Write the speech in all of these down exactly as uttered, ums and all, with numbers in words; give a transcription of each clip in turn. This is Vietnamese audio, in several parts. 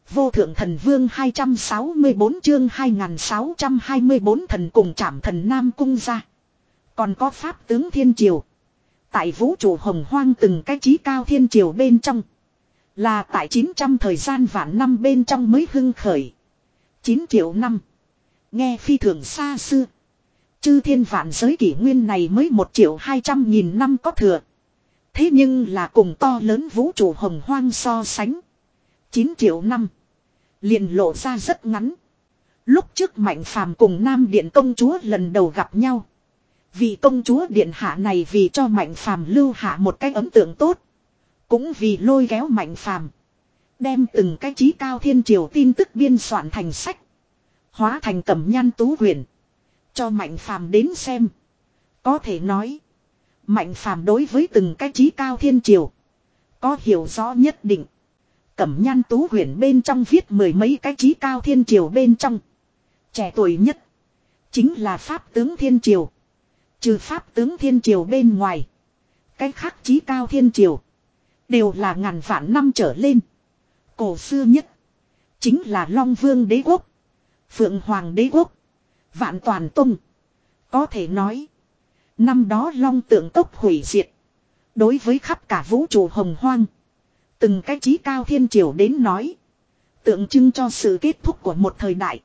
Vô thượng thần vương hai trăm sáu mươi bốn chương hai nghìn sáu trăm hai mươi bốn thần cùng trảm thần Nam Cung ra. Còn có pháp tướng thiên triều. Tại vũ trụ hồng hoang từng cái trí cao thiên triều bên trong. Là tại chín trăm thời gian vạn năm bên trong mới hưng khởi. chín triệu năm. Nghe phi thường xa xưa. Chư thiên vạn giới kỷ nguyên này mới một triệu hai trăm nghìn năm có thừa. Thế nhưng là cùng to lớn vũ trụ hồng hoang so sánh. chín triệu năm. Liền lộ ra rất ngắn. Lúc trước Mạnh Phàm cùng Nam Điện công chúa lần đầu gặp nhau. Vị công chúa điện hạ này vì cho Mạnh Phàm lưu hạ một cái ấn tượng tốt. Cũng vì lôi kéo Mạnh Phàm, đem từng cái chí cao thiên triều tin tức biên soạn thành sách. Hóa thành Cẩm Nhan tú quyển. Cho Mạnh Phàm đến xem. Có thể nói. Mạnh Phàm đối với từng cái chí cao thiên triều. Có hiểu rõ nhất định. Cẩm Nhan tú quyển bên trong viết mười mấy cái chí cao thiên triều bên trong. Trẻ tuổi nhất. Chính là Pháp tướng thiên triều. Trừ Pháp tướng thiên triều bên ngoài. Cái khác chí cao thiên triều. Đều là ngàn vạn năm trở lên. Cổ xưa nhất. Chính là Long Vương đế quốc. Phượng Hoàng đế quốc. Vạn Toàn Tông. Có thể nói. Năm đó Long Tượng Tốc hủy diệt. Đối với khắp cả vũ trụ hồng hoang. Từng cái chí cao thiên triều đến nói. Tượng trưng cho sự kết thúc của một thời đại.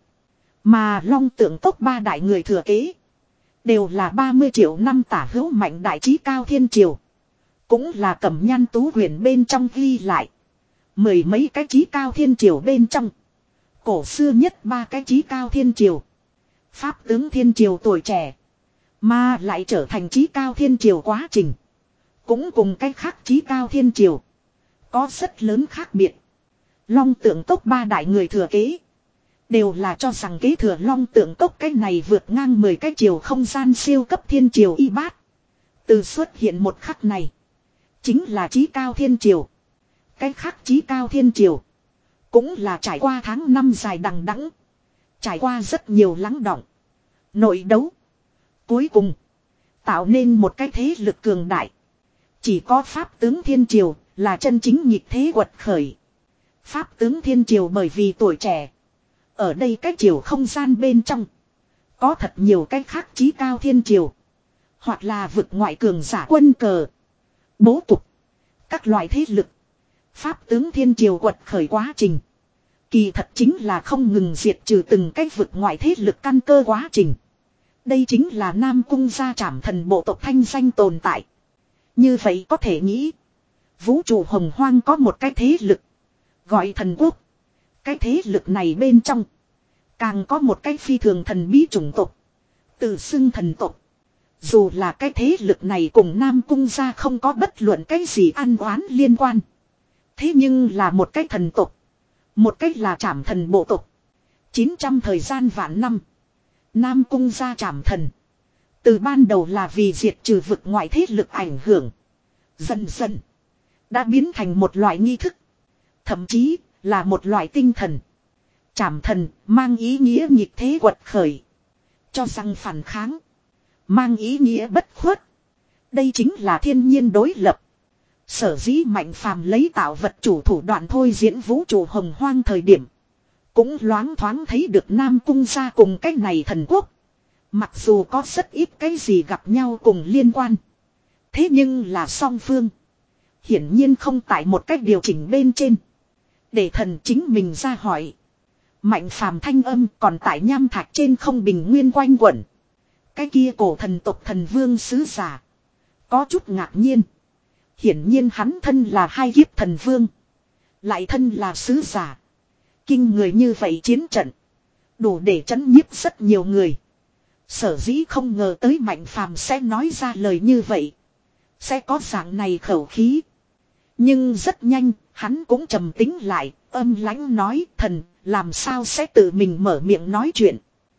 Mà Long Tượng Tốc ba đại người thừa kế. Đều là ba mươi triệu năm tả hữu mạnh đại chí cao thiên triều. Cũng là Cẩm Nhan tú quyển bên trong ghi lại. Mười mấy cái chí cao thiên triều bên trong. Cổ xưa nhất ba cái chí cao thiên triều. Pháp tướng thiên triều tuổi trẻ. Mà lại trở thành chí cao thiên triều quá trình. Cũng cùng cái khác chí cao thiên triều. Có rất lớn khác biệt. Long Tượng Cốc ba đại người thừa kế. Đều là cho rằng kế thừa Long Tượng Cốc cái này vượt ngang mười cái triều không gian siêu cấp thiên triều y bát. Từ xuất hiện một khắc này. Chính là chí cao thiên triều. Cái khác chí cao thiên triều. Cũng là trải qua tháng năm dài đằng đẵng. Trải qua rất nhiều lắng đọng. Nội đấu. Cuối cùng. Tạo nên một cái thế lực cường đại. Chỉ có Pháp tướng thiên triều là chân chính nhịp thế quật khởi. Pháp tướng thiên triều bởi vì tuổi trẻ. Ở đây cái triều không gian bên trong. Có thật nhiều cái khác chí cao thiên triều. Hoặc là vực ngoại cường giả quân cờ. Bố cục. Các loại thế lực. Pháp tướng thiên triều quật khởi quá trình. Kỳ thật chính là không ngừng diệt trừ từng cái vực ngoại thế lực căn cơ quá trình. Đây chính là Nam Cung gia trảm thần bộ tộc thanh danh tồn tại. Như vậy có thể nghĩ. Vũ trụ hồng hoang có một cái thế lực. Gọi thần quốc. Cái thế lực này bên trong. Càng có một cái phi thường thần bí chủng tộc. Tự xưng thần tộc. Dù là cái thế lực này cùng Nam Cung gia không có bất luận cái gì ăn oán liên quan. Thế nhưng là một cái thần tộc. Một cách là trảm thần bộ tộc. chín trăm thời gian vạn năm. Nam Cung gia trảm thần. Từ ban đầu là vì diệt trừ vực ngoại thế lực ảnh hưởng. Dần dần. Đã biến thành một loại nghi thức. Thậm chí là một loại tinh thần. Trảm thần mang ý nghĩa nghịch thế quật khởi. Cho rằng phản kháng. Mang ý nghĩa bất khuất. Đây chính là thiên nhiên đối lập. Sở dĩ Mạnh Phàm lấy tạo vật chủ thủ đoạn thôi diễn vũ trụ hồng hoang thời điểm. Cũng loáng thoáng thấy được Nam Cung gia cùng cái này thần quốc. Mặc dù có rất ít cái gì gặp nhau cùng liên quan. Thế nhưng là song phương. Hiển nhiên không tại một cách điều chỉnh bên trên. Để thần chính mình ra hỏi. Mạnh Phàm thanh âm còn tại nham thạch trên không bình nguyên quanh quẩn. Cái kia cổ thần tộc thần vương sứ giả. Có chút ngạc nhiên. Hiển nhiên hắn thân là hai kiếp thần vương. Lại thân là sứ giả. Kinh người như vậy chiến trận. Đủ để chấn nhiếp rất nhiều người. Sở dĩ không ngờ tới Mạnh Phàm sẽ nói ra lời như vậy. Sẽ có dạng này khẩu khí. Nhưng rất nhanh, hắn cũng trầm tính lại, âm lãnh nói thần, làm sao sẽ tự mình mở miệng nói chuyện.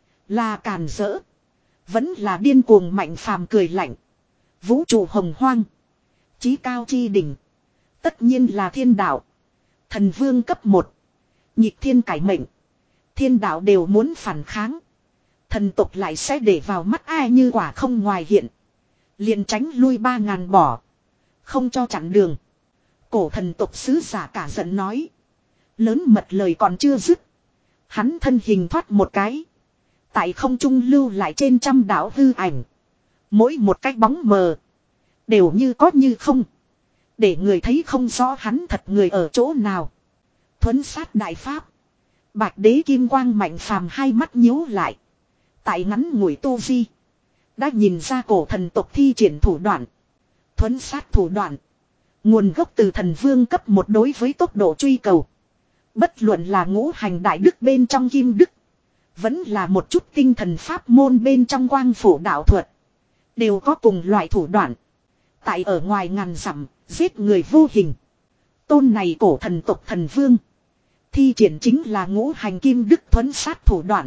Là càn rỡ. Vẫn là điên cuồng. Mạnh Phàm cười lạnh. Vũ trụ hồng hoang. Chí cao chi đỉnh. Tất nhiên là thiên đạo. Thần vương cấp một. Nhịp thiên cải mệnh. Thiên đạo đều muốn phản kháng. Thần tộc lại sẽ để vào mắt ai như quả không ngoài hiện. Liền tránh lui ba ngàn bỏ. Không cho chặn đường. Cổ thần tộc sứ giả cả giận nói. Lớn mật lời còn chưa dứt. Hắn thân hình thoát một cái. Tại không trung lưu lại trên trăm đạo hư ảnh. Mỗi một cái bóng mờ. Đều như có như không. Để người thấy không rõ hắn thật người ở chỗ nào. Thuấn sát đại pháp. Bạch đế kim quang Mạnh Phàm hai mắt nhíu lại. Tại ngắn ngủi tu vi. Đã nhìn ra cổ thần tộc thi triển thủ đoạn. Thuấn sát thủ đoạn. Nguồn gốc từ thần vương cấp một đối với tốc độ truy cầu. Bất luận là ngũ hành đại đức bên trong kim đức. Vẫn là một chút tinh thần pháp môn bên trong quang phủ đạo thuật. Đều có cùng loại thủ đoạn. Tại ở ngoài ngàn dặm, giết người vô hình. Tôn này cổ thần tộc thần vương. Thi triển chính là ngũ hành kim đức thuấn sát thủ đoạn.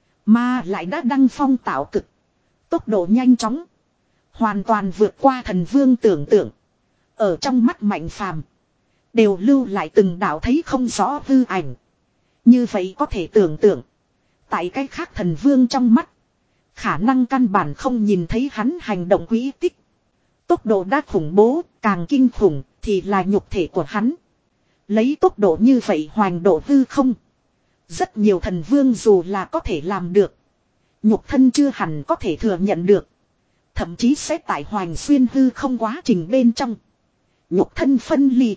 Mà lại đã đăng phong tạo cực. Tốc độ nhanh chóng. Hoàn toàn vượt qua thần vương tưởng tượng. Ở trong mắt Mạnh Phàm đều lưu lại từng đạo thấy không rõ hư ảnh. Như vậy có thể tưởng tượng. Tại cái khác thần vương trong mắt. Khả năng căn bản không nhìn thấy hắn hành động quỹ tích. Tốc độ đã khủng bố, càng kinh khủng thì là nhục thể của hắn. Lấy tốc độ như vậy hoành độ hư không. Rất nhiều thần vương dù là có thể làm được. Nhục thân chưa hẳn có thể thừa nhận được. Thậm chí sẽ tại hoành xuyên hư không quá trình bên trong. Nhục thân phân ly.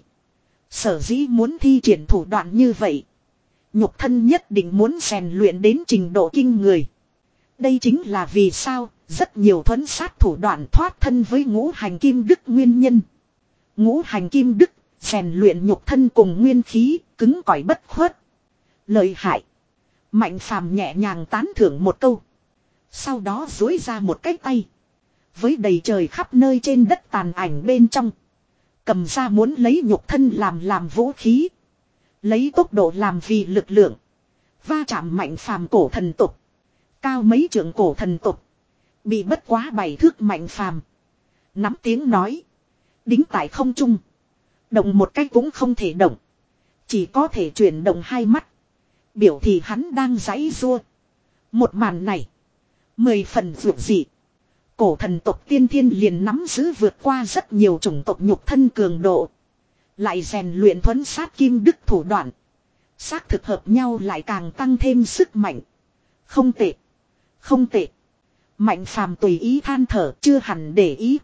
Sở dĩ muốn thi triển thủ đoạn như vậy. Nhục thân nhất định muốn rèn luyện đến trình độ kinh người. Đây chính là vì sao rất nhiều thuấn sát thủ đoạn thoát thân với ngũ hành kim đức nguyên nhân. Ngũ hành kim đức rèn luyện nhục thân cùng nguyên khí, cứng cỏi bất khuất. Lợi hại. Mạnh Phàm nhẹ nhàng tán thưởng một câu. Sau đó duỗi ra một cái tay. Với đầy trời khắp nơi trên đất tàn ảnh bên trong. Cầm ra muốn lấy nhục thân làm làm vũ khí. Lấy tốc độ làm vì lực lượng. Va chạm Mạnh Phàm cổ thần tục. Cao mấy trượng cổ thần tục. Bị bất quá bảy thước Mạnh Phàm nắm tiếng nói. Đính tại không trung. Động một cách cũng không thể động. Chỉ có thể chuyển động hai mắt. Biểu thì hắn đang giãy giụa. Một màn này. Mười phần vượt dị. Cổ thần tộc tiên thiên liền nắm giữ vượt qua rất nhiều chủng tộc nhục thân cường độ. Lại rèn luyện thuấn sát kim đức thủ đoạn. Xác thực hợp nhau lại càng tăng thêm sức mạnh. Không tệ. Không tệ. Mạnh Phàm tùy ý than thở chưa hẳn để ý.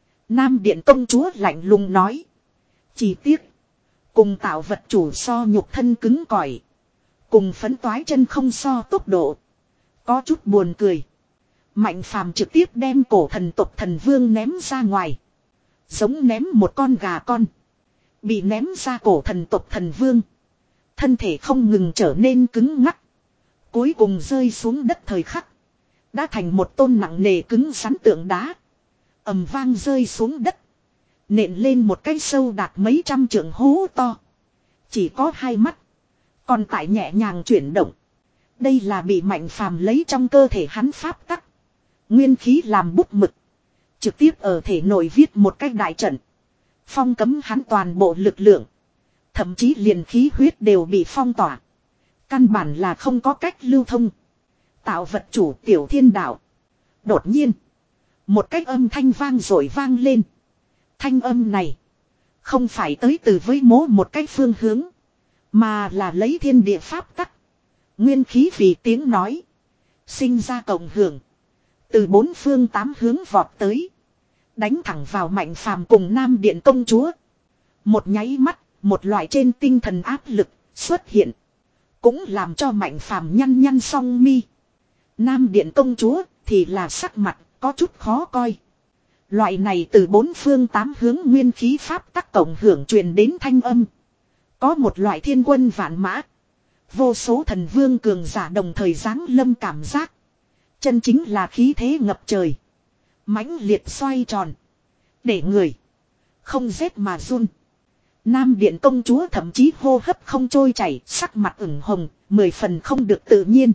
Nam Điện công chúa lạnh lùng nói. Chỉ tiếc. Cùng tạo vật chủ so nhục thân cứng cỏi. Cùng phấn toái chân không so tốc độ. Có chút buồn cười. Mạnh Phàm trực tiếp đem cổ thần tộc thần vương ném ra ngoài. Giống ném một con gà con. Bị ném ra cổ thần tộc thần vương. Thân thể không ngừng trở nên cứng ngắc. Cuối cùng rơi xuống đất thời khắc. Đã thành một tôn nặng nề cứng rắn tượng đá. Ầm vang rơi xuống đất. Nện lên một cái sâu đạt mấy trăm trượng hố to. Chỉ có hai mắt. Còn tại nhẹ nhàng chuyển động. Đây là bị Mạnh Phàm lấy trong cơ thể hắn pháp tắc. Nguyên khí làm bút mực. Trực tiếp ở thể nội viết một cách đại trận. Phong cấm hắn toàn bộ lực lượng. Thậm chí liền khí huyết đều bị phong tỏa. Căn bản là không có cách lưu thông. Tạo vật chủ tiểu thiên đạo. Đột nhiên. Một cách âm thanh vang rồi vang lên. Thanh âm này. Không phải tới từ với mố một cái phương hướng. Mà là lấy thiên địa pháp tắc. Nguyên khí vì tiếng nói. Sinh ra cộng hưởng. Từ bốn phương tám hướng vọt tới. Đánh thẳng vào Mạnh Phàm cùng Nam Điện công chúa. Một nháy mắt. Một loại trên tinh thần áp lực xuất hiện. Cũng làm cho Mạnh Phàm nhăn nhăn song mi. Nam Điện công chúa thì là sắc mặt có chút khó coi. Loại này từ bốn phương tám hướng nguyên khí pháp tắc cộng hưởng truyền đến thanh âm. Có một loại thiên quân vạn mã. Vô số thần vương cường giả đồng thời giáng lâm cảm giác. Chân chính là khí thế ngập trời. Mãnh liệt xoay tròn. Để người không rét mà run. Nam Điện công chúa thậm chí hô hấp không trôi chảy, sắc mặt ửng hồng, mười phần không được tự nhiên.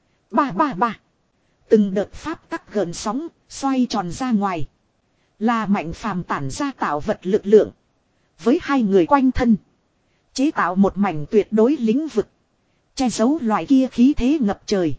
Ba ba ba. Từng đợt pháp tắc gợn sóng, xoay tròn ra ngoài. Là Mạnh Phàm tản ra tạo vật lực lượng. Với hai người quanh thân. Chế tạo một mảnh tuyệt đối lĩnh vực. Che giấu loại kia khí thế ngập trời.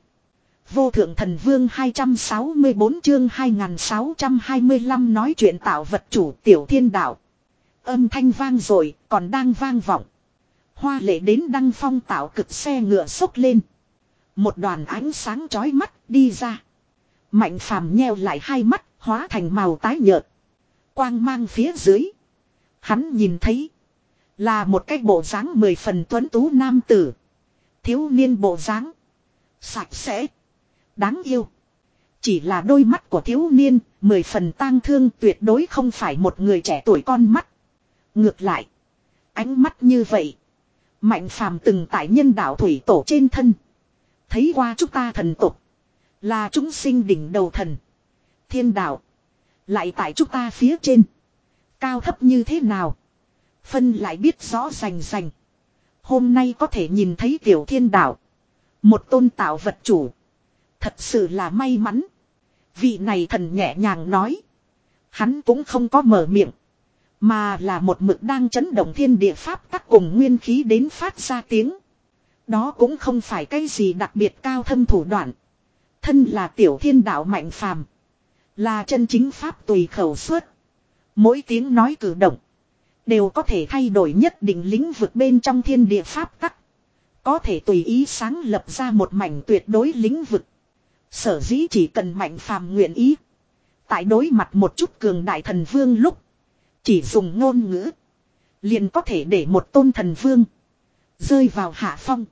Vô thượng thần vương hai trăm sáu mươi bốn chương hai nghìn sáu trăm hai mươi lăm nói chuyện tạo vật chủ tiểu thiên đạo. Âm thanh vang rồi, còn đang vang vọng. Hoa lệ đến đăng phong tạo cực xe ngựa xốc lên. Một đoàn ánh sáng chói mắt đi ra. Mạnh Phàm nheo lại hai mắt, hóa thành màu tái nhợt. Quang mang phía dưới. Hắn nhìn thấy. Là một cái bộ dáng mười phần tuấn tú nam tử. Thiếu niên bộ dáng. Sạch sẽ. Đáng yêu. Chỉ là đôi mắt của thiếu niên, mười phần tang thương, tuyệt đối không phải một người trẻ tuổi con mắt. Ngược lại. Ánh mắt như vậy. Mạnh Phàm từng tại nhân đạo thủy tổ trên thân. Thấy qua chúng ta thần tộc. Là chúng sinh đỉnh đầu thần. Thiên đạo. Lại tại chúng ta phía trên. Cao thấp như thế nào. Phân lại biết rõ rành rành. Hôm nay có thể nhìn thấy tiểu thiên đạo. Một tôn tạo vật chủ. Thật sự là may mắn. Vị này thần nhẹ nhàng nói. Hắn cũng không có mở miệng. Mà là một mực đang chấn động thiên địa pháp tắc cùng nguyên khí đến phát ra tiếng. Đó cũng không phải cái gì đặc biệt cao thâm thủ đoạn. Thân là tiểu thiên đạo Mạnh Phàm. Là chân chính pháp tùy khẩu suất. Mỗi tiếng nói cử động. Đều có thể thay đổi nhất định lĩnh vực bên trong thiên địa pháp tắc. Có thể tùy ý sáng lập ra một mảnh tuyệt đối lĩnh vực. Sở dĩ chỉ cần Mạnh Phàm nguyện ý. Tại đối mặt một chút cường đại thần vương lúc. Chỉ dùng ngôn ngữ. Liền có thể để một tôn thần vương. Rơi vào hạ phong.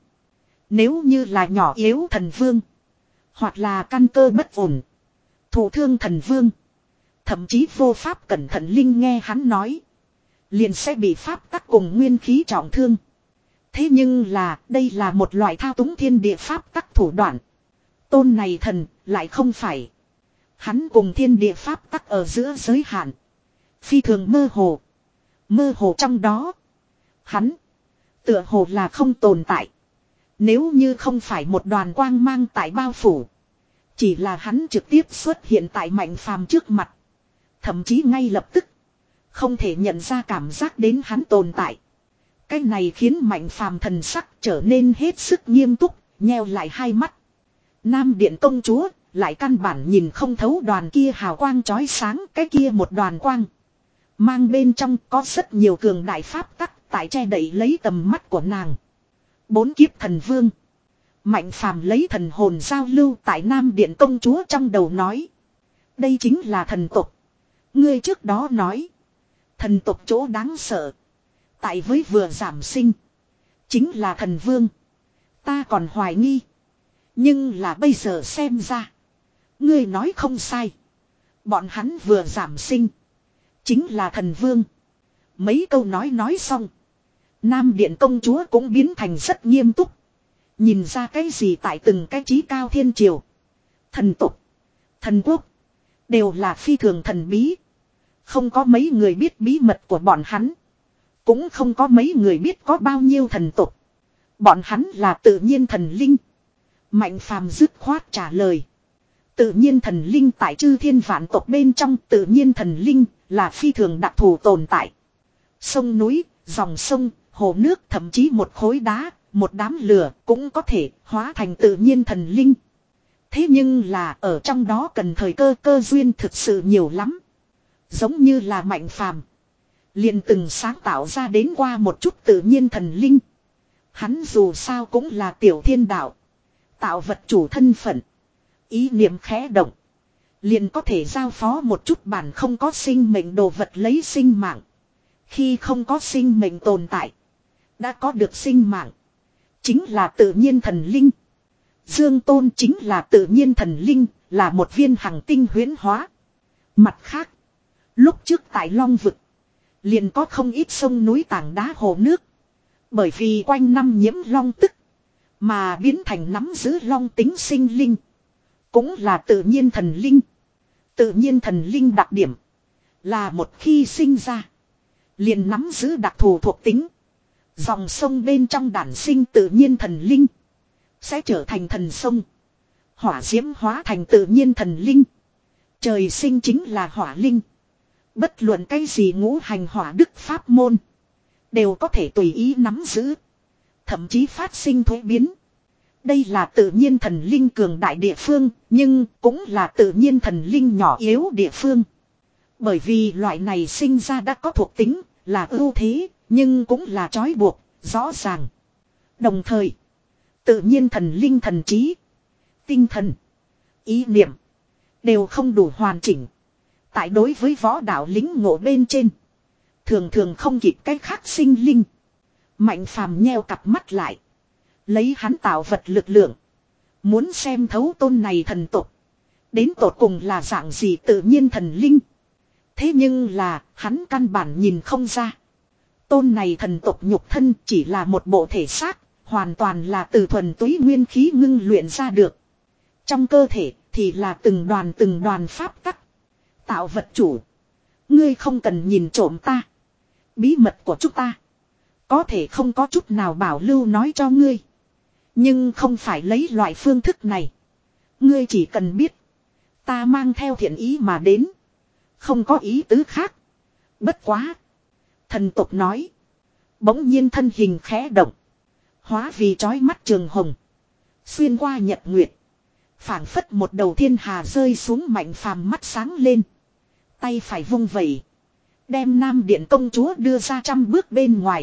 Nếu như là nhỏ yếu thần vương. Hoặc là căn cơ bất ổn. Thủ thương thần vương. Thậm chí vô pháp cẩn thận linh nghe hắn nói. Liền sẽ bị pháp tắc cùng nguyên khí trọng thương. Thế nhưng là đây là một loại thao túng thiên địa pháp tắc thủ đoạn. Tôn này thần lại không phải. Hắn cùng thiên địa pháp tắc ở giữa giới hạn. Phi thường mơ hồ. Mơ hồ trong đó. Hắn. Tựa hồ là không tồn tại. Nếu như không phải một đoàn quang mang tại bao phủ. Chỉ là hắn trực tiếp xuất hiện tại Mạnh Phàm trước mặt. Thậm chí ngay lập tức. Không thể nhận ra cảm giác đến hắn tồn tại. Cái này khiến Mạnh Phàm thần sắc trở nên hết sức nghiêm túc. Nheo lại hai mắt. Nam Điện công chúa. Lại căn bản nhìn không thấu đoàn kia hào quang chói sáng. Cái kia một đoàn quang. Mang bên trong có rất nhiều cường đại pháp tắc. Tại che đậy lấy tầm mắt của nàng. Bốn kiếp thần vương. Mạnh Phàm lấy thần hồn giao lưu tại Nam Điện công chúa trong đầu nói. Đây chính là thần tộc. Ngươi trước đó nói. Thần tộc chỗ đáng sợ. Tại với vừa giảm sinh. Chính là thần vương. Ta còn hoài nghi. Nhưng là bây giờ xem ra. Ngươi nói không sai. Bọn hắn vừa giảm sinh. Chính là thần vương. Mấy câu nói nói xong. Nam Điện công chúa cũng biến thành rất nghiêm túc. Nhìn ra cái gì tại từng cái trí cao thiên triều. Thần tục. Thần quốc. Đều là phi thường thần bí. Không có mấy người biết bí mật của bọn hắn. Cũng không có mấy người biết có bao nhiêu thần tục. Bọn hắn là tự nhiên thần linh. Mạnh Phàm dứt khoát trả lời. Tự nhiên thần linh tại chư thiên vạn tộc bên trong tự nhiên thần linh là phi thường đặc thù tồn tại. Sông núi, dòng sông, hồ nước thậm chí một khối đá, một đám lửa cũng có thể hóa thành tự nhiên thần linh. Thế nhưng là ở trong đó cần thời cơ cơ duyên thực sự nhiều lắm. Giống như là Mạnh Phàm liền từng sáng tạo ra đến qua một chút tự nhiên thần linh. Hắn dù sao cũng là tiểu thiên đạo. Tạo vật chủ thân phận. Ý niệm khẽ động. Liền có thể giao phó một chút bản không có sinh mệnh đồ vật lấy sinh mạng. Khi không có sinh mệnh tồn tại. Đã có được sinh mạng. Chính là tự nhiên thần linh. Dương Tôn chính là tự nhiên thần linh. Là một viên hằng tinh huyễn hóa. Mặt khác. Lúc trước tại Long Vực. Liền có không ít sông núi tảng đá hồ nước. Bởi vì quanh năm nhiễm long tức. Mà biến thành nắm giữ long tính sinh linh. Cũng là tự nhiên thần linh. Tự nhiên thần linh đặc điểm. Là một khi sinh ra. Liền nắm giữ đặc thù thuộc tính. Dòng sông bên trong đản sinh tự nhiên thần linh. Sẽ trở thành thần sông. Hỏa diễm hóa thành tự nhiên thần linh. Trời sinh chính là hỏa linh. Bất luận cái gì ngũ hành hỏa đức pháp môn. Đều có thể tùy ý nắm giữ. Thậm chí phát sinh thuế biến. Đây là tự nhiên thần linh cường đại địa phương. Nhưng cũng là tự nhiên thần linh nhỏ yếu địa phương. Bởi vì loại này sinh ra đã có thuộc tính. Là ưu thế. Nhưng cũng là trói buộc. rõ ràng. Đồng thời, tự nhiên thần linh thần trí, tinh thần, ý niệm đều không đủ hoàn chỉnh. Tại đối với võ đạo lính ngộ bên trên, thường thường không kịp cái khác sinh linh. Mạnh phàm nheo cặp mắt lại, lấy hắn tạo vật lực lượng, muốn xem thấu tôn này thần tộc đến tột cùng là dạng gì tự nhiên thần linh. Thế nhưng là hắn căn bản nhìn không ra. Tôn này thần tộc nhục thân chỉ là một bộ thể xác, hoàn toàn là từ thuần túy nguyên khí ngưng luyện ra được. Trong cơ thể thì là từng đoàn từng đoàn pháp tắc. Tạo vật chủ, ngươi không cần nhìn trộm ta. Bí mật của chúng ta có thể không có chút nào bảo lưu nói cho ngươi. Nhưng không phải lấy loại phương thức này. Ngươi chỉ cần biết, ta mang theo thiện ý mà đến, không có ý tứ khác. Bất quá, thần tộc nói. Bỗng nhiên thân hình khẽ động, hóa vì trói mắt trường hồng, xuyên qua nhật nguyệt, phảng phất một đầu thiên hà rơi xuống. Mạnh phàm mắt sáng lên, tay phải vung vẩy, đem Nam Điện công chúa đưa ra trăm bước bên ngoài.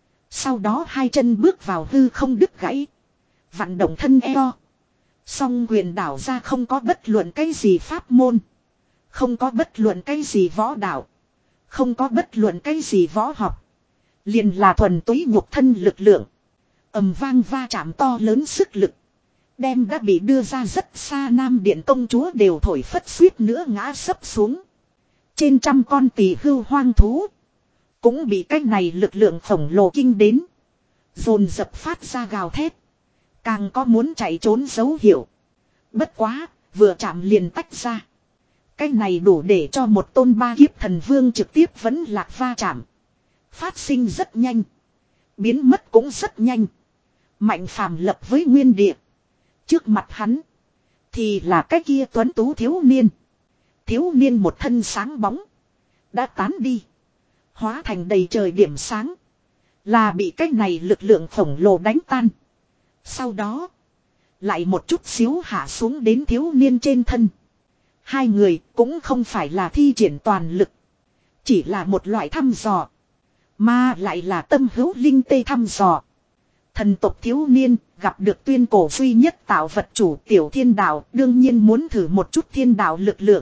Sau đó hai chân bước vào hư không đứt gãy, vặn động thân eo, song quyền đảo ra. Không có bất luận cái gì pháp môn, không có bất luận cái gì võ đạo, không có bất luận cái gì võ học, liền là thuần túy nhục thân lực lượng. Ầm vang va chạm to lớn sức lực, đem đã bị đưa ra rất xa Nam Điện công chúa đều thổi phất suýt nữa ngã sấp xuống. Trên trăm con tỳ hưu hoang thú cũng bị cái này lực lượng khổng lồ kinh đến, dồn dập phát ra gào thét, càng có muốn chạy trốn dấu hiệu. Bất quá, vừa chạm liền tách ra. Cái này đủ để cho một tôn ba kiếp thần vương trực tiếp vẫn lạc va chạm. Phát sinh rất nhanh, biến mất cũng rất nhanh. Mạnh phàm lập với nguyên địa. Trước mặt hắn thì là cái kia tuấn tú thiếu niên. Thiếu niên một thân sáng bóng, đã tán đi, hóa thành đầy trời điểm sáng, là bị cái này lực lượng khổng lồ đánh tan. Sau đó lại một chút xíu hạ xuống đến thiếu niên trên thân. Hai người cũng không phải là thi triển toàn lực, chỉ là một loại thăm dò, mà lại là tâm hữu linh tê thăm dò. Thần tộc thiếu niên gặp được tuyên cổ duy nhất tạo vật chủ tiểu thiên đạo, đương nhiên muốn thử một chút thiên đạo lực lượng.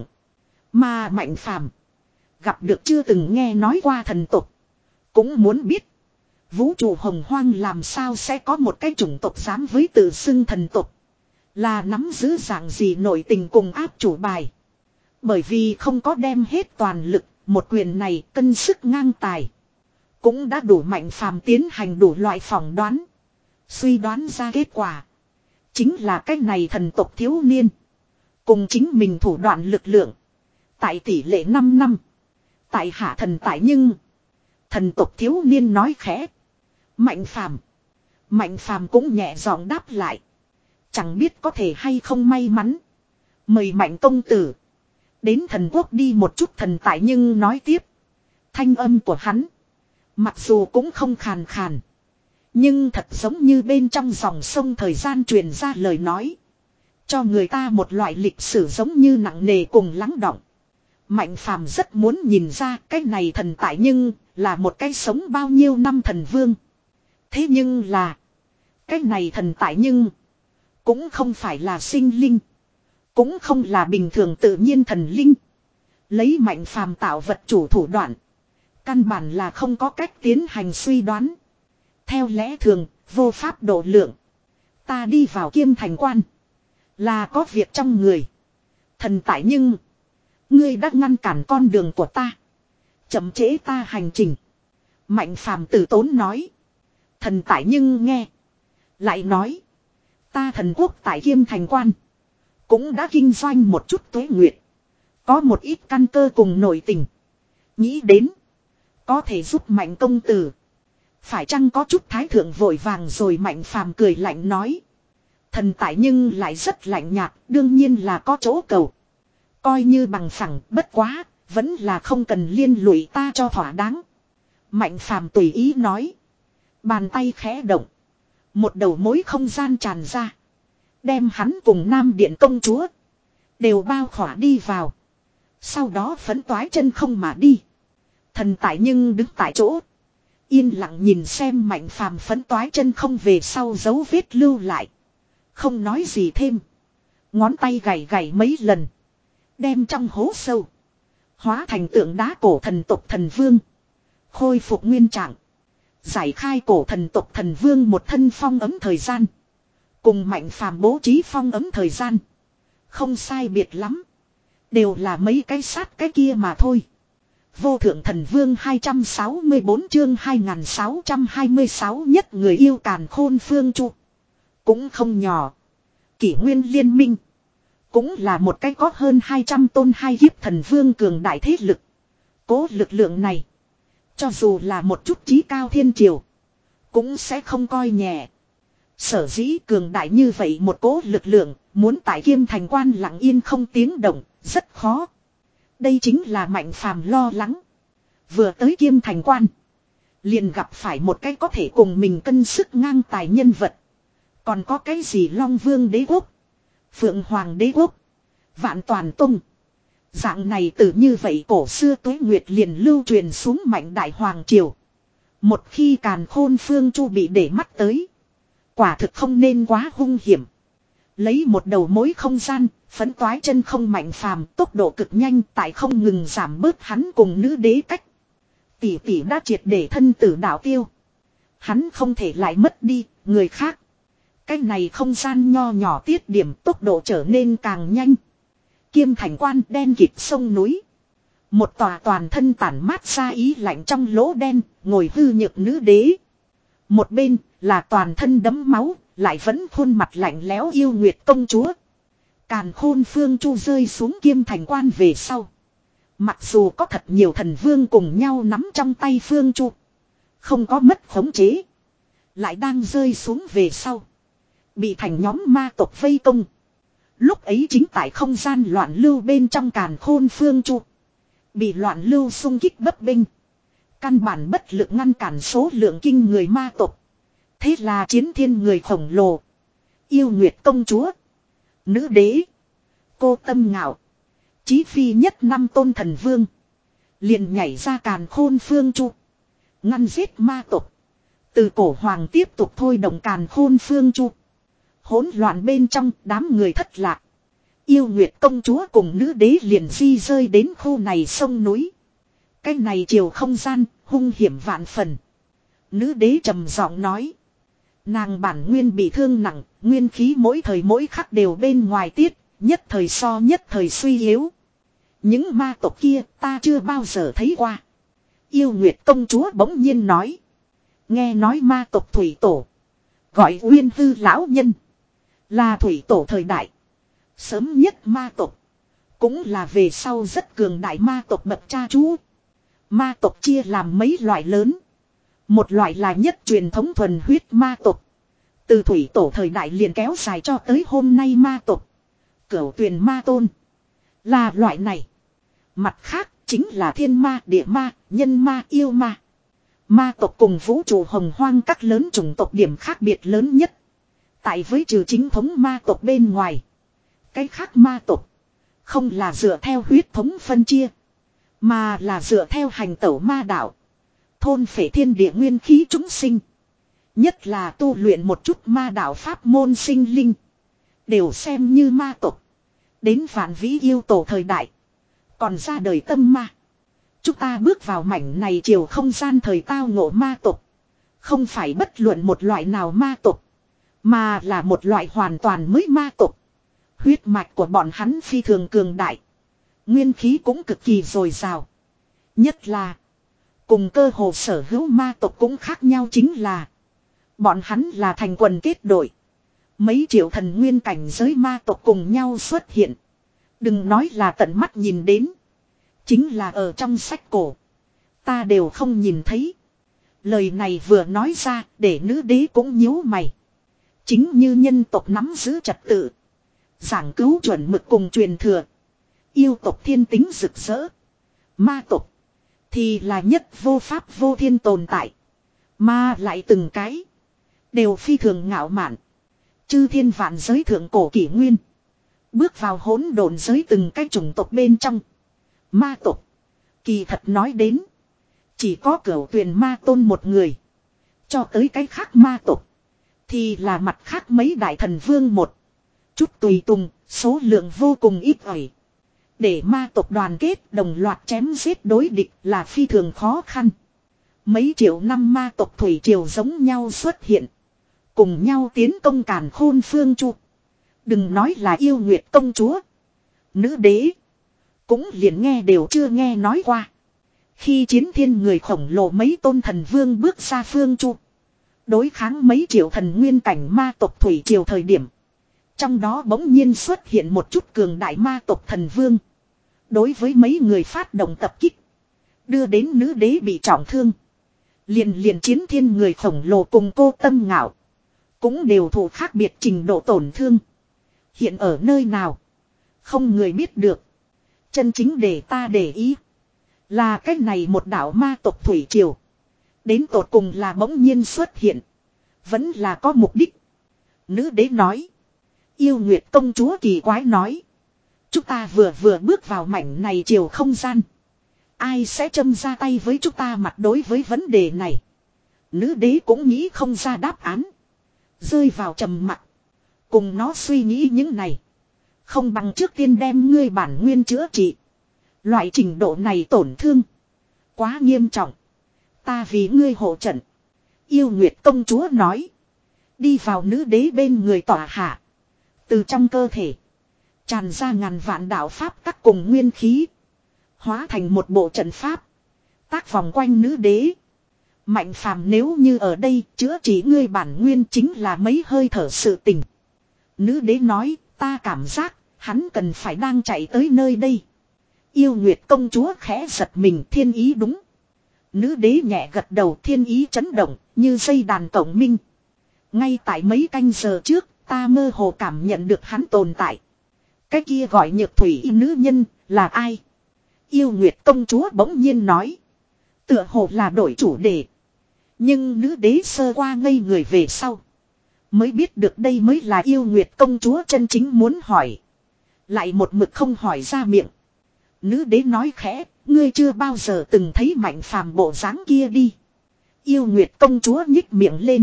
Mà Mạnh phàm gặp được chưa từng nghe nói qua thần tộc, cũng muốn biết vũ trụ hồng hoang làm sao sẽ có một cái chủng tộc dám với tự xưng thần tộc, là nắm giữ dạng gì nội tình cùng áp chủ bài. Bởi vì không có đem hết toàn lực, một quyền này cân sức ngang tài, cũng đã đủ Mạnh phàm tiến hành đủ loại phỏng đoán. Suy đoán ra kết quả, chính là cái này thần tộc thiếu niên cùng chính mình thủ đoạn lực lượng tại tỷ lệ năm năm. Tại hạ thần tại nhưng thần tộc thiếu niên nói khẽ. Mạnh phàm. Mạnh phàm cũng nhẹ giọng đáp lại. Chẳng biết có thể hay không may mắn, mời Mạnh công tử đến thần quốc đi một chút. Thần tại nhưng nói tiếp. Thanh âm của hắn mặc dù cũng không khàn khàn, nhưng thật giống như bên trong dòng sông thời gian truyền ra lời nói, cho người ta một loại lịch sử giống như nặng nề cùng lắng đọng. Mạnh phàm rất muốn nhìn ra cái này thần tại nhưng là một cái sống bao nhiêu năm thần vương. Thế nhưng là cái này thần tại nhưng cũng không phải là sinh linh, cũng không là bình thường tự nhiên thần linh. Lấy Mạnh phàm tạo vật chủ thủ đoạn, căn bản là không có cách tiến hành suy đoán. Theo lẽ thường, vô pháp độ lượng. Ta đi vào Kiêm Thành Quan là có việc trong người. Thần tại nhưng ngươi đã ngăn cản con đường của ta, chậm trễ ta hành trình. Mạnh phàm tử tốn nói. Thần tại nhưng nghe lại nói. Ta thần quốc tại Kiêm Thành Quan cũng đã kinh doanh một chút tuế nguyệt, có một ít căn cơ cùng nội tình, nghĩ đến có thể giúp Mạnh công tử. Phải chăng có chút thái thượng vội vàng rồi? Mạnh phàm cười lạnh nói. Thần tại nhưng lại rất lạnh nhạt, đương nhiên là có chỗ cầu. Coi như bằng phẳng, bất quá, vẫn là không cần liên lụy ta cho thỏa đáng. Mạnh phàm tùy ý nói. Bàn tay khẽ động, một đầu mối không gian tràn ra, đem hắn cùng Nam Điện công chúa đều bao khỏa đi vào. Sau đó phấn toái chân không mà đi. Thần tại nhưng đứng tại chỗ, Yên lặng nhìn xem Mạnh Phàm phấn toái chân không về sau dấu vết lưu lại. Không nói gì thêm. Ngón tay gảy gảy mấy lần. Đem trong hố sâu. Hóa thành tượng đá cổ thần tộc thần vương. Khôi phục nguyên trạng. Giải khai cổ thần tộc thần vương một thân phong ấm thời gian. Cùng Mạnh Phàm bố trí phong ấm thời gian. Không sai biệt lắm. Đều là mấy cái sát cái kia mà thôi. Vô thượng thần vương hai trăm sáu mươi bốn chương hai nghìn sáu trăm hai mươi sáu nhất người yêu càn khôn phương chu. Cũng không nhỏ. Kỷ nguyên liên minh. Cũng là một cái có hơn hai trăm tôn hai kiếp thần vương cường đại thế lực. Cố lực lượng này. Cho dù là một chút chí cao thiên triều. Cũng sẽ không coi nhẹ. Sở dĩ cường đại như vậy một cố lực lượng. Muốn tại Kiêm Thành Quan lặng yên không tiếng động. Rất khó. Đây chính là Mạnh Phàm lo lắng. Vừa tới Kiêm Thành Quan. Liền gặp phải một cái có thể cùng mình cân sức ngang tài nhân vật. Còn có cái gì Long Vương Đế Quốc. Phượng Hoàng Đế Quốc. Vạn Toàn Tông. Dạng này từ như vậy cổ xưa tuế nguyệt liền lưu truyền xuống Mạnh Đại Hoàng Triều. Một khi càn khôn phương chu bị để mắt tới. Quả thực không nên quá hung hiểm. Lấy một đầu mối không gian, phấn toái chân không Mạnh Phàm tốc độ cực nhanh tại không ngừng giảm bớt hắn cùng nữ đế cách. Tỷ tỷ đã triệt để thân tử đạo tiêu. Hắn không thể lại mất đi, người khác. Cái này không gian nho nhỏ tiết điểm tốc độ trở nên càng nhanh. Kiêm Thành Quan đen kịt sông núi. Một tòa toàn thân tản mát ra ý lạnh trong lỗ đen, ngồi hư nhược nữ đế. Một bên là toàn thân đẫm máu, lại vẫn khuôn mặt lạnh lẽo yêu nguyệt công chúa. Càn khôn phương chu rơi xuống Kiêm Thành Quan về sau. Mặc dù có thật nhiều thần vương cùng nhau nắm trong tay phương chu. Không có mất khống chế. Lại đang rơi xuống về sau. Bị thành nhóm ma tộc vây công. Lúc ấy chính tại không gian loạn lưu bên trong càn khôn phương chu. Bị loạn lưu xung kích bấp bênh. Căn bản bất lực ngăn cản số lượng kinh người ma tộc. Thế là chiến thiên người khổng lồ. Yêu nguyệt công chúa. Nữ đế. Cô tâm ngạo. Chí phi nhất năm tôn thần vương. Liền nhảy ra càn khôn phương chu. Ngăn giết ma tộc. Từ cổ hoàng tiếp tục thôi động càn khôn phương chu. Hỗn loạn bên trong đám người thất lạc. Yêu nguyệt công chúa cùng nữ đế liền di rơi đến khu này sông núi. Cái này chiều không gian hung hiểm vạn phần. Nữ đế trầm giọng nói. Nàng bản nguyên bị thương nặng. Nguyên khí mỗi thời mỗi khắc đều bên ngoài tiết. Nhất thời so nhất thời suy yếu. Những ma tộc kia ta chưa bao giờ thấy qua. Yêu nguyệt công chúa bỗng nhiên nói. Nghe nói ma tộc thủy tổ. Gọi Uyên Hư lão nhân. Là thủy tổ thời đại. Sớm nhất ma tộc. Cũng là về sau rất cường đại ma tộc bậc cha chú. Ma tộc chia làm mấy loại lớn. Một loại là nhất truyền thống thuần huyết ma tộc. Từ thủy tổ thời đại liền kéo dài cho tới hôm nay ma tộc. Cửu tuyền ma tôn. Là loại này. Mặt khác chính là thiên ma, địa ma, nhân ma, yêu ma. Ma tộc cùng vũ trụ hồng hoang các lớn chủng tộc điểm khác biệt lớn nhất. Tại với trừ chính thống ma tộc bên ngoài. Cái khác ma tộc. Không là dựa theo huyết thống phân chia. Mà là dựa theo hành tẩu ma đạo. Thôn phệ thiên địa nguyên khí chúng sinh. Nhất là tu luyện một chút ma đạo pháp môn sinh linh. Đều xem như ma tộc. Đến vạn vĩ yêu tổ thời đại. Còn ra đời tâm ma. Chúng ta bước vào mảnh này chiều không gian thời tao ngộ ma tộc. Không phải bất luận một loại nào ma tộc. Mà là một loại hoàn toàn mới ma tộc. Huyết mạch của bọn hắn phi thường cường đại. Nguyên khí cũng cực kỳ dồi dào. Nhất là. Cùng cơ hồ sở hữu ma tộc cũng khác nhau chính là. Bọn hắn là thành quần kết đội. Mấy triệu thần nguyên cảnh giới ma tộc cùng nhau xuất hiện. Đừng nói là tận mắt nhìn đến. Chính là ở trong sách cổ. Ta đều không nhìn thấy. Lời này vừa nói ra để nữ đế cũng nhíu mày. Chính như nhân tộc nắm giữ trật tự. Giảng cứu chuẩn mực cùng truyền thừa. Yêu tộc thiên tính rực rỡ. Ma tộc. Thì là nhất vô pháp vô thiên tồn tại. Mà lại từng cái. Đều phi thường ngạo mạn. Chư thiên vạn giới thượng cổ kỷ nguyên. Bước vào hỗn độn giới từng cái chủng tộc bên trong. Ma tộc. Kỳ thật nói đến. Chỉ có cửu tuyền ma tôn một người. Cho tới cái khác ma tộc. Thì là mặt khác mấy đại thần vương một. Chút tùy tùng, số lượng vô cùng ít ỏi. Để ma tộc đoàn kết đồng loạt chém giết đối địch là phi thường khó khăn. Mấy triệu năm ma tộc thủy triều giống nhau xuất hiện. Cùng nhau tiến công càn khôn phương chu. Đừng nói là yêu nguyệt công chúa. Nữ đế. Cũng liền nghe đều chưa nghe nói qua. Khi chiến thiên người khổng lồ mấy tôn thần vương bước ra phương chu. Đối kháng mấy triệu thần nguyên cảnh ma tộc thủy triều thời điểm. Trong đó bỗng nhiên xuất hiện một chút cường đại ma tộc thần vương. Đối với mấy người phát động tập kích. Đưa đến nữ đế bị trọng thương. Liền liền chiến thiên người khổng lồ cùng cô Tâm Ngạo. Cũng đều thụ khác biệt trình độ tổn thương. Hiện ở nơi nào. Không người biết được. Chân chính để ta để ý. Là cách này một đảo ma tộc thủy triều. Đến tột cùng là bỗng nhiên xuất hiện. Vẫn là có mục đích. Nữ đế nói. Yêu Nguyệt công chúa kỳ quái nói. Chúng ta vừa vừa bước vào mảnh này chiều không gian. Ai sẽ châm ra tay với chúng ta mặt đối với vấn đề này. Nữ đế cũng nghĩ không ra đáp án. Rơi vào trầm mặc. Cùng nó suy nghĩ những này. Không bằng trước tiên đem ngươi bản nguyên chữa trị. Loại trình độ này tổn thương. Quá nghiêm trọng. Ta vì ngươi hộ trận. Yêu Nguyệt công chúa nói. Đi vào nữ đế bên người tỏa hạ. Từ trong cơ thể. Tràn ra ngàn vạn đạo pháp các cùng nguyên khí. Hóa thành một bộ trận pháp. Tác vòng quanh nữ đế. Mạnh phàm nếu như ở đây chữa trị ngươi bản nguyên chính là mấy hơi thở sự tình. Nữ đế nói ta cảm giác hắn cần phải đang chạy tới nơi đây. Yêu Nguyệt công chúa khẽ giật mình thiên ý đúng. Nữ đế nhẹ gật đầu thiên ý chấn động như dây đàn cổng minh. Ngay tại mấy canh giờ trước ta mơ hồ cảm nhận được hắn tồn tại. Cái kia gọi Nhược Thủy nữ nhân là ai? Yêu Nguyệt công chúa bỗng nhiên nói. Tựa hồ là đổi chủ đề. Nhưng nữ đế sơ qua ngây người về sau. Mới biết được đây mới là Yêu Nguyệt công chúa chân chính muốn hỏi. Lại một mực không hỏi ra miệng. Nữ đế nói khẽ, ngươi chưa bao giờ từng thấy Mạnh Phàm bộ dáng kia đi. Yêu Nguyệt công chúa nhích miệng lên.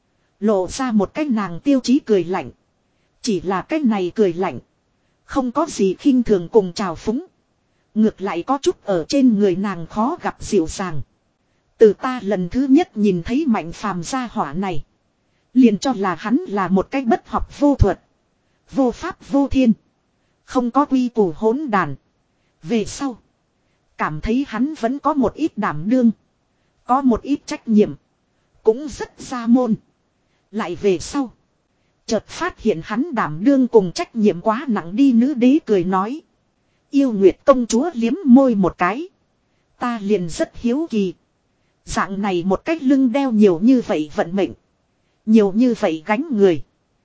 Lộ ra một cái nàng tiêu chí cười lạnh. Chỉ là cái này cười lạnh. Không có gì khinh thường cùng trào phúng. Ngược lại có chút ở trên người nàng khó gặp dịu dàng. Từ ta lần thứ nhất nhìn thấy Mạnh Phàm gia hỏa này. Liền cho là hắn là một cái bất học vô thuật. Vô pháp vô thiên. Không có quy củ hỗn đàn. Về sau. Cảm thấy hắn vẫn có một ít đảm đương. Có một ít trách nhiệm. Cũng rất ra môn. Lại về sau. Chợt phát hiện hắn đảm đương cùng trách nhiệm quá nặng đi nữ đế cười nói. Yêu Nguyệt công chúa liếm môi một cái. Ta liền rất hiếu kỳ. Dạng này một cách lưng đeo nhiều như vậy vận mệnh. Nhiều như vậy gánh người.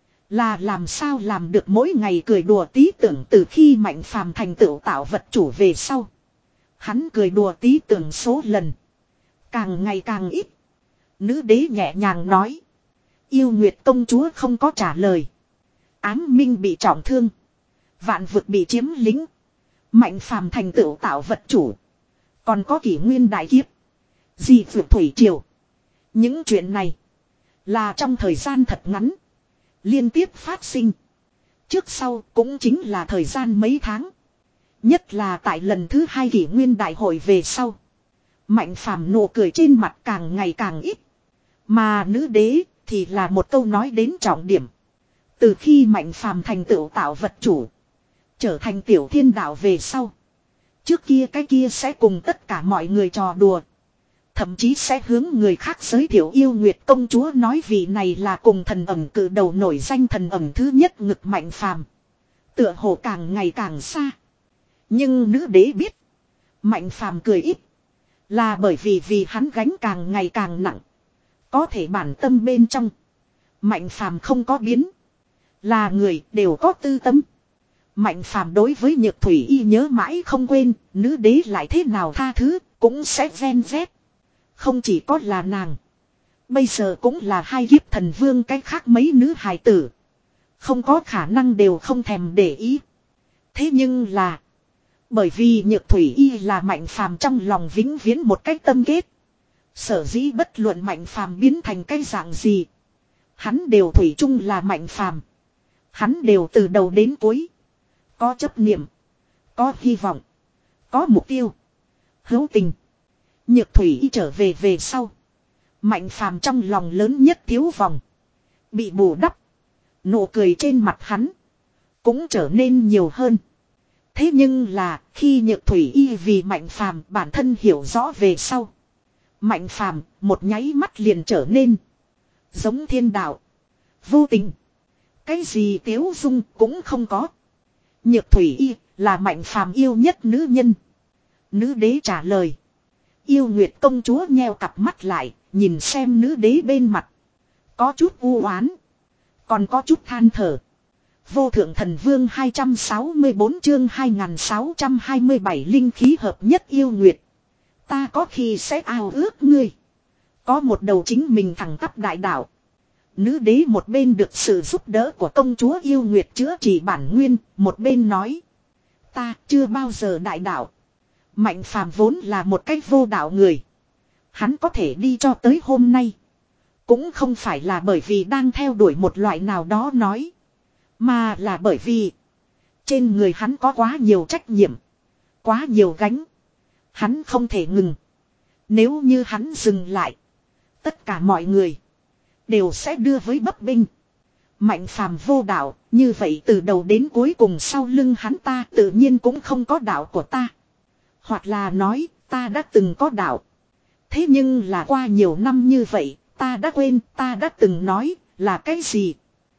Là làm sao làm được mỗi ngày cười đùa tí tưởng từ khi Mạnh Phàm thành tựu tạo vật chủ về sau. Hắn cười đùa tí tưởng số lần. Càng ngày càng ít. Nữ đế nhẹ nhàng nói. Yêu Nguyệt công chúa không có trả lời. Ám minh bị trọng thương. Vạn vực bị chiếm lính. Mạnh Phàm thành tựu tạo vật chủ. Còn có kỷ nguyên đại kiếp. Dị vượt thủy triều. Những chuyện này. Là trong thời gian thật ngắn. Liên tiếp phát sinh. Trước sau cũng chính là thời gian mấy tháng. Nhất là tại lần thứ hai kỷ nguyên đại hội về sau. Mạnh Phàm nụ cười trên mặt càng ngày càng ít. Mà nữ đế thì là một câu nói đến trọng điểm. Từ khi Mạnh Phàm thành tựu tạo vật chủ. Trở thành tiểu thiên đạo về sau. Trước kia cái kia sẽ cùng tất cả mọi người trò đùa. Thậm chí sẽ hướng người khác giới thiệu Yêu Nguyệt công chúa nói vị này là cùng thần ẩm cử đầu nổi danh thần ẩm thứ nhất ngực Mạnh Phàm. Tựa hồ càng ngày càng xa. Nhưng nữ đế biết. Mạnh Phàm cười ít. Là bởi vì vì hắn gánh càng ngày càng nặng. Có thể bản tâm bên trong. Mạnh Phàm không có biến. Là người đều có tư tâm. Mạnh Phàm đối với Nhược Thủy y nhớ mãi không quên. Nữ đế lại thế nào tha thứ cũng sẽ ven vét. Không chỉ có là nàng. Bây giờ cũng là hai kiếp thần vương cái khác mấy nữ hài tử. Không có khả năng đều không thèm để ý. Thế nhưng là. Bởi vì Nhược Thủy y là Mạnh Phàm trong lòng vĩnh viễn một cách tâm kết. Sở dĩ bất luận Mạnh Phàm biến thành cái dạng gì. Hắn đều thủy chung là Mạnh Phàm. Hắn đều từ đầu đến cuối. Có chấp niệm. Có hy vọng. Có mục tiêu. Hữu tình. Nhược thủy trở về về sau. Mạnh Phàm trong lòng lớn nhất thiếu vòng. Bị bù đắp. Nụ cười trên mặt hắn. Cũng trở nên nhiều hơn. Thế nhưng là khi Nhược thủy y vì Mạnh Phàm bản thân hiểu rõ về sau. Mạnh Phàm một nháy mắt liền trở nên. Giống thiên đạo. Vô tình. Cái gì tiếu dung cũng không có. Nhược thủy y là Mạnh Phàm yêu nhất nữ nhân. Nữ đế trả lời. Yêu Nguyệt công chúa nheo cặp mắt lại. Nhìn xem nữ đế bên mặt. Có chút u oán. Còn có chút than thở. Vô thượng thần vương hai trăm sáu mươi bốn chương hai nghìn sáu trăm hai mươi bảy linh khí hợp nhất yêu nguyệt. Ta có khi sẽ ao ước ngươi. Có một đầu chính mình thẳng tắp đại đạo. Nữ đế một bên được sự giúp đỡ của công chúa yêu nguyệt chữa trị bản nguyên. Một bên nói. Ta chưa bao giờ đại đạo. Mạnh Phàm vốn là một cách vô đạo người. Hắn có thể đi cho tới hôm nay. Cũng không phải là bởi vì đang theo đuổi một loại nào đó nói. Mà là bởi vì. Trên người hắn có quá nhiều trách nhiệm. Quá nhiều gánh. Hắn không thể ngừng. Nếu như hắn dừng lại. Tất cả mọi người. Đều sẽ đưa với bấp bênh. Mạnh Phàm vô đạo. Như vậy từ đầu đến cuối cùng sau lưng hắn ta tự nhiên cũng không có đạo của ta. Hoặc là nói ta đã từng có đạo. Thế nhưng là qua nhiều năm như vậy. Ta đã quên ta đã từng nói là cái gì.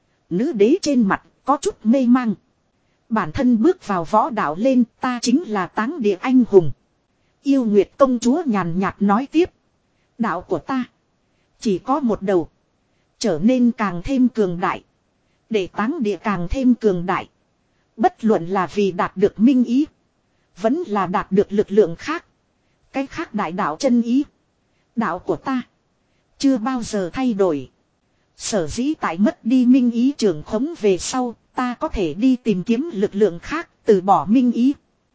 Nữ đế trên mặt có chút mê mang. Bản thân bước vào võ đạo lên ta chính là táng địa anh hùng. Yêu Nguyệt công chúa nhàn nhạt nói tiếp. Đạo của ta. Chỉ có một đầu. Trở nên càng thêm cường đại. Để táng địa càng thêm cường đại. Bất luận là vì đạt được minh ý. Vẫn là đạt được lực lượng khác. Cái khác đại đạo chân ý. Đạo của ta. Chưa bao giờ thay đổi. Sở dĩ tại mất đi minh ý trưởng khống về sau. Ta có thể đi tìm kiếm lực lượng khác. Từ bỏ minh ý.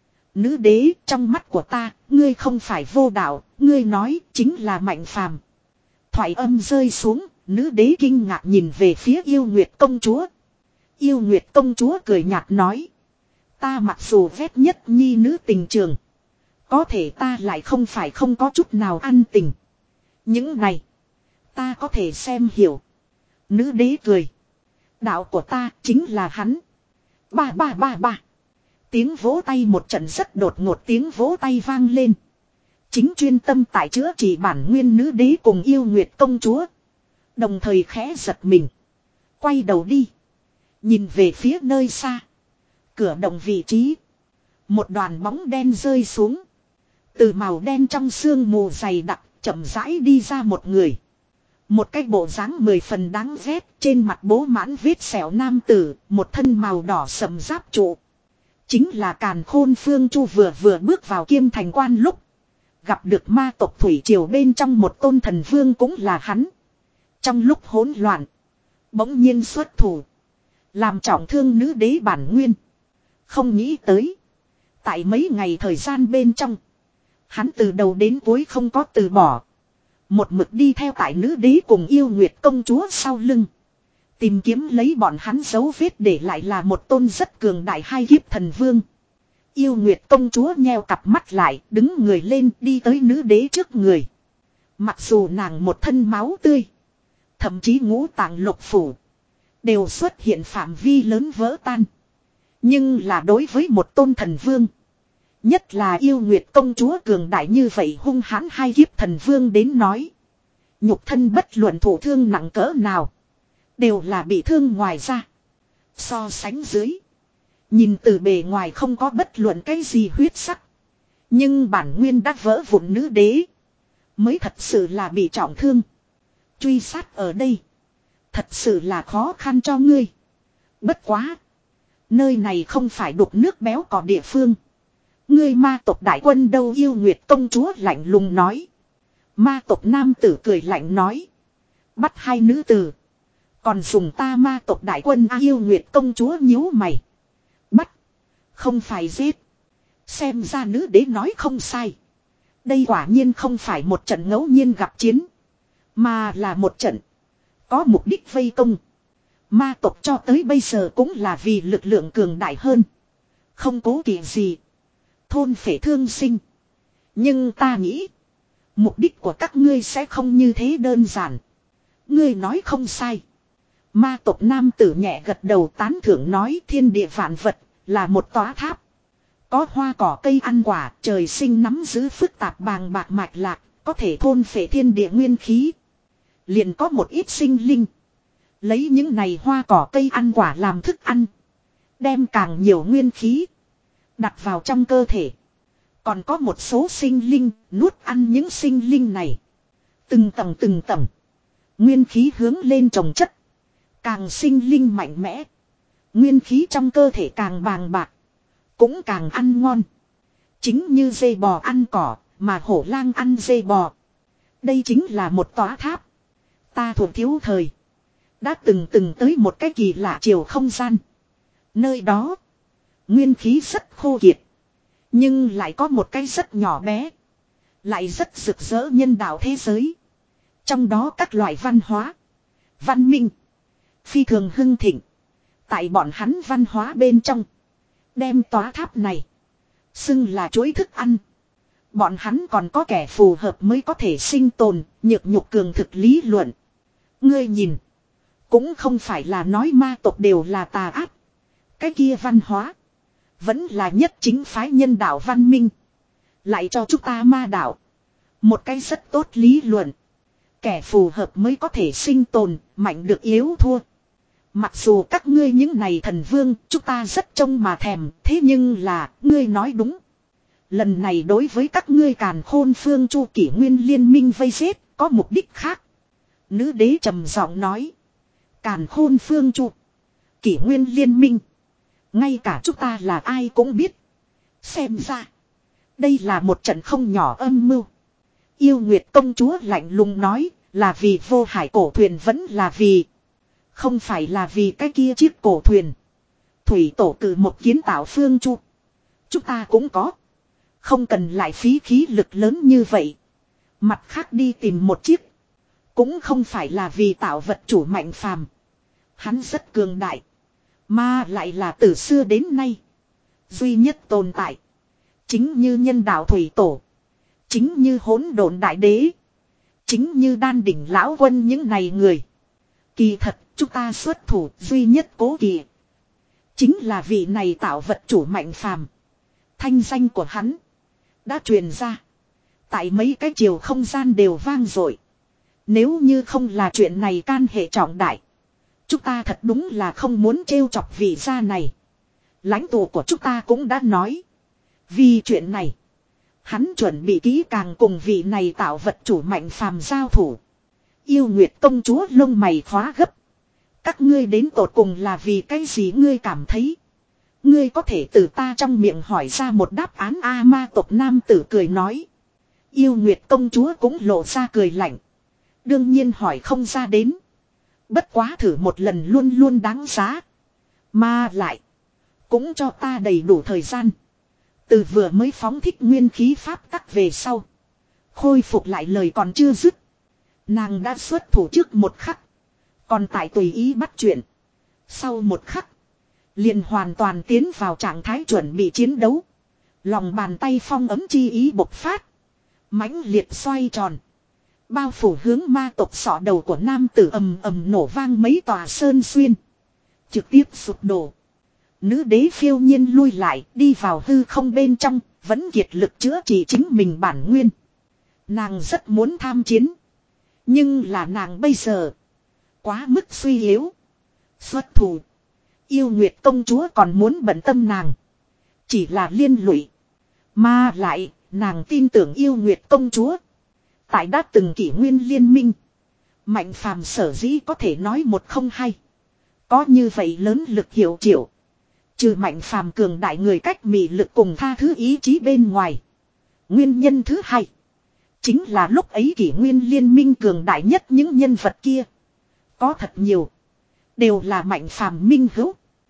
Nữ đế trong mắt của ta. Ngươi không phải vô đạo. Ngươi nói chính là Mạnh Phàm. Thoại âm rơi xuống. Nữ đế kinh ngạc nhìn về phía yêu Nguyệt công chúa. Yêu Nguyệt công chúa cười nhạt nói. Ta mặc dù ghét nhất nhi nữ tình trường. Có thể ta lại không phải không có chút nào ăn tình. Những này. Ta có thể xem hiểu. Nữ đế cười. Đạo của ta chính là hắn. Ba ba ba ba. Tiếng vỗ tay một trận rất đột ngột tiếng vỗ tay vang lên. Chính chuyên tâm tại chữa trị bản nguyên nữ đế cùng yêu Nguyệt công chúa. Đồng thời khẽ giật mình. Quay đầu đi. Nhìn về phía nơi xa. Cửa động vị trí. Một đoàn bóng đen rơi xuống. Từ màu đen trong sương mù dày đặc chậm rãi đi ra một người. Một cái bộ dáng mười phần đáng ghét. Trên mặt bố mãn vết sẹo nam tử. Một thân màu đỏ sầm giáp trụ. Chính là Càn Khôn Phương Chu vừa vừa bước vào Kiêm Thành Quan lúc. Gặp được ma tộc Thủy Triều bên trong một tôn thần vương cũng là hắn. Trong lúc hỗn loạn. Bỗng nhiên xuất thủ. Làm trọng thương nữ đế bản nguyên. Không nghĩ tới. Tại mấy ngày thời gian bên trong. Hắn từ đầu đến cuối không có từ bỏ. Một mực đi theo tại nữ đế cùng yêu Nguyệt công chúa sau lưng. Tìm kiếm lấy bọn hắn dấu vết để lại là một tôn rất cường đại hai kiếp thần vương. Yêu Nguyệt công chúa nheo cặp mắt lại đứng người lên đi tới nữ đế trước người. Mặc dù nàng một thân máu tươi. Thậm chí ngũ tạng lục phủ. Đều xuất hiện phạm vi lớn vỡ tan. Nhưng là đối với một tôn thần vương. Nhất là yêu Nguyệt công chúa cường đại như vậy hung hãn hai kiếp thần vương đến nói. Nhục thân bất luận thổ thương nặng cỡ nào. Đều là bị thương ngoài ra. So sánh dưới. Nhìn từ bề ngoài không có bất luận cái gì huyết sắc. Nhưng bản nguyên đã vỡ vụn nữ đế. Mới thật sự là bị trọng thương. Truy sát ở đây. Thật sự là khó khăn cho ngươi. Bất quá. Nơi này không phải đục nước béo cò địa phương. Ngươi ma tộc đại quân đâu yêu Nguyệt công chúa lạnh lùng nói. Ma tộc nam tử cười lạnh nói. Bắt hai nữ tử. Còn dùng ta ma tộc đại quân à, yêu Nguyệt công chúa nhíu mày. Bắt. Không phải giết. Xem ra nữ đế nói không sai. Đây quả nhiên không phải một trận ngẫu nhiên gặp chiến. Mà là một trận. Có mục đích vây công. Ma tộc cho tới bây giờ cũng là vì lực lượng cường đại hơn. Không cố kỵ gì. Thôn phệ thương sinh. Nhưng ta nghĩ. Mục đích của các ngươi sẽ không như thế đơn giản. Ngươi nói không sai. Ma tộc nam tử nhẹ gật đầu tán thưởng nói thiên địa vạn vật là một tòa tháp. Có hoa cỏ cây ăn quả, trời sinh nắm giữ phức tạp bàng bạc mạch lạc, có thể thôn phệ thiên địa nguyên khí. Liền có một ít sinh linh. Lấy những này hoa cỏ cây ăn quả làm thức ăn. Đem càng nhiều nguyên khí. Đặt vào trong cơ thể. Còn có một số sinh linh nuốt ăn những sinh linh này. Từng tầng từng tầng. Nguyên khí hướng lên trồng chất. Càng sinh linh mạnh mẽ. Nguyên khí trong cơ thể càng bàng bạc. Cũng càng ăn ngon. Chính như dê bò ăn cỏ. Mà hổ lang ăn dê bò. Đây chính là một tòa tháp. Ta thuộc thiếu thời. Đã từng từng tới một cái kỳ lạ chiều không gian. Nơi đó. Nguyên khí rất khô kiệt. Nhưng lại có một cái rất nhỏ bé. Lại rất rực rỡ nhân đạo thế giới. Trong đó các loại văn hóa. Văn minh. Phi thường hưng thịnh. Tại bọn hắn văn hóa bên trong. Đem tòa tháp này. Xưng là chuỗi thức ăn. Bọn hắn còn có kẻ phù hợp mới có thể sinh tồn. Nhược nhục cường thực lý luận. Ngươi nhìn. Cũng không phải là nói ma tộc đều là tà ác. Cái kia văn hóa. Vẫn là nhất chính phái nhân đạo văn minh. Lại cho chúng ta ma đạo. Một cái rất tốt lý luận. Kẻ phù hợp mới có thể sinh tồn. Mạnh được yếu thua. Mặc dù các ngươi những này thần vương. Chúng ta rất trông mà thèm. Thế nhưng là ngươi nói đúng. Lần này đối với các ngươi càn khôn phương chu kỷ nguyên liên minh vây giết. Có mục đích khác. Nữ đế trầm giọng nói. Càn khôn phương chu. Kỷ nguyên liên minh. Ngay cả chúng ta là ai cũng biết. Xem ra. Đây là một trận không nhỏ âm mưu. Yêu Nguyệt công chúa lạnh lùng nói. Là vì vô hải cổ thuyền vẫn là vì. Không phải là vì cái kia chiếc cổ thuyền. Thủy tổ cử một kiến tạo phương chu. Chúng ta cũng có. Không cần lại phí khí lực lớn như vậy. Mặt khác đi tìm một chiếc. Cũng không phải là vì tạo vật chủ mạnh phàm. Hắn rất cường đại. Mà lại là từ xưa đến nay. Duy nhất tồn tại. Chính như nhân đạo thủy tổ. Chính như hỗn độn đại đế. Chính như đan đỉnh lão quân những này người. Kỳ thật chúng ta xuất thủ duy nhất cố kỵ. Chính là vị này tạo vật chủ mạnh phàm. Thanh danh của hắn. Đã truyền ra. Tại mấy cái chiều không gian đều vang dội. Nếu như không là chuyện này can hệ trọng đại. Chúng ta thật đúng là không muốn trêu chọc vị gia này. Lãnh tụ của chúng ta cũng đã nói. Vì chuyện này. Hắn chuẩn bị kỹ càng cùng vị này tạo vật chủ mạnh phàm giao thủ. Yêu Nguyệt công chúa lông mày khóa gấp. Các ngươi đến tột cùng là vì cái gì ngươi cảm thấy. Ngươi có thể từ ta trong miệng hỏi ra một đáp án A ma tộc nam tử cười nói. Yêu Nguyệt công chúa cũng lộ ra cười lạnh. Đương nhiên hỏi không ra đến. Bất quá thử một lần luôn luôn đáng giá. Mà lại. Cũng cho ta đầy đủ thời gian. Từ vừa mới phóng thích nguyên khí pháp tắc về sau. Khôi phục lại lời còn chưa dứt. Nàng đã xuất thủ trước một khắc. Còn tại tùy ý bắt chuyện. Sau một khắc. Liền hoàn toàn tiến vào trạng thái chuẩn bị chiến đấu. Lòng bàn tay phong ấm chi ý bộc phát. Mãnh liệt xoay tròn. Bao phủ hướng ma tộc sọ đầu của nam tử ầm ầm nổ vang mấy tòa sơn xuyên. Trực tiếp sụp đổ. Nữ đế phiêu nhiên lui lại đi vào hư không bên trong. Vẫn kiệt lực chữa trị chính mình bản nguyên. Nàng rất muốn tham chiến. Nhưng là nàng bây giờ. Quá mức suy yếu. Xuất thủ. Yêu Nguyệt công chúa còn muốn bận tâm nàng. Chỉ là liên lụy. Mà lại nàng tin tưởng yêu Nguyệt công chúa. Tại đã từng kỷ nguyên liên minh. Mạnh phàm sở dĩ có thể nói một không hay. Có như vậy lớn lực hiệu triệu. Trừ mạnh phàm cường đại người cách mị lực cùng tha thứ ý chí bên ngoài. Nguyên nhân thứ hai. Chính là lúc ấy kỷ nguyên liên minh cường đại nhất những nhân vật kia. Có thật nhiều. Đều là mạnh phàm minh hữu.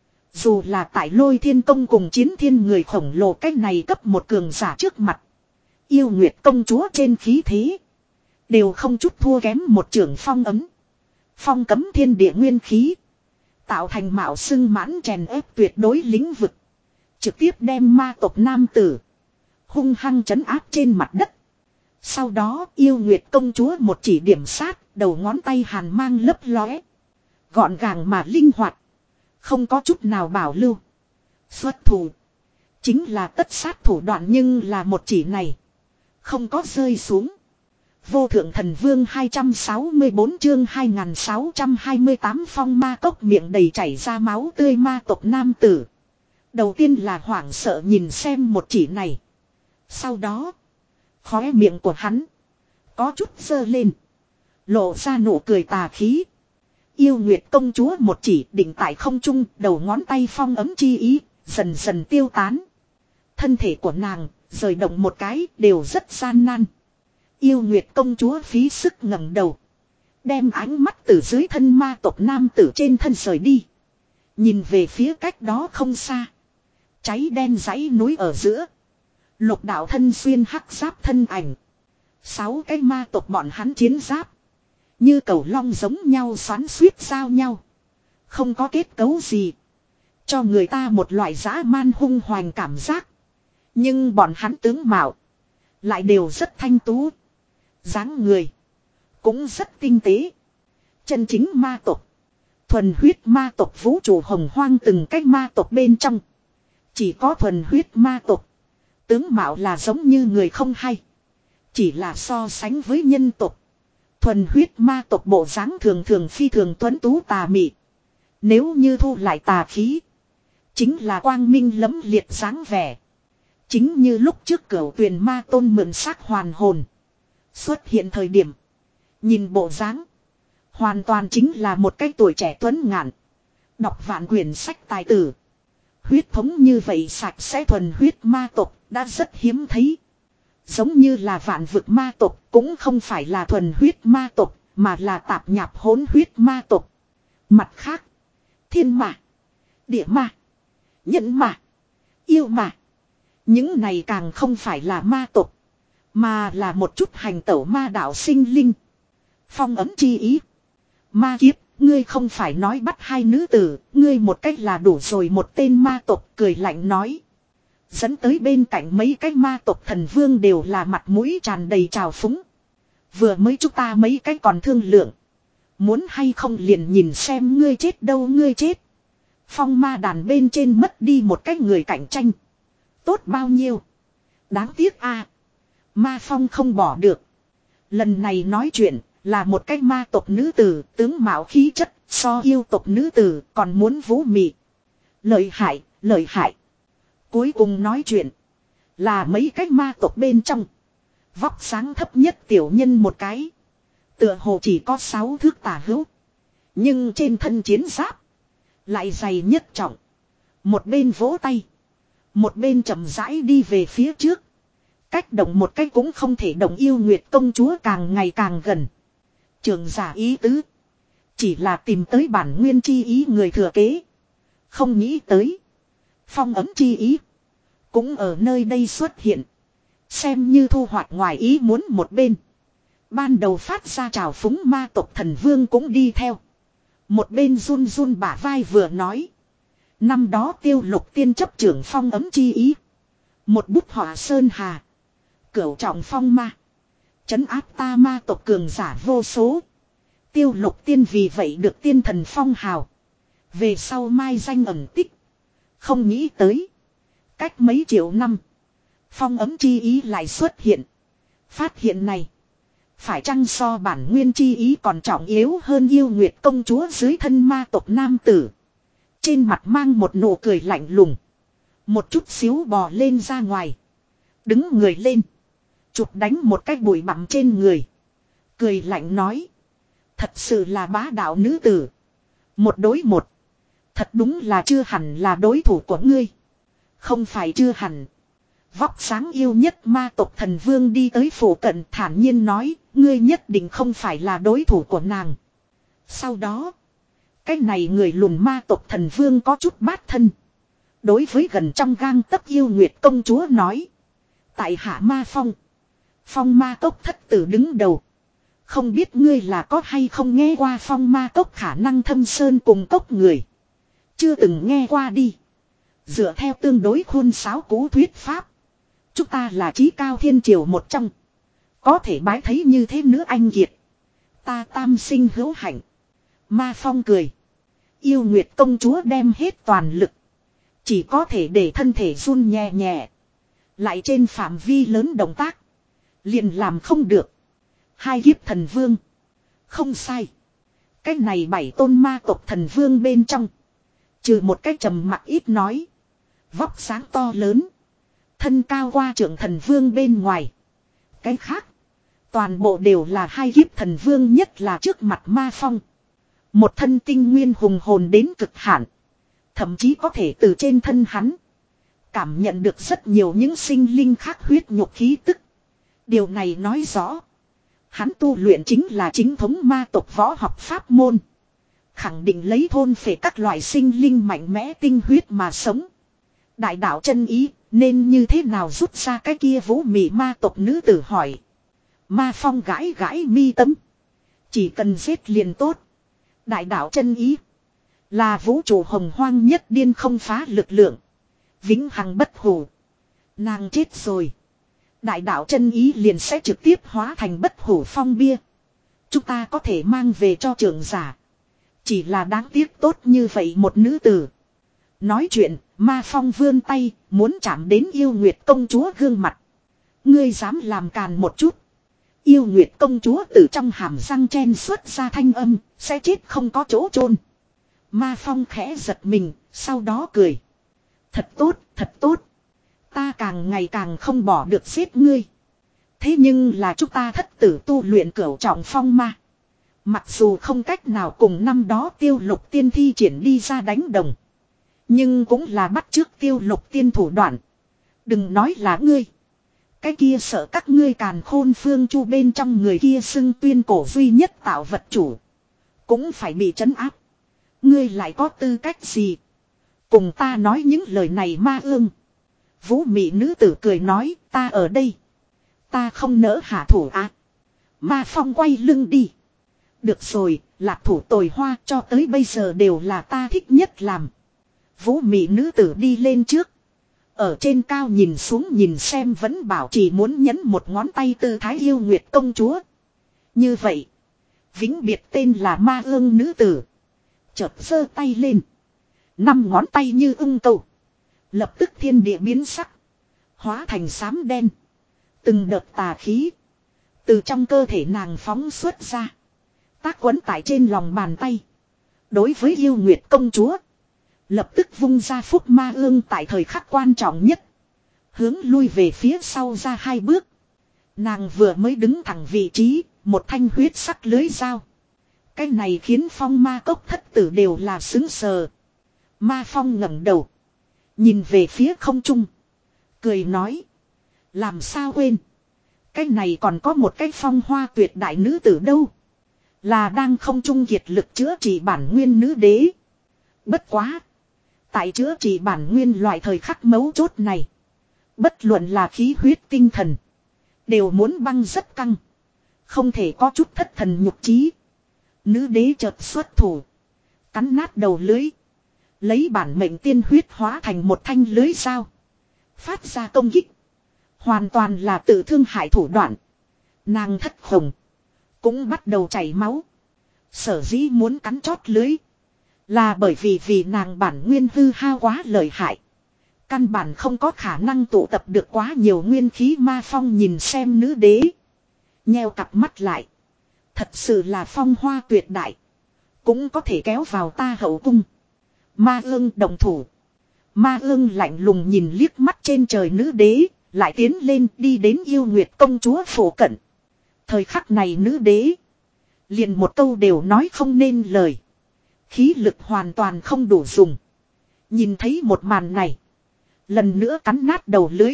Dù là tại lôi thiên công cùng chiến thiên người khổng lồ cách này cấp một cường giả trước mặt. Yêu Nguyệt công chúa trên khí thế. Đều không chút thua kém một trưởng phong ấm. Phong cấm thiên địa nguyên khí. Tạo thành mạo xưng mãn chèn ép tuyệt đối lĩnh vực. Trực tiếp đem ma tộc nam tử. Hung hăng trấn áp trên mặt đất. Sau đó yêu Nguyệt công chúa một chỉ điểm sát. Đầu ngón tay hàn mang lấp lóe. Gọn gàng mà linh hoạt. Không có chút nào bảo lưu. Xuất thủ. Chính là tất sát thủ đoạn nhưng là một chỉ này. Không có rơi xuống. Vô thượng thần vương hai trăm sáu mươi bốn chương hai nghìn sáu trăm hai mươi tám phong ma cốc miệng đầy chảy ra máu tươi ma tộc nam tử. Đầu tiên là hoảng sợ nhìn xem một chỉ này. Sau đó. Khóe miệng của hắn. Có chút dơ lên. Lộ ra nụ cười tà khí. Yêu Nguyệt công chúa một chỉ định tại không trung. Đầu ngón tay phong ấm chi ý. Dần dần tiêu tán. Thân thể của nàng. Rời động một cái đều rất gian nan. Yêu Nguyệt công chúa phí sức ngẩng đầu. Đem ánh mắt từ dưới thân ma tộc nam tử trên thân rời đi. Nhìn về phía cách đó không xa. Cháy đen dãy núi ở giữa. Lục đạo thân xuyên hắc giáp thân ảnh. Sáu cái ma tộc bọn hắn chiến giáp. Như cầu long giống nhau xoắn suýt giao nhau. Không có kết cấu gì. Cho người ta một loại dã man hung hoành cảm giác. Nhưng bọn hắn tướng mạo. Lại đều rất thanh tú. Dáng người. Cũng rất tinh tế. Chân chính ma tộc. Thuần huyết ma tộc vũ trụ hồng hoang từng cái ma tộc bên trong. Chỉ có thuần huyết ma tộc. Tướng mạo là giống như người không hay. Chỉ là so sánh với nhân tộc. Thuần huyết ma tộc bộ dáng thường thường phi thường tuấn tú tà mị. Nếu như thu lại tà khí. Chính là quang minh lẫm liệt dáng vẻ. Chính như lúc trước cửu tuyền ma tôn mượn xác hoàn hồn. Xuất hiện thời điểm. Nhìn bộ dáng. Hoàn toàn chính là một cái tuổi trẻ tuấn ngạn. Đọc vạn quyển sách tài tử. Huyết thống như vậy sạch sẽ thuần huyết ma tộc đã rất hiếm thấy. Giống như là vạn vực ma tộc cũng không phải là thuần huyết ma tộc mà là tạp nhạp hỗn huyết ma tộc. Mặt khác. Thiên ma. Địa ma. Nhân ma. Yêu ma. Những này càng không phải là ma tộc. Mà là một chút hành tẩu ma đạo sinh linh. Phong ấm chi ý. Ma kiếp, ngươi không phải nói bắt hai nữ tử, ngươi một cách là đủ rồi một tên ma tộc cười lạnh nói. Dẫn tới bên cạnh mấy cái ma tộc thần vương đều là mặt mũi tràn đầy trào phúng. Vừa mới chúng ta mấy cái còn thương lượng. Muốn hay không liền nhìn xem ngươi chết đâu ngươi chết. Phong ma đàn bên trên mất đi một cái người cạnh tranh. Tốt bao nhiêu. Đáng tiếc a à. Ma phong không bỏ được. Lần này nói chuyện là một cái ma tộc nữ tử tướng mạo khí chất so yêu tộc nữ tử còn muốn vũ mị. Lợi hại, lợi hại. Cuối cùng nói chuyện là mấy cái ma tộc bên trong. Vóc sáng thấp nhất tiểu nhân một cái. Tựa hồ chỉ có sáu thước tả hữu. Nhưng trên thân chiến giáp lại dày nhất trọng. Một bên vỗ tay. Một bên chậm rãi đi về phía trước. Cách động một cách cũng không thể động yêu Nguyệt công chúa càng ngày càng gần. Trường giả ý tứ. Chỉ là tìm tới bản nguyên chi ý người thừa kế. Không nghĩ tới. Phong ấm chi ý. Cũng ở nơi đây xuất hiện. Xem như thu hoạch ngoài ý muốn một bên. Ban đầu phát ra trào phúng ma tộc thần vương cũng đi theo. Một bên run run bả vai vừa nói. Năm đó tiêu lục tiên chấp trưởng phong ấm chi ý. Một bút họa sơn hà. Cửu trọng phong ma. Chấn áp ta ma tộc cường giả vô số. Tiêu lục tiên vì vậy được tiên thần phong hào. Về sau mai danh ẩn tích. Không nghĩ tới. Cách mấy triệu năm. Phong ấm chi ý lại xuất hiện. Phát hiện này. Phải chăng so bản nguyên chi ý còn trọng yếu hơn yêu Nguyệt công chúa dưới thân ma tộc nam tử. Trên mặt mang một nụ cười lạnh lùng. Một chút xíu bò lên ra ngoài. Đứng người lên. Chụp đánh một cái bụi bặm trên người. Cười lạnh nói. Thật sự là bá đạo nữ tử. Một đối một. Thật đúng là chưa hẳn là đối thủ của ngươi. Không phải chưa hẳn. Vóc sáng yêu nhất ma tộc thần vương đi tới phủ cận thản nhiên nói. Ngươi nhất định không phải là đối thủ của nàng. Sau đó. Cái này người lùn ma tộc thần vương có chút bát thân. Đối với gần trong gang tấc yêu Nguyệt công chúa nói. Tại hạ ma phong. Phong ma cốc thất tử đứng đầu. Không biết ngươi là có hay không nghe qua phong ma cốc khả năng thâm sơn cùng cốc người. Chưa từng nghe qua đi. Dựa theo tương đối khuôn sáo cũ thuyết pháp. Chúng ta là chí cao thiên triều một trong. Có thể bái thấy như thế nữa anh kiệt. Ta tam sinh hữu hạnh. Ma Phong cười. Yêu Nguyệt công chúa đem hết toàn lực. Chỉ có thể để thân thể run nhẹ nhẹ. Lại trên phạm vi lớn động tác. Liền làm không được. Hai kiếp thần vương. Không sai. Cái này bảy tôn ma tộc thần vương bên trong. Trừ một cái trầm mặc ít nói. Vóc sáng to lớn. Thân cao qua trưởng thần vương bên ngoài. Cái khác. Toàn bộ đều là hai kiếp thần vương, nhất là trước mặt Ma Phong. Một thân tinh nguyên hùng hồn đến cực hạn. Thậm chí có thể từ trên thân hắn. Cảm nhận được rất nhiều những sinh linh khác huyết nhục khí tức. Điều này nói rõ. Hắn tu luyện chính là chính thống ma tộc võ học pháp môn. Khẳng định lấy thôn phệ các loại sinh linh mạnh mẽ tinh huyết mà sống. Đại đạo chân ý nên như thế nào rút ra cái kia vũ mị ma tộc nữ tử hỏi. Ma Phong gãi gãi mi tâm. Chỉ cần giết liền tốt. Đại đạo chân ý. Là vũ trụ hồng hoang nhất điên không phá lực lượng. Vĩnh hằng bất hủ. Nàng chết rồi. Đại đạo chân ý liền sẽ trực tiếp hóa thành bất hủ phong bia. Chúng ta có thể mang về cho trưởng giả. Chỉ là đáng tiếc tốt như vậy một nữ tử. Nói chuyện, Ma Phong vươn tay, muốn chạm đến Yêu Nguyệt công chúa gương mặt. Ngươi dám làm càn một chút. Yêu Nguyệt công chúa từ trong hàm răng chen xuất ra thanh âm, sẽ chết không có chỗ chôn. Ma Phong khẽ giật mình, sau đó cười. Thật tốt, thật tốt. Ta càng ngày càng không bỏ được giết ngươi. Thế nhưng là chúng ta thất tử tu luyện cửu trọng phong ma. Mặc dù không cách nào cùng năm đó Tiêu Lục Tiên thi triển đi ra đánh đồng. Nhưng cũng là bắt chước Tiêu Lục Tiên thủ đoạn. Đừng nói là ngươi. Cái kia sợ các ngươi càn khôn phương chu bên trong người kia xưng tuyên cổ duy nhất tạo vật chủ. Cũng phải bị trấn áp. Ngươi lại có tư cách gì? Cùng ta nói những lời này ma ương. Vũ mị nữ tử cười nói, ta ở đây. Ta không nỡ hạ thủ á. À. Ma Phong quay lưng đi. Được rồi, lạc thủ tồi hoa cho tới bây giờ đều là ta thích nhất làm. Vũ mị nữ tử đi lên trước. Ở trên cao nhìn xuống nhìn xem vẫn bảo chỉ muốn nhấn một ngón tay tư thái Yêu Nguyệt công chúa. Như vậy. Vĩnh biệt tên là ma ương nữ tử. Chợt giơ tay lên. Năm ngón tay như ưng câu. Lập tức thiên địa biến sắc. Hóa thành xám đen. Từng đợt tà khí. Từ trong cơ thể nàng phóng xuất ra. Tác quấn tại trên lòng bàn tay. Đối với Yêu Nguyệt công chúa. Lập tức vung ra phúc ma ương tại thời khắc quan trọng nhất. Hướng lui về phía sau ra hai bước. Nàng vừa mới đứng thẳng vị trí. Một thanh huyết sắc lưới dao. Cái này khiến Phong ma cốc thất tử đều là xứng sờ. Ma Phong ngẩng đầu. Nhìn về phía không trung. Cười nói. Làm sao quên. Cái này còn có một cái phong hoa tuyệt đại nữ tử đâu. Là đang không trung kiệt lực chữa trị bản nguyên nữ đế. Bất quá. Tại chữa trị bản nguyên loại thời khắc mấu chốt này. Bất luận là khí huyết tinh thần. Đều muốn băng rất căng. Không thể có chút thất thần nhục trí. Nữ đế chợt xuất thủ. Cắn nát đầu lưới. Lấy bản mệnh tiên huyết hóa thành một thanh lưới dao. Phát ra công kích. Hoàn toàn là tự thương hại thủ đoạn. Nàng thất hồng. Cũng bắt đầu chảy máu. Sở dĩ muốn cắn chót lưới. Là bởi vì vì nàng bản nguyên hư hao quá lợi hại. Căn bản không có khả năng tụ tập được quá nhiều nguyên khí. Ma Phong nhìn xem nữ đế. Nheo cặp mắt lại. Thật sự là phong hoa tuyệt đại. Cũng có thể kéo vào ta hậu cung. Ma ương đồng thủ. Ma ương lạnh lùng nhìn liếc mắt trên trời nữ đế. Lại tiến lên đi đến Yêu Nguyệt công chúa phổ cận. Thời khắc này nữ đế. Liền một câu đều nói không nên lời. Khí lực hoàn toàn không đủ dùng. Nhìn thấy một màn này. Lần nữa cắn nát đầu lưới.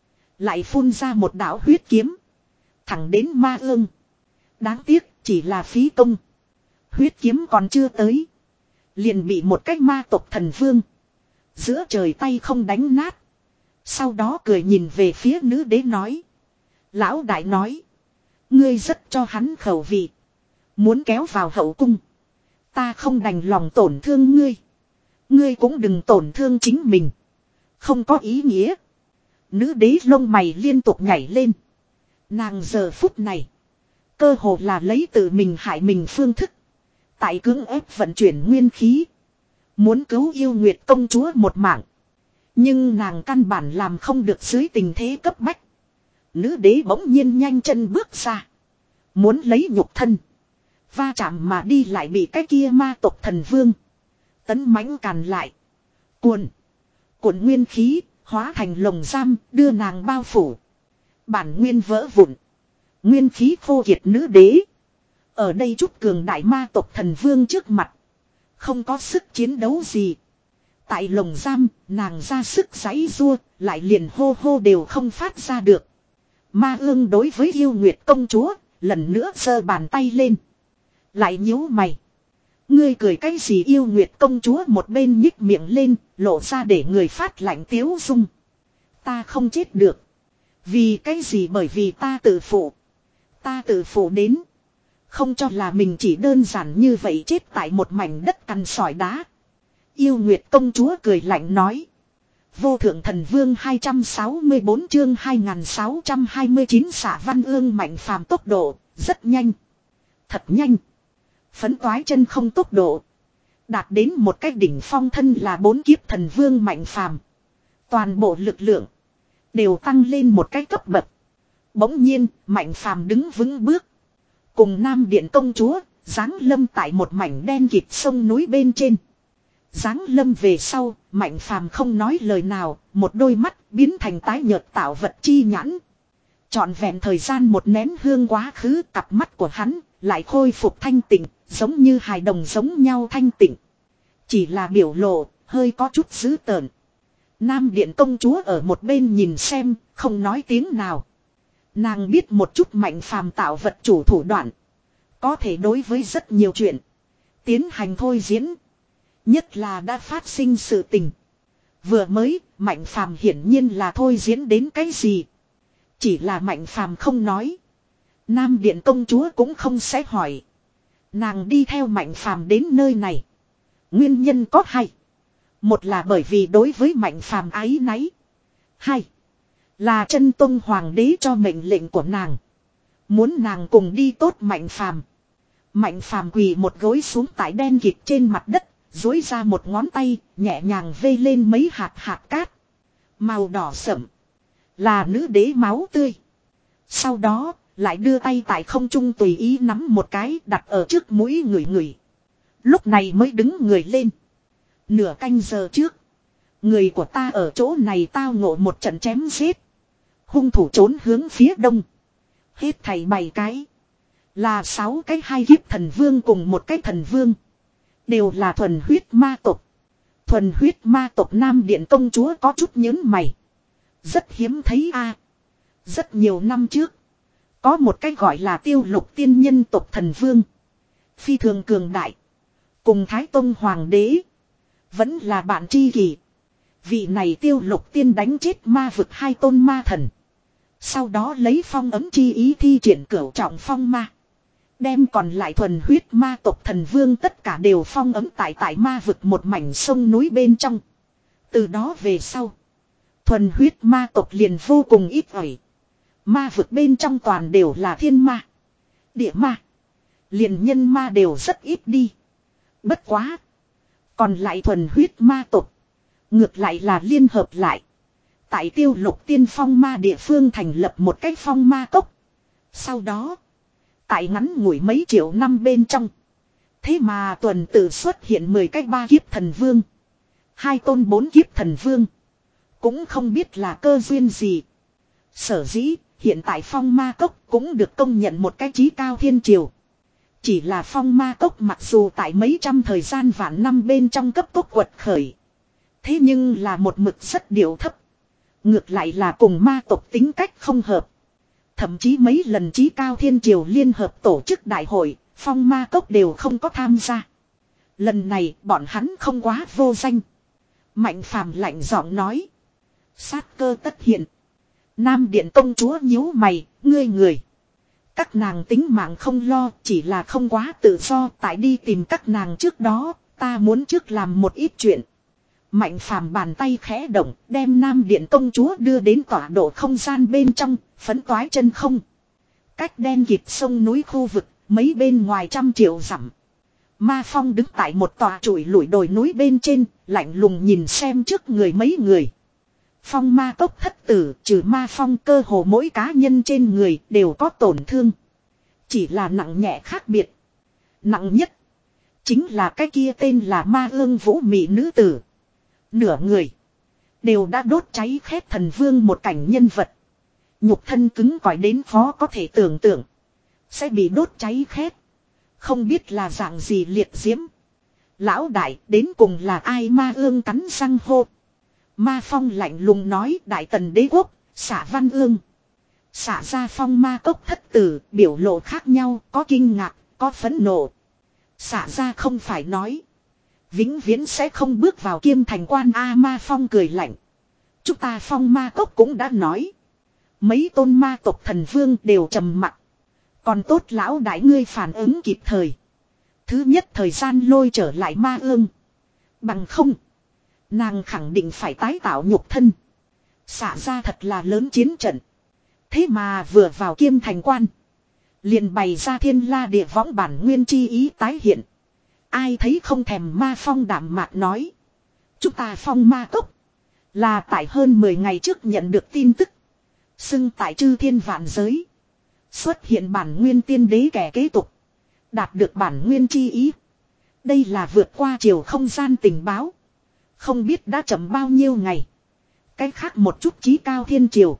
Lại phun ra một đạo huyết kiếm. Thẳng đến ma ương. Đáng tiếc chỉ là phí công. Huyết kiếm còn chưa tới. Liền bị một cái ma tộc thần vương. Giữa trời tay không đánh nát. Sau đó cười nhìn về phía nữ đế nói. Lão đại nói. Ngươi rất cho hắn khẩu vị. Muốn kéo vào hậu cung. Ta không đành lòng tổn thương ngươi. Ngươi cũng đừng tổn thương chính mình. Không có ý nghĩa. Nữ đế lông mày liên tục nhảy lên. Nàng giờ phút này. Cơ hồ là lấy tự mình hại mình phương thức. Tại cưỡng ép vận chuyển nguyên khí. Muốn cứu yêu Nguyệt công chúa một mạng. Nhưng nàng căn bản làm không được dưới tình thế cấp bách. Nữ đế bỗng nhiên nhanh chân bước ra. Muốn lấy nhục thân. Va chạm mà đi lại bị cái kia ma tộc thần vương. Tấn mãnh càn lại. Cuồn. Cuộn nguyên khí. Hóa thành lồng giam đưa nàng bao phủ. Bản nguyên vỡ vụn. Nguyên khí khô kiệt nữ đế. Ở đây chút cường đại ma tộc thần vương trước mặt. Không có sức chiến đấu gì. Tại lồng giam nàng ra sức giãy giụa. Lại liền hô hô đều không phát ra được. Ma ương đối với yêu Nguyệt công chúa. Lần nữa giơ bàn tay lên. Lại nhíu mày. Ngươi cười cái gì yêu Nguyệt công chúa một bên nhích miệng lên. Lộ ra để người phát lạnh tiếu dung. Ta không chết được. Vì cái gì bởi vì ta tự phụ. Ta tự phụ đến. Không cho là mình chỉ đơn giản như vậy chết tại một mảnh đất cằn sỏi đá. Yêu Nguyệt công chúa cười lạnh nói. Vô thượng thần vương hai trăm sáu mươi bốn chương hai nghìn sáu trăm hai mươi chín xả văn ương mạnh phàm tốc độ. Rất nhanh. Thật nhanh. Phấn toái chân không tốc độ. Đạt đến một cái đỉnh phong thân là bốn kiếp thần vương mạnh phàm. Toàn bộ lực lượng. Đều tăng lên một cái cấp bậc. Bỗng nhiên mạnh phàm đứng vững bước. Cùng Nam Điện công chúa. Giáng lâm tại một mảnh đen kịt sông núi bên trên. Giáng lâm về sau. Mạnh phàm không nói lời nào. Một đôi mắt biến thành tái nhợt tạo vật chi nhãn. Trọn vẹn thời gian một nén hương quá khứ. Cặp mắt của hắn lại khôi phục thanh tịnh. Giống như hài đồng giống nhau thanh tịnh. Chỉ là biểu lộ hơi có chút dữ tợn. Nam Điện công chúa ở một bên nhìn xem, không nói tiếng nào. Nàng biết một chút mạnh phàm tạo vật chủ thủ đoạn. Có thể đối với rất nhiều chuyện. Tiến hành thôi diễn. Nhất là đã phát sinh sự tình. Vừa mới, mạnh phàm hiển nhiên là thôi diễn đến cái gì. Chỉ là mạnh phàm không nói. Nam Điện công chúa cũng không sẽ hỏi. Nàng đi theo mạnh phàm đến nơi này. Nguyên nhân có hai. Một là bởi vì đối với mạnh phàm ái náy. Hai là chân tông hoàng đế cho mệnh lệnh của nàng. Muốn nàng cùng đi tốt mạnh phàm. Mạnh phàm quỳ một gối xuống tại đen kịt trên mặt đất. Dối ra một ngón tay. Nhẹ nhàng vê lên mấy hạt hạt cát. Màu đỏ sẫm. Là nữ đế máu tươi. Sau đó lại đưa tay tại không trung tùy ý nắm một cái đặt ở trước mũi người người. Lúc này mới đứng người lên. Nửa canh giờ trước. Người của ta ở chỗ này tao ngộ một trận chém giết. Hung thủ trốn hướng phía đông. Hết thảy bảy cái. Là sáu cái hai kiếp thần vương cùng một cái thần vương. Đều là thuần huyết ma tộc. Thuần huyết ma tộc Nam Điện công chúa có chút nhớn mày. Rất hiếm thấy a. Rất nhiều năm trước. Có một cái gọi là Tiêu Lục tiên nhân tộc thần vương. Phi thường cường đại. Cùng Thái Tông Hoàng đế. Vẫn là bạn tri kỷ. Vị này Tiêu Lục tiên đánh chết ma vực hai tôn ma thần. Sau đó lấy phong ấm chi ý thi triển cửu trọng phong ma. Đem còn lại thuần huyết ma tộc thần vương tất cả đều phong ấm tại tại ma vực một mảnh sông núi bên trong. Từ đó về sau. Thuần huyết ma tộc liền vô cùng ít ỏi. Ma vực bên trong toàn đều là thiên ma. Địa ma. Liền nhân ma đều rất ít đi. Bất quá. Còn lại thuần huyết ma tộc. Ngược lại là liên hợp lại. Tại Tiêu Lục tiên phong ma địa phương thành lập một cái phong ma cốc. Sau đó. Tại ngắn ngủi mấy triệu năm bên trong. Thế mà tuần tự xuất hiện mười cái ba kiếp thần vương. Hai tôn bốn kiếp thần vương. Cũng không biết là cơ duyên gì. Sở dĩ hiện tại phong ma cốc cũng được công nhận một cái chí cao thiên triều. Chỉ là phong ma cốc mặc dù tại mấy trăm thời gian vạn năm bên trong cấp tốc quật khởi. Thế nhưng là một mực rất điệu thấp. Ngược lại là cùng ma tộc tính cách không hợp. Thậm chí mấy lần chí cao thiên triều liên hợp tổ chức đại hội, phong ma cốc đều không có tham gia. Lần này bọn hắn không quá vô danh. Mạnh phàm lạnh giọng nói. Sát cơ tất hiện. Nam Điện công chúa nhíu mày, ngươi người. Các nàng tính mạng không lo, chỉ là không quá tự do, tại đi tìm các nàng trước đó, ta muốn trước làm một ít chuyện. Mạnh phàm bàn tay khẽ động, đem Nam Điện công chúa đưa đến tọa độ không gian bên trong, phấn toái chân không. Cách đen kịt sông núi khu vực, mấy bên ngoài trăm triệu dặm. Ma Phong đứng tại một tòa trụi lủi đồi núi bên trên, lạnh lùng nhìn xem trước người mấy người. Phong ma cốc thất tử, trừ Ma Phong cơ hồ mỗi cá nhân trên người đều có tổn thương. Chỉ là nặng nhẹ khác biệt. Nặng nhất, chính là cái kia tên là Ma Ương Vũ Mị nữ tử. Nửa người, đều đã đốt cháy khét thần vương một cảnh nhân vật. Nhục thân cứng cỏi đến khó có thể tưởng tượng. Sẽ bị đốt cháy khét. Không biết là dạng gì liệt diễm. Lão đại đến cùng là ai? Ma Ương cắn răng hô. Ma Phong lạnh lùng nói, Đại Tần đế quốc, Xạ Văn Ương. Xạ ra Phong ma cốc thất tử, biểu lộ khác nhau, có kinh ngạc, có phẫn nộ. Xạ ra không phải nói. Vĩnh viễn sẽ không bước vào Kiêm Thành quan. A Ma Phong cười lạnh. Chúng ta Phong ma cốc cũng đã nói. Mấy tôn ma tộc thần vương đều trầm mặc. Còn tốt lão đại ngươi phản ứng kịp thời. Thứ nhất thời gian lôi trở lại Ma Ương. Bằng không, nàng khẳng định phải tái tạo nhục thân. Xả ra thật là lớn chiến trận. Thế mà vừa vào Kiêm Thành quan, liền bày ra thiên la địa võng bản nguyên chi ý tái hiện. Ai thấy không thèm. Ma Phong đạm mạc nói. Chúng ta Phong ma cốc là tại hơn mười ngày trước nhận được tin tức. Xưng tại chư thiên vạn giới xuất hiện bản nguyên tiên đế kẻ kế tục. Đạt được bản nguyên chi ý. Đây là vượt qua chiều không gian tình báo. Không biết đã chậm bao nhiêu ngày. Cái khác một chút chí cao thiên triều,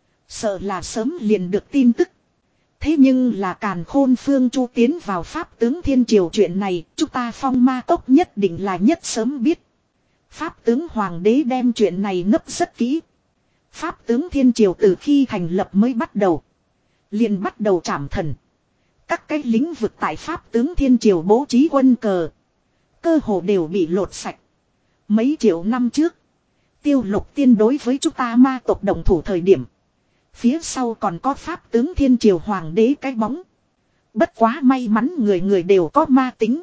sợ là sớm liền được tin tức. Thế nhưng là càn khôn phương chu tiến vào pháp tướng thiên triều chuyện này, chúng ta Phong ma cốc nhất định là nhất sớm biết. Pháp tướng hoàng đế đem chuyện này nấp rất kỹ. Pháp tướng thiên triều từ khi thành lập mới bắt đầu, liền bắt đầu trảm thần. Các cái lĩnh vực tại pháp tướng thiên triều bố trí quân cờ, cơ hồ đều bị lột sạch. Mấy triệu năm trước, Tiêu Lục Tiên đối với chúng ta ma tộc đồng thủ thời điểm, phía sau còn có pháp tướng thiên triều hoàng đế cái bóng. Bất quá may mắn người người đều có ma tính.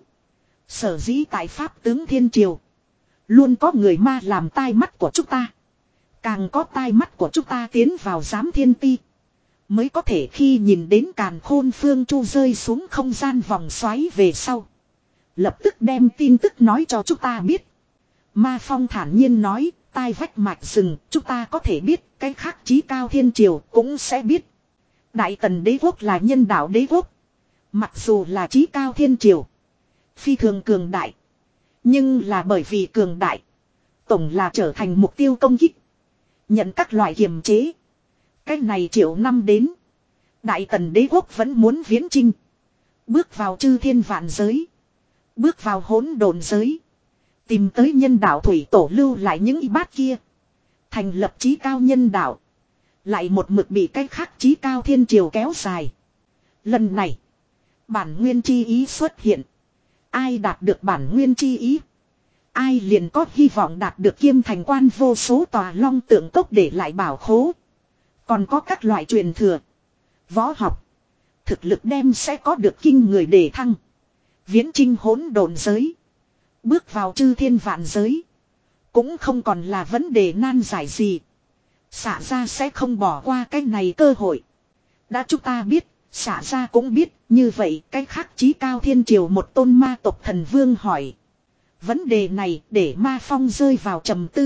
Sở dĩ tại pháp tướng thiên triều, luôn có người ma làm tai mắt của chúng ta. Càng có tai mắt của chúng ta tiến vào giám thiên ti, mới có thể khi nhìn đến càn khôn phương chu rơi xuống không gian vòng xoáy về sau, lập tức đem tin tức nói cho chúng ta biết. Ma Phong thản nhiên nói, tai vách mạch rừng, chúng ta có thể biết, cái khác chí cao thiên triều cũng sẽ biết. Đại Tần đế quốc là nhân đạo đế quốc. Mặc dù là chí cao thiên triều, phi thường cường đại, nhưng là bởi vì cường đại, tổng là trở thành mục tiêu công kích, nhận các loại kiềm chế. Cái này triệu năm đến, Đại Tần đế quốc vẫn muốn viễn chinh, bước vào chư thiên vạn giới, bước vào hỗn độn giới, tìm tới nhân đạo thủy tổ lưu lại những y bát kia, thành lập chí cao nhân đạo. Lại một mực bị cái khác chí cao thiên triều kéo dài. Lần này, bản nguyên chi ý xuất hiện. Ai đạt được bản nguyên chi ý, ai liền có hy vọng đạt được Kiêm Thành quan vô số tòa long tượng cốc để lại bảo khố. Còn có các loại truyền thừa, võ học, thực lực đem sẽ có được kinh người đề thăng. Viễn chinh hỗn độn giới, bước vào chư thiên vạn giới, cũng không còn là vấn đề nan giải gì. Xả ra sẽ không bỏ qua cái này cơ hội. Đã chúng ta biết, xả ra cũng biết, như vậy cái khác chí cao thiên triều một tôn ma tộc thần vương hỏi. Vấn đề này để Ma Phong rơi vào trầm tư.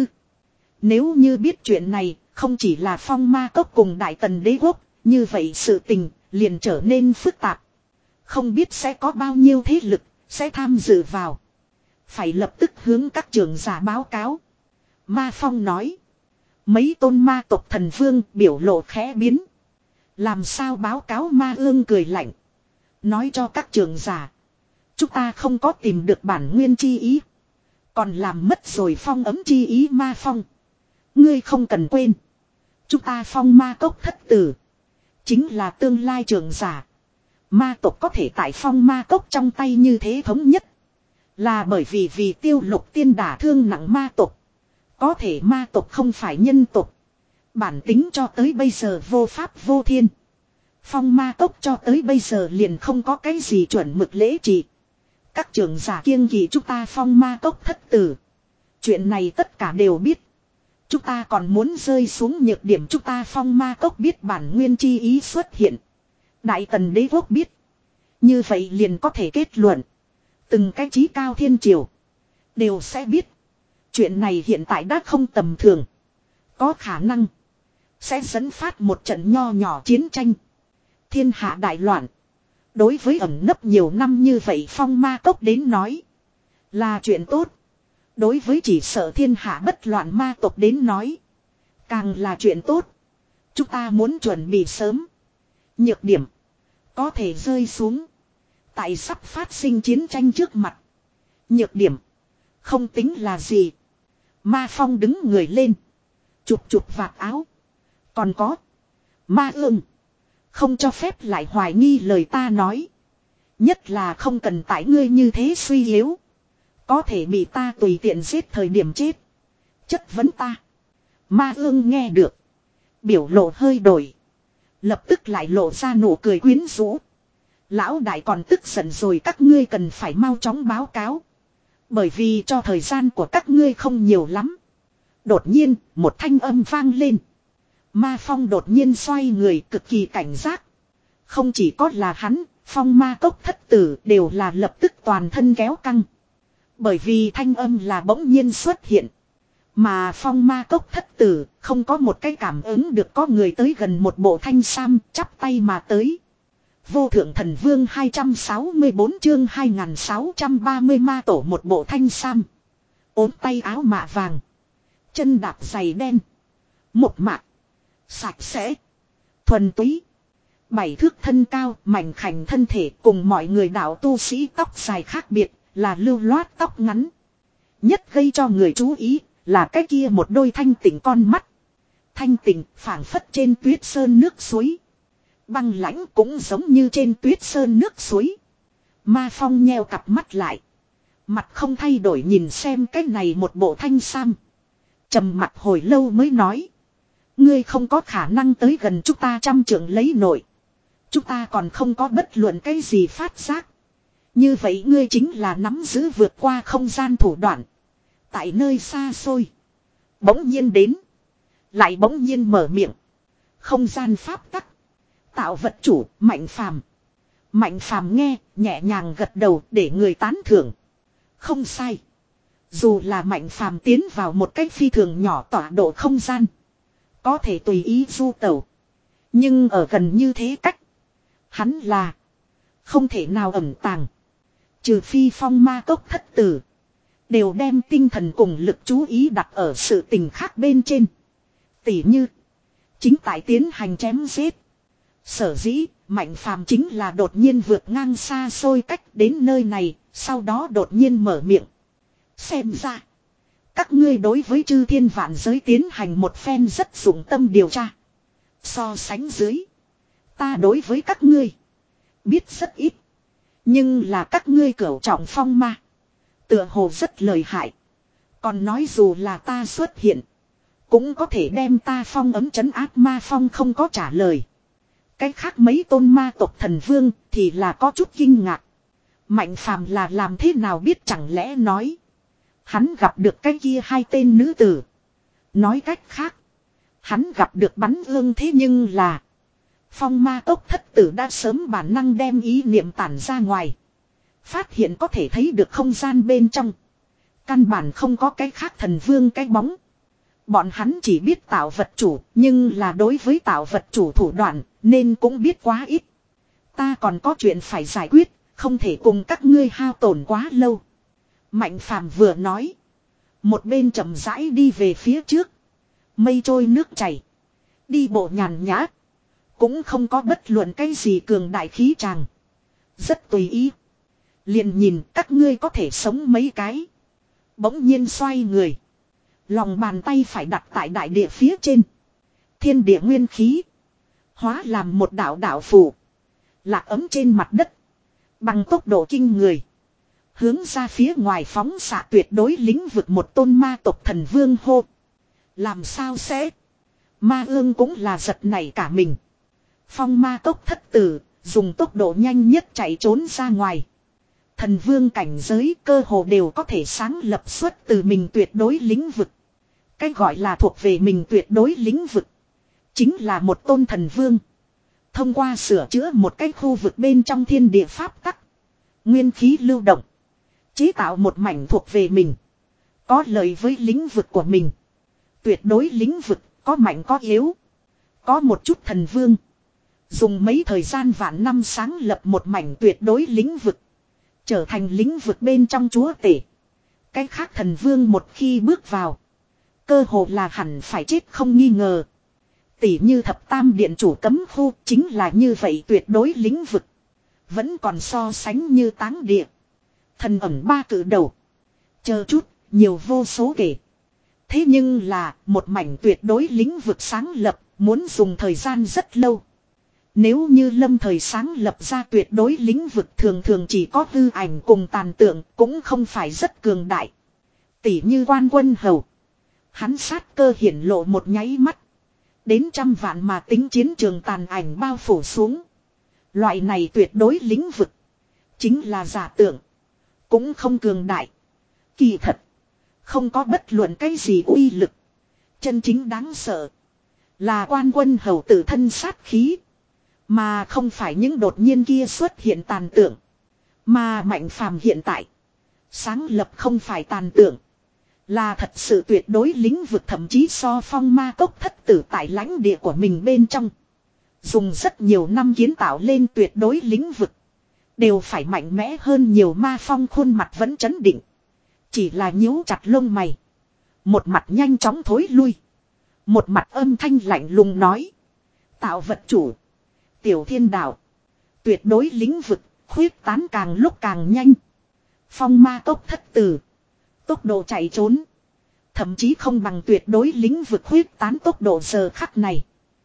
Nếu như biết chuyện này, không chỉ là Phong ma cốc cùng Đại Tần đế quốc, như vậy sự tình liền trở nên phức tạp. Không biết sẽ có bao nhiêu thế lực sẽ tham dự vào. Phải lập tức hướng các trưởng giả báo cáo. Ma Phong nói. Mấy tôn ma tộc thần vương biểu lộ khẽ biến. Làm sao báo cáo? Ma Ương cười lạnh, nói cho các trưởng giả, chúng ta không có tìm được bản nguyên chi ý, còn làm mất rồi phong ấm chi ý. Ma Phong, ngươi không cần quên, chúng ta Phong ma cốc thất tử chính là tương lai trưởng giả. Ma tộc có thể tại Phong ma cốc trong tay như thế thống nhất, là bởi vì vì Tiêu Lục Tiên đả thương nặng ma tộc. Có thể ma tộc không phải nhân tộc, bản tính cho tới bây giờ vô pháp vô thiên, Phong ma tốc cho tới bây giờ liền không có cái gì chuẩn mực lễ trị. Các trưởng giả kiêng kỵ chúng ta phong ma tốc thất tử. Chuyện này tất cả đều biết. Chúng ta còn muốn rơi xuống nhược điểm, chúng ta phong ma tốc biết bản nguyên chi ý xuất hiện. Đại tần đế quốc biết. Như vậy liền có thể kết luận. Từng cái chí cao thiên triều đều sẽ biết. Chuyện này hiện tại đã không tầm thường. Có khả năng sẽ dẫn phát một trận nho nhỏ chiến tranh. Thiên hạ đại loạn. Đối với ẩn nấp nhiều năm như vậy phong ma cốc đến nói là chuyện tốt. Đối với chỉ sợ thiên hạ bất loạn ma tộc đến nói càng là chuyện tốt. Chúng ta muốn chuẩn bị sớm. Nhược điểm có thể rơi xuống tại sắp phát sinh chiến tranh trước mặt. Nhược điểm không tính là gì. Ma Phong đứng người lên. Chụp chụp vạt áo. Còn có. Ma ương. Không cho phép lại hoài nghi lời ta nói. Nhất là không cần tại ngươi như thế suy yếu. Có thể bị ta tùy tiện giết thời điểm chết. Chất vấn ta. Ma ương nghe được. Biểu lộ hơi đổi. Lập tức lại lộ ra nụ cười quyến rũ. Lão đại còn tức giận rồi, các ngươi cần phải mau chóng báo cáo. Bởi vì cho thời gian của các ngươi không nhiều lắm. Đột nhiên, một thanh âm vang lên. Ma Phong đột nhiên xoay người cực kỳ cảnh giác. Không chỉ có là hắn, Phong ma cốc thất tử đều là lập tức toàn thân kéo căng. Bởi vì thanh âm là bỗng nhiên xuất hiện. Mà Phong ma cốc thất tử không có một cái cảm ứng được có người tới gần, một bộ thanh sam chắp tay mà tới. Vô thượng thần vương hai trăm sáu mươi bốn chương hai nghìn sáu trăm ba mươi ma tổ, một bộ thanh sam. Ốm tay áo mạ vàng. Chân đạp giày đen. Một mạc. Sạch sẽ. Thuần túy. Bảy thước thân cao, mảnh khảnh thân thể cùng mọi người đạo tu sĩ tóc dài khác biệt, là lưu loát tóc ngắn. Nhất gây cho người chú ý, là cái kia một đôi thanh tịnh con mắt. Thanh tịnh phảng phất trên tuyết sơn nước suối. Băng lãnh cũng giống như trên tuyết sơn nước suối. Ma Phong nheo cặp mắt lại. Mặt không thay đổi nhìn xem cái này một bộ thanh sam. Trầm mặt hồi lâu mới nói. Ngươi không có khả năng tới gần chúng ta trăm trượng lấy nổi. Chúng ta còn không có bất luận cái gì phát giác. Như vậy ngươi chính là nắm giữ vượt qua không gian thủ đoạn. Tại nơi xa xôi. Bỗng nhiên đến. Lại bỗng nhiên mở miệng. Không gian pháp tắc. Tạo vật chủ, Mạnh Phàm. Mạnh Phàm nghe, nhẹ nhàng gật đầu để người tán thưởng. Không sai. Dù là Mạnh Phàm tiến vào một cách phi thường nhỏ tọa độ không gian. Có thể tùy ý du tẩu. Nhưng ở gần như thế cách. Hắn là không thể nào ẩn tàng. Trừ phi Phong ma cốc thất tử đều đem tinh thần cùng lực chú ý đặt ở sự tình khác bên trên. Tỉ như chính tại tiến hành chém giết. Sở dĩ Mạnh Phàm chính là đột nhiên vượt ngang xa xôi cách đến nơi này. Sau đó đột nhiên mở miệng. Xem ra các ngươi đối với chư thiên vạn giới tiến hành một phen rất dụng tâm điều tra. So sánh dưới, ta đối với các ngươi biết rất ít. Nhưng là các ngươi cửu trọng phong ma, tựa hồ rất lợi hại. Còn nói dù là ta xuất hiện, cũng có thể đem ta phong ấm trấn áp. Ma Phong không có trả lời. Cái khác mấy tôn ma tộc thần vương thì là có chút kinh ngạc. Mạnh Phàm là làm thế nào biết, chẳng lẽ nói hắn gặp được cái kia hai tên nữ tử. Nói cách khác, hắn gặp được bắn ương. Thế nhưng là Phong ma cốc thất tử đã sớm bản năng đem ý niệm tản ra ngoài. Phát hiện có thể thấy được không gian bên trong. Căn bản không có cái khác thần vương cái bóng. Bọn hắn chỉ biết tạo vật chủ, nhưng là đối với tạo vật chủ thủ đoạn nên cũng biết quá ít. Ta còn có chuyện phải giải quyết, không thể cùng các ngươi hao tổn quá lâu. Mạnh Phàm vừa nói, một bên chậm rãi đi về phía trước. Mây trôi nước chảy, đi bộ nhàn nhã, cũng không có bất luận cái gì cường đại khí tràng. Rất tùy ý. Liền nhìn các ngươi có thể sống mấy cái. Bỗng nhiên xoay người, lòng bàn tay phải đặt tại đại địa phía trên. Thiên địa nguyên khí hóa làm một đạo đạo phù, lạc ấm trên mặt đất. Bằng tốc độ kinh người, hướng ra phía ngoài phóng xạ. Tuyệt đối lĩnh vực một tôn ma tộc thần vương hô. Làm sao sẽ? Ma ương cũng là giật nảy cả mình. Phong ma tốc thất tử, dùng tốc độ nhanh nhất chạy trốn ra ngoài. Thần vương cảnh giới cơ hồ đều có thể sáng lập xuất từ mình tuyệt đối lĩnh vực. Cái gọi là thuộc về mình tuyệt đối lĩnh vực. Chính là một tôn thần vương. Thông qua sửa chữa một cái khu vực bên trong thiên địa pháp tắc. Nguyên khí lưu động. Chế tạo một mảnh thuộc về mình. Có lợi với lĩnh vực của mình. Tuyệt đối lĩnh vực, có mạnh có yếu. Có một chút thần vương. Dùng mấy thời gian vạn năm sáng lập một mảnh tuyệt đối lĩnh vực. Trở thành lĩnh vực bên trong chúa tể. Cái khác thần vương một khi bước vào. Cơ hồ là hẳn phải chết không nghi ngờ. Tỷ như thập tam điện chủ cấm khu chính là như vậy tuyệt đối lĩnh vực. Vẫn còn so sánh như táng địa. Thần ẩn ba cử đầu. Chờ chút, nhiều vô số kể. Thế nhưng là một mảnh tuyệt đối lĩnh vực sáng lập muốn dùng thời gian rất lâu. Nếu như lâm thời sáng lập ra tuyệt đối lĩnh vực thường thường chỉ có hư ảnh cùng tàn tượng cũng không phải rất cường đại. Tỷ như Quan Quân Hầu. Hắn sát cơ hiển lộ một nháy mắt. Đến trăm vạn mà tính chiến trường tàn ảnh bao phủ xuống. Loại này tuyệt đối lĩnh vực. Chính là giả tưởng. Cũng không cường đại. Kỳ thật. Không có bất luận cái gì uy lực. Chân chính đáng sợ. Là Quan Quân Hầu tự thân sát khí. Mà không phải những đột nhiên kia xuất hiện tàn tượng. Mà Mạnh Phàm hiện tại. Sáng lập không phải tàn tượng. Là thật sự tuyệt đối lĩnh vực, thậm chí so phong ma cốc thất tử tại lãnh địa của mình bên trong. Dùng rất nhiều năm kiến tạo lên tuyệt đối lĩnh vực. Đều phải mạnh mẽ hơn nhiều ma phong khuôn mặt vẫn chấn định. Chỉ là nhíu chặt lông mày. Một mặt nhanh chóng thối lui. Một mặt âm thanh lạnh lùng nói. Tạo vật chủ. Tiểu thiên đạo. Tuyệt đối lĩnh vực, khuyết tán càng lúc càng nhanh. Phong ma cốc thất tử. Tốc độ chạy trốn. Thậm chí không bằng tuyệt đối lĩnh vực khuyết tán tốc độ giờ khắc này.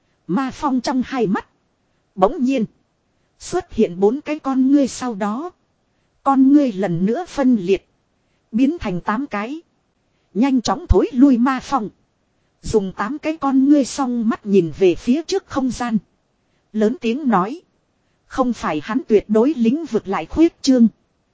Ma phong trong hai mắt. Bỗng nhiên. Xuất hiện bốn cái con ngươi sau đó. Con ngươi lần nữa phân liệt. Biến thành tám cái. Nhanh chóng thối lui ma phong. Dùng tám cái con ngươi song mắt nhìn về phía trước không gian. Lớn tiếng nói. Không phải hắn tuyệt đối lĩnh vực lại khuyết trương.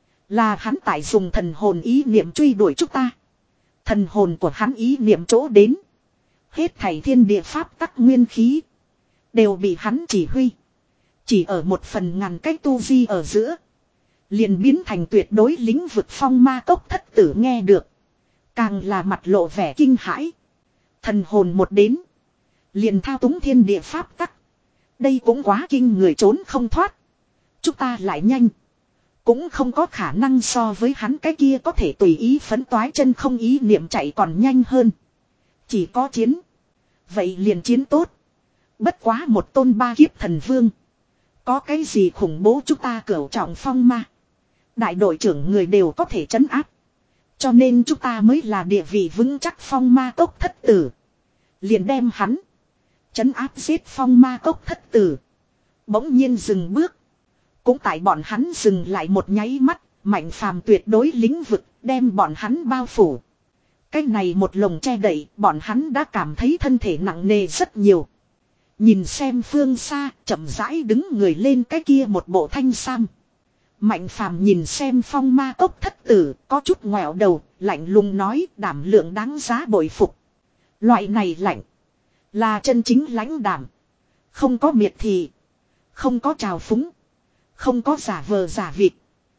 Là hắn tại dùng thần hồn ý niệm truy đuổi chúng ta. Thần hồn của hắn ý niệm chỗ đến. Hết thảy thiên địa pháp tắc nguyên khí. Đều bị hắn chỉ huy. Chỉ ở một phần ngàn cách tu vi ở giữa. Liền biến thành tuyệt đối lĩnh vực phong ma cốc thất tử nghe được. Càng là mặt lộ vẻ kinh hãi. Thần hồn một đến. Liền thao túng thiên địa pháp tắc. Đây cũng quá kinh người, trốn không thoát. Chúng ta lại nhanh. Cũng không có khả năng so với hắn cái kia có thể tùy ý phấn toái chân không ý niệm chạy còn nhanh hơn. Chỉ có chiến. Vậy liền chiến tốt. Bất quá một tôn ba kiếp thần vương. Có cái gì khủng bố chúng ta cửu trọng phong ma. Đại đội trưởng người đều có thể trấn áp. Cho nên chúng ta mới là địa vị vững chắc phong ma cốc thất tử. Liền đem hắn. Trấn áp giết phong ma cốc thất tử. Bỗng nhiên dừng bước. Cũng tại bọn hắn dừng lại một nháy mắt. Mạnh Phàm tuyệt đối lĩnh vực đem bọn hắn bao phủ. Cái này một lồng che đậy. Bọn hắn đã cảm thấy thân thể nặng nề rất nhiều. Nhìn xem phương xa chậm rãi đứng người lên cái kia một bộ thanh sam. Mạnh Phàm nhìn xem phong ma cốc thất tử. Có chút ngoẹo đầu. Lạnh lùng nói đảm lượng đáng giá bội phục. Loại này lạnh. Là chân chính lãnh đảm. Không có miệt thị. Không có trào phúng. Không có giả vờ giả vịt.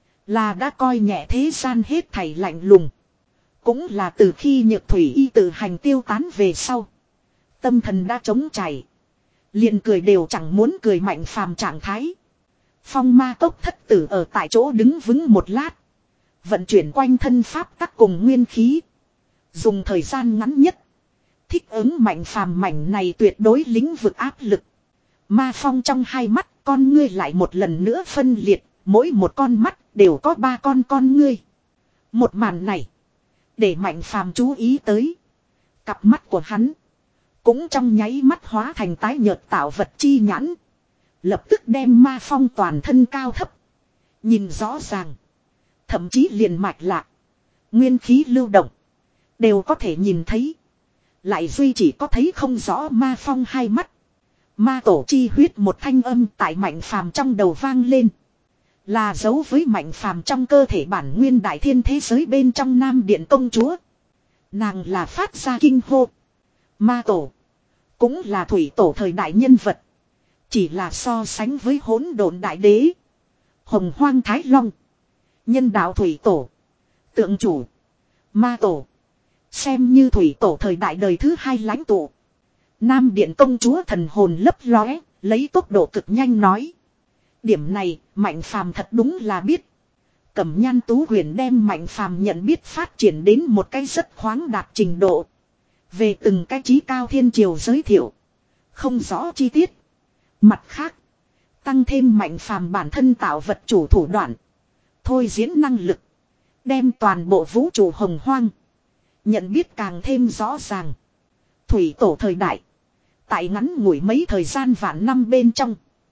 Là đã coi nhẹ thế gian hết thảy lạnh lùng. Cũng là từ khi Nhược Thủy Y tự hành tiêu tán về sau. Tâm thần đã trống chảy. Liền cười đều chẳng muốn cười. Mạnh Phàm trạng thái. Phong ma cốc thất tử ở tại chỗ đứng vững một lát. Vận chuyển quanh thân pháp tắc cùng nguyên khí. Dùng thời gian ngắn nhất. Thích ứng Mạnh Phàm mảnh này tuyệt đối lĩnh vực áp lực. Ma phong trong hai mắt con ngươi lại một lần nữa phân liệt. Mỗi một con mắt đều có ba con con ngươi. Một màn này. Để Mạnh Phàm chú ý tới. Cặp mắt của hắn. Cũng trong nháy mắt hóa thành tái nhợt tạo vật chi nhãn. Lập tức đem ma phong toàn thân cao thấp. Nhìn rõ ràng. Thậm chí liền mạch lạc. Nguyên khí lưu động. Đều có thể nhìn thấy. Lại duy chỉ có thấy không rõ ma phong hai mắt. Ma tổ chi huyết một thanh âm tại Mạnh Phàm trong đầu vang lên. Là dấu với Mạnh Phàm trong cơ thể bản nguyên đại thiên thế giới bên trong Nam Điện công chúa. Nàng là phát ra kinh hô. Ma tổ. Cũng là thủy tổ thời đại nhân vật. Chỉ là so sánh với hỗn độn đại đế. Hồng Hoang Thái Long. Nhân đạo thủy tổ. Tượng chủ. Ma tổ. Xem như thủy tổ thời đại đời thứ hai lãnh tụ. Nam Điện công chúa thần hồn lấp lóe, lấy tốc độ cực nhanh nói. Điểm này, Mạnh Phàm thật đúng là biết. Cẩm Nhan Tú Huyền đem Mạnh Phàm nhận biết phát triển đến một cái rất khoáng đạt trình độ. Về từng cái trí cao thiên triều giới thiệu. Không rõ chi tiết. Mặt khác, tăng thêm Mạnh Phàm bản thân tạo vật chủ thủ đoạn. Thôi diễn năng lực. Đem toàn bộ vũ trụ hồng hoang. Nhận biết càng thêm rõ ràng. Thủy tổ thời đại. Tại ngắn ngủi mấy thời gian vạn năm bên trong.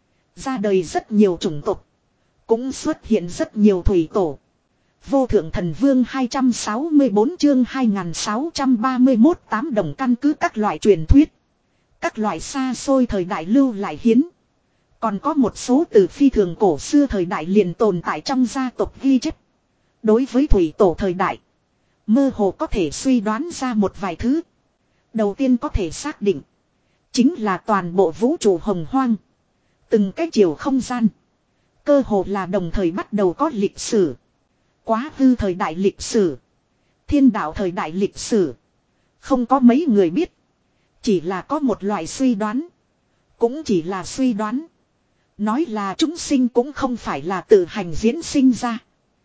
Ra đời rất nhiều chủng tộc. Cũng xuất hiện rất nhiều thủy tổ. Vô thượng thần vương hai trăm sáu mươi bốn chương hai nghìn sáu trăm ba mươi mốt tám đồng căn cứ các loại truyền thuyết. Các loại xa xôi thời đại lưu lại hiến. Còn có một số từ phi thường cổ xưa thời đại liền tồn tại trong gia tộc ghi chép. Đối với thủy tổ thời đại. Mơ hồ có thể suy đoán ra một vài thứ. Đầu tiên có thể xác định. Chính là toàn bộ vũ trụ hồng hoang. Từng cái chiều không gian. Cơ hồ là đồng thời bắt đầu có lịch sử. Quá khứ thời đại lịch sử. Thiên đạo thời đại lịch sử. Không có mấy người biết. Chỉ là có một loại suy đoán. Cũng chỉ là suy đoán. Nói là chúng sinh cũng không phải là tự hành diễn sinh ra.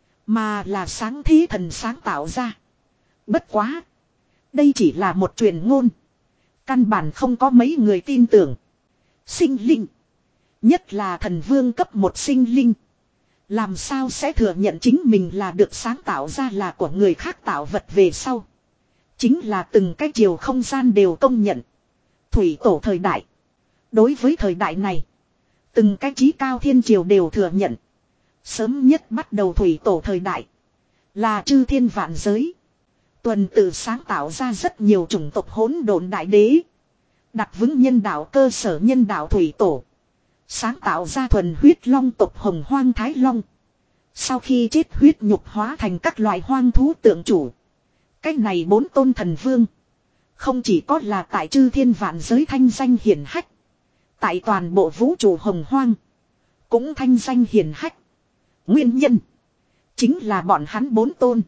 Mà là sáng thế thần sáng tạo ra. Bất quá. Đây chỉ là một truyền ngôn. Căn bản không có mấy người tin tưởng. Sinh linh. Nhất là thần vương cấp một sinh linh. Làm sao sẽ thừa nhận chính mình là được sáng tạo ra là của người khác tạo vật về sau. Chính là từng cái chiều không gian đều công nhận. Thủy tổ thời đại. Đối với thời đại này. Từng cái trí cao thiên triều đều thừa nhận. Sớm nhất bắt đầu thủy tổ thời đại. Là chư thiên vạn giới. Tuần tự sáng tạo ra rất nhiều chủng tộc hỗn độn đại đế. Đặt vững nhân đạo cơ sở nhân đạo thủy tổ. Sáng tạo ra thuần huyết long tộc hồng hoang thái long. Sau khi chết huyết nhục hóa thành các loại hoang thú tượng chủ. Cách này bốn tôn thần vương. Không chỉ có là tại chư thiên vạn giới thanh danh hiển hách. Tại toàn bộ vũ trụ hồng hoang. Cũng thanh danh hiển hách. Nguyên nhân. Chính là bọn hắn bốn tôn.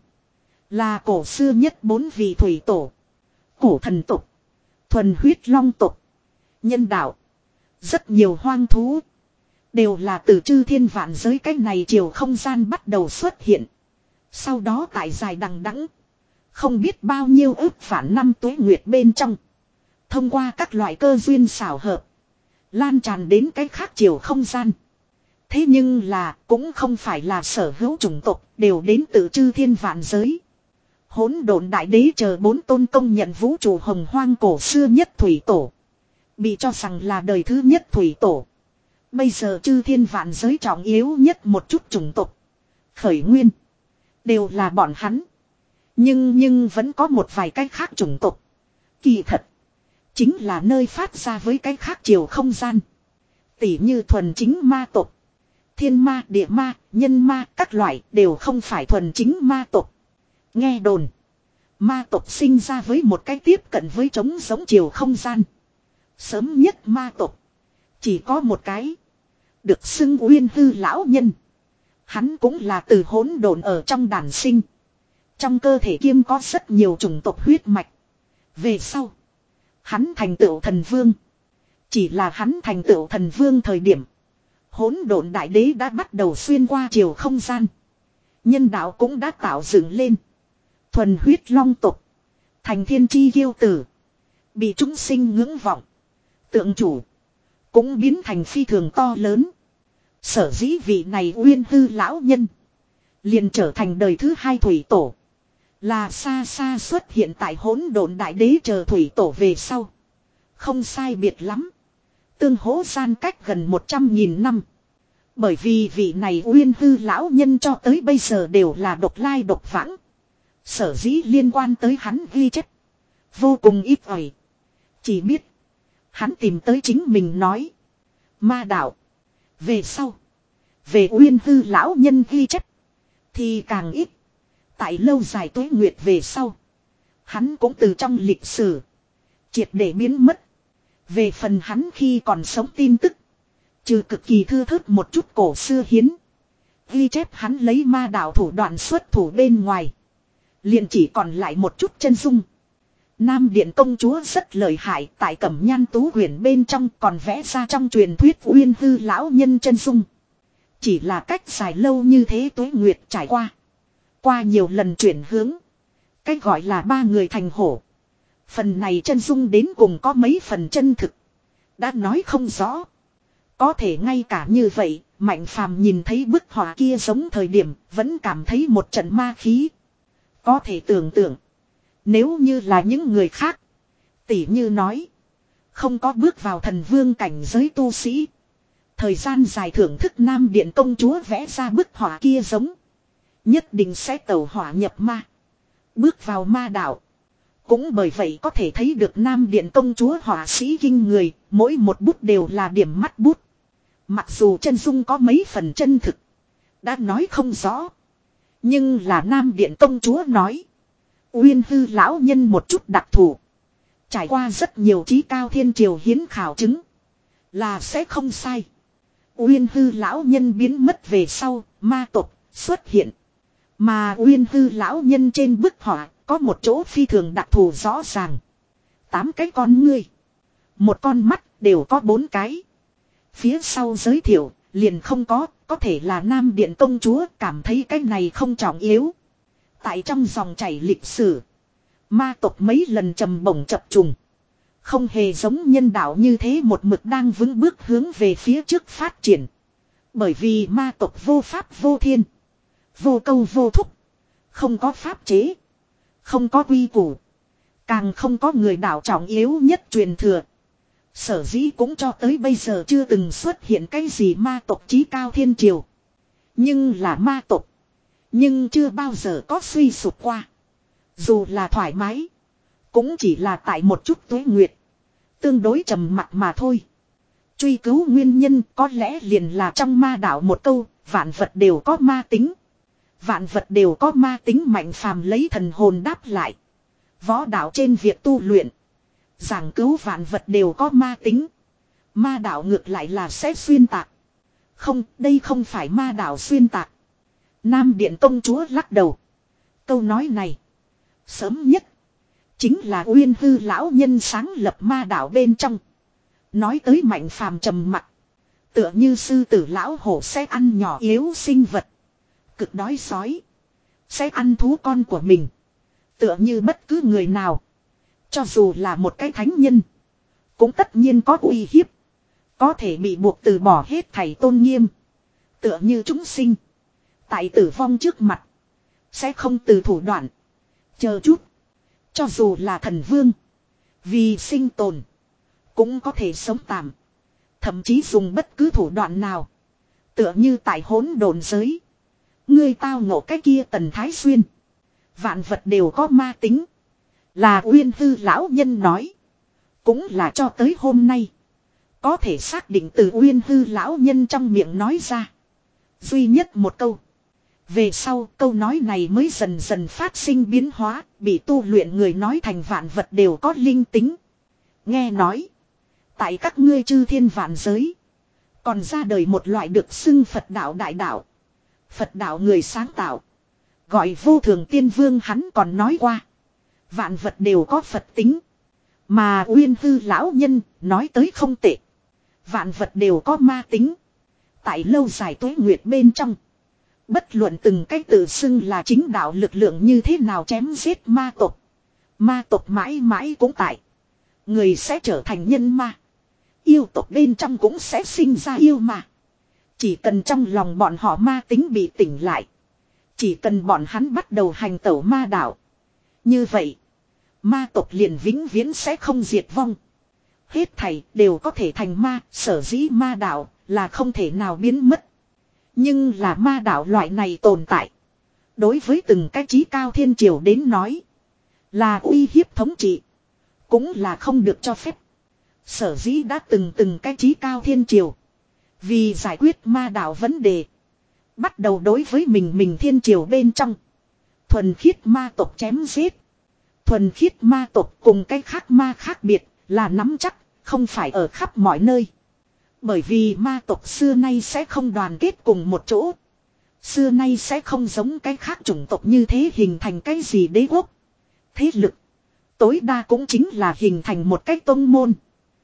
Là cổ xưa nhất bốn vị thủy tổ. Cổ thần tộc. Thuần huyết long tộc. Nhân đạo. Rất nhiều hoang thú. Đều là từ chư thiên vạn giới cách này chiều không gian bắt đầu xuất hiện. Sau đó tại dài đằng đẵng. Không biết bao nhiêu ước phản năm tuế nguyệt bên trong. Thông qua các loại cơ duyên xảo hợp. Lan tràn đến cái khác chiều không gian. Thế nhưng là cũng không phải là sở hữu chủng tộc đều đến từ chư thiên vạn giới. Hỗn độn đại đế chờ bốn tôn công nhận vũ trụ hồng hoang cổ xưa nhất thủy tổ. Bị cho rằng là đời thứ nhất thủy tổ. Bây giờ chư thiên vạn giới trọng yếu nhất một chút chủng tộc. Khởi nguyên. Đều là bọn hắn. Nhưng nhưng vẫn có một vài cái khác chủng tộc. Kỳ thật. Chính là nơi phát ra với cái khác chiều không gian. Tỉ như thuần chính ma tộc. Thiên ma, địa ma, nhân ma, các loại đều không phải thuần chính ma tộc. Nghe đồn. Ma tộc sinh ra với một cái tiếp cận với trống giống chiều không gian. Sớm nhất ma tộc. Chỉ có một cái. Được xưng Uyên Hư lão nhân. Hắn cũng là từ hỗn độn ở trong đàn sinh. Trong cơ thể kiêm có rất nhiều chủng tộc huyết mạch. Về sau. Hắn thành tựu thần vương. Chỉ là hắn thành tựu thần vương thời điểm. Hỗn độn đại đế đã bắt đầu xuyên qua chiều không gian. Nhân đạo cũng đã tạo dựng lên. Thuần huyết long tộc. Thành thiên chi kiêu tử. Bị chúng sinh ngưỡng vọng. Tượng chủ. Cũng biến thành phi thường to lớn. Sở dĩ vị này Uyên Hư lão nhân. Liền trở thành đời thứ hai thủy tổ. Là xa xa xuất hiện tại hỗn độn đại đế chờ thủy tổ về sau. Không sai biệt lắm. Tương hỗ gian cách gần một trăm nghìn năm. Bởi vì vị này Uyên Hư lão nhân cho tới bây giờ đều là độc lai độc vãng. Sở dĩ liên quan tới hắn ghi chép. Vô cùng ít ỏi. Chỉ biết. Hắn tìm tới chính mình nói. Ma đạo. Về sau. Về Uyên Hư lão nhân ghi chép. Thì càng ít. Tại lâu dài tuế nguyệt về sau. Hắn cũng từ trong lịch sử. Triệt để biến mất. Về phần hắn khi còn sống tin tức. Trừ cực kỳ thưa thớt một chút cổ xưa hiến. Ghi chép hắn lấy ma đạo thủ đoạn xuất thủ bên ngoài. Liền chỉ còn lại một chút chân dung. Nam Điện công chúa rất lợi hại, tại Cẩm Nhan Tú huyền bên trong còn vẽ ra trong truyền thuyết Uyên Hư lão nhân chân dung. Chỉ là cách dài lâu như thế tuế nguyệt trải qua. Qua nhiều lần chuyển hướng. Cách gọi là ba người thành hổ. Phần này chân dung đến cùng có mấy phần chân thực. Đã nói không rõ. Có thể ngay cả như vậy, Mạnh Phàm nhìn thấy bức họa kia giống thời điểm, vẫn cảm thấy một trận ma khí. Có thể tưởng tượng. Nếu như là những người khác. Tỉ như nói. Không có bước vào thần vương cảnh giới tu sĩ. Thời gian dài thưởng thức Nam Điện công chúa vẽ ra bức họa kia giống. Nhất định sẽ tẩu hỏa nhập ma. Bước vào ma đạo. Cũng bởi vậy có thể thấy được Nam Điện công chúa họa sĩ kinh người. Mỗi một bút đều là điểm mắt bút. Mặc dù chân dung có mấy phần chân thực. Đã nói không rõ. Nhưng là Nam Điện công chúa nói. Uyên Hư lão nhân một chút đặc thù. Trải qua rất nhiều trí cao thiên triều hiến khảo chứng. Là sẽ không sai. Uyên Hư lão nhân biến mất về sau, ma tộc xuất hiện. Mà Uyên Hư lão nhân trên bức họa có một chỗ phi thường đặc thù rõ ràng. Tám cái con ngươi. Một con mắt đều có bốn cái. Phía sau giới thiệu liền không có, có thể là Nam Điện công chúa cảm thấy cái này không trọng yếu. Tại trong dòng chảy lịch sử, ma tộc mấy lần trầm bổng chập trùng. Không hề giống nhân đạo như thế một mực đang vững bước hướng về phía trước phát triển. Bởi vì ma tộc vô pháp vô thiên. Vô câu vô thúc. Không có pháp chế. Không có quy củ. Càng không có người đạo trọng yếu nhất truyền thừa. Sở dĩ cũng cho tới bây giờ chưa từng xuất hiện cái gì ma tộc chí cao thiên triều. Nhưng là ma tộc. Nhưng chưa bao giờ có suy sụp qua. Dù là thoải mái. Cũng chỉ là tại một chút tuế nguyệt. Tương đối trầm mặc mà thôi. Truy cứu nguyên nhân có lẽ liền là trong ma đạo một câu. Vạn vật đều có ma tính. Vạn vật đều có ma tính Mạnh Phàm lấy thần hồn đáp lại. Võ đạo trên việc tu luyện. Giảng cứu vạn vật đều có ma tính. Ma đạo ngược lại là sẽ xuyên tạc. Không, đây không phải ma đạo xuyên tạc. Nam Điện công chúa lắc đầu. Câu nói này. Sớm nhất. Chính là Uyên Hư lão nhân sáng lập ma đạo bên trong. Nói tới Mạnh Phàm trầm mặc. Tựa như sư tử lão hổ sẽ ăn nhỏ yếu sinh vật. Cực đói sói. Sẽ ăn thú con của mình. Tựa như bất cứ người nào. Cho dù là một cái thánh nhân. Cũng tất nhiên có uy hiếp. Có thể bị buộc từ bỏ hết thảy tôn nghiêm. Tựa như chúng sinh. Tại tử vong trước mặt. Sẽ không từ thủ đoạn. Chờ chút. Cho dù là thần vương. Vì sinh tồn. Cũng có thể sống tạm. Thậm chí dùng bất cứ thủ đoạn nào. Tựa như tại hỗn độn giới. Ngươi tao ngộ cái kia Tần Thái Xuyên. Vạn vật đều có ma tính. Là Uyên Hư lão nhân nói. Cũng là cho tới hôm nay. Có thể xác định từ Uyên Hư lão nhân trong miệng nói ra. Duy nhất một câu. Về sau câu nói này mới dần dần phát sinh biến hóa. Bị tu luyện người nói thành vạn vật đều có linh tính. Nghe nói. Tại các ngươi chư thiên vạn giới. Còn ra đời một loại được xưng Phật đạo đại đạo. Phật đạo người sáng tạo. Gọi vô thường tiên vương hắn còn nói qua. Vạn vật đều có Phật tính. Mà Uyên Hư lão nhân nói tới không tệ. Vạn vật đều có ma tính. Tại lâu dài tuế nguyệt bên trong. Bất luận từng cái tự xưng là chính đạo lực lượng như thế nào chém giết ma tộc. Ma tộc mãi mãi cũng tại. Người sẽ trở thành nhân ma. Yêu tộc bên trong cũng sẽ sinh ra yêu ma. Chỉ cần trong lòng bọn họ ma tính bị tỉnh lại. Chỉ cần bọn hắn bắt đầu hành tẩu ma đạo. Như vậy. Ma tộc liền vĩnh viễn sẽ không diệt vong. Hết thảy đều có thể thành ma. Sở dĩ ma đạo là không thể nào biến mất. Nhưng là ma đạo loại này tồn tại. Đối với từng cái chí cao thiên triều đến nói. Là uy hiếp thống trị. Cũng là không được cho phép. Sở dĩ đã từng từng cái chí cao thiên triều. Vì giải quyết ma đạo vấn đề. Bắt đầu đối với mình mình thiên triều bên trong. Thuần khiết ma tộc chém giết. Thuần khiết ma tộc cùng cái khác ma khác biệt là nắm chắc, không phải ở khắp mọi nơi. Bởi vì ma tộc xưa nay sẽ không đoàn kết cùng một chỗ. Xưa nay sẽ không giống cái khác chủng tộc như thế hình thành cái gì đế quốc. Thế lực. Tối đa cũng chính là hình thành một cái tông môn.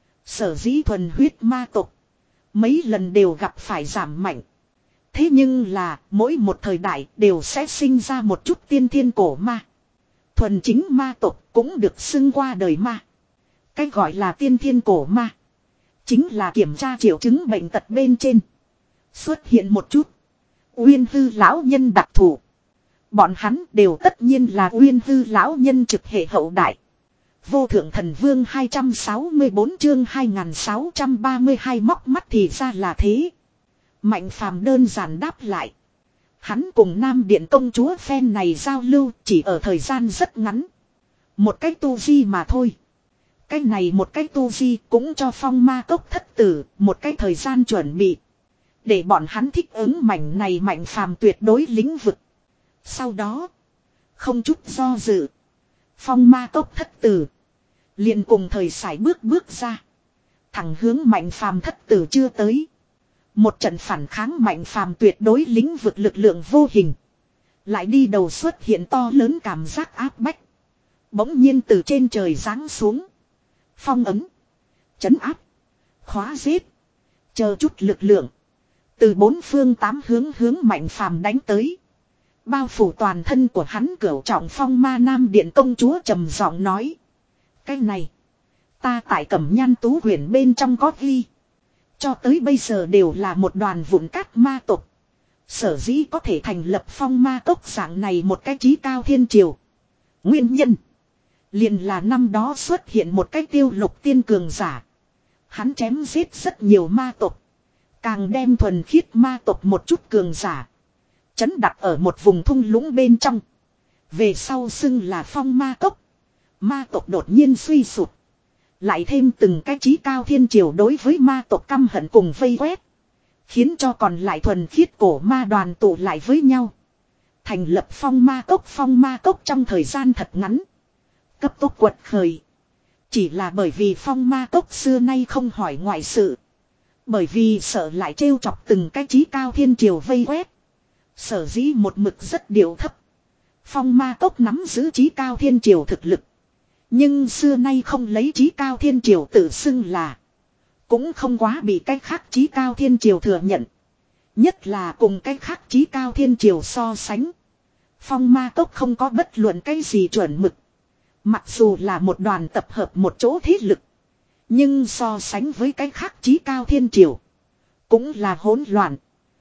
Sở dĩ thuần huyết ma tộc. Mấy lần đều gặp phải giảm mạnh. Thế nhưng là mỗi một thời đại đều sẽ sinh ra một chút tiên thiên cổ ma. Thuần chính ma tộc cũng được xưng qua đời ma. Cái gọi là tiên thiên cổ ma. Chính là kiểm tra triệu chứng bệnh tật bên trên. Xuất hiện một chút. Uyên hư lão nhân đặc thù. Bọn hắn đều tất nhiên là uyên hư lão nhân trực hệ hậu đại. Vô thượng thần vương hai trăm sáu mươi bốn chương hai nghìn sáu trăm ba mươi hai móc mắt thì ra là thế. Mạnh phàm đơn giản đáp lại. Hắn cùng Nam Điện công chúa phen này giao lưu chỉ ở thời gian rất ngắn. Một cách tu vi mà thôi. Cái này một cách tu vi cũng cho phong ma cốc thất tử một cái thời gian chuẩn bị. Để bọn hắn thích ứng mảnh này mạnh phàm tuyệt đối lĩnh vực. Sau đó. Không chút do dự. Phong ma cốc thất tử. Liền cùng thời sải bước bước ra. Thẳng hướng mạnh phàm thất tử chưa tới. Một trận phản kháng mạnh phàm tuyệt đối lĩnh vực lực lượng vô hình. Lại đi đầu xuất hiện to lớn cảm giác áp bách. Bỗng nhiên từ trên trời giáng xuống. Phong ấm. Chấn áp. Khóa giết. Chờ chút lực lượng. Từ bốn phương tám hướng hướng mạnh phàm đánh tới. Bao phủ toàn thân của hắn cửu trọng phong ma Nam Điện công chúa trầm giọng nói. Cái này. Ta tại Cẩm Nhan tú quyển bên trong có ghi. Cho tới bây giờ đều là một đoàn vụn cát ma tộc. Sở dĩ có thể thành lập phong ma cốc dạng này một cái chí cao thiên triều. Nguyên nhân. Liền là năm đó xuất hiện một cái tiêu lục tiên cường giả. Hắn chém giết rất nhiều ma tộc. Càng đem thuần khiết ma tộc một chút cường giả. Chấn đặt ở một vùng thung lũng bên trong. Về sau xưng là phong ma cốc. Ma tộc đột nhiên suy sụp. Lại thêm từng cái chí cao thiên triều đối với ma tộc căm hận cùng vây quét. Khiến cho còn lại thuần khiết cổ ma đoàn tụ lại với nhau. Thành lập phong ma cốc. Phong ma cốc trong thời gian thật ngắn. Cấp tốc quật khởi. Chỉ là bởi vì phong ma cốc xưa nay không hỏi ngoại sự. Bởi vì sợ lại trêu chọc từng cái chí cao thiên triều vây quét. Sở dĩ một mực rất điệu thấp. Phong ma cốc nắm giữ chí cao thiên triều thực lực. Nhưng xưa nay không lấy chí cao thiên triều tự xưng là. Cũng không quá bị cái khác chí cao thiên triều thừa nhận. Nhất là cùng cái khác chí cao thiên triều so sánh. Phong ma cốc không có bất luận cái gì chuẩn mực. Mặc dù là một đoàn tập hợp một chỗ thế lực. Nhưng so sánh với cái khác chí cao thiên triều. Cũng là hỗn loạn.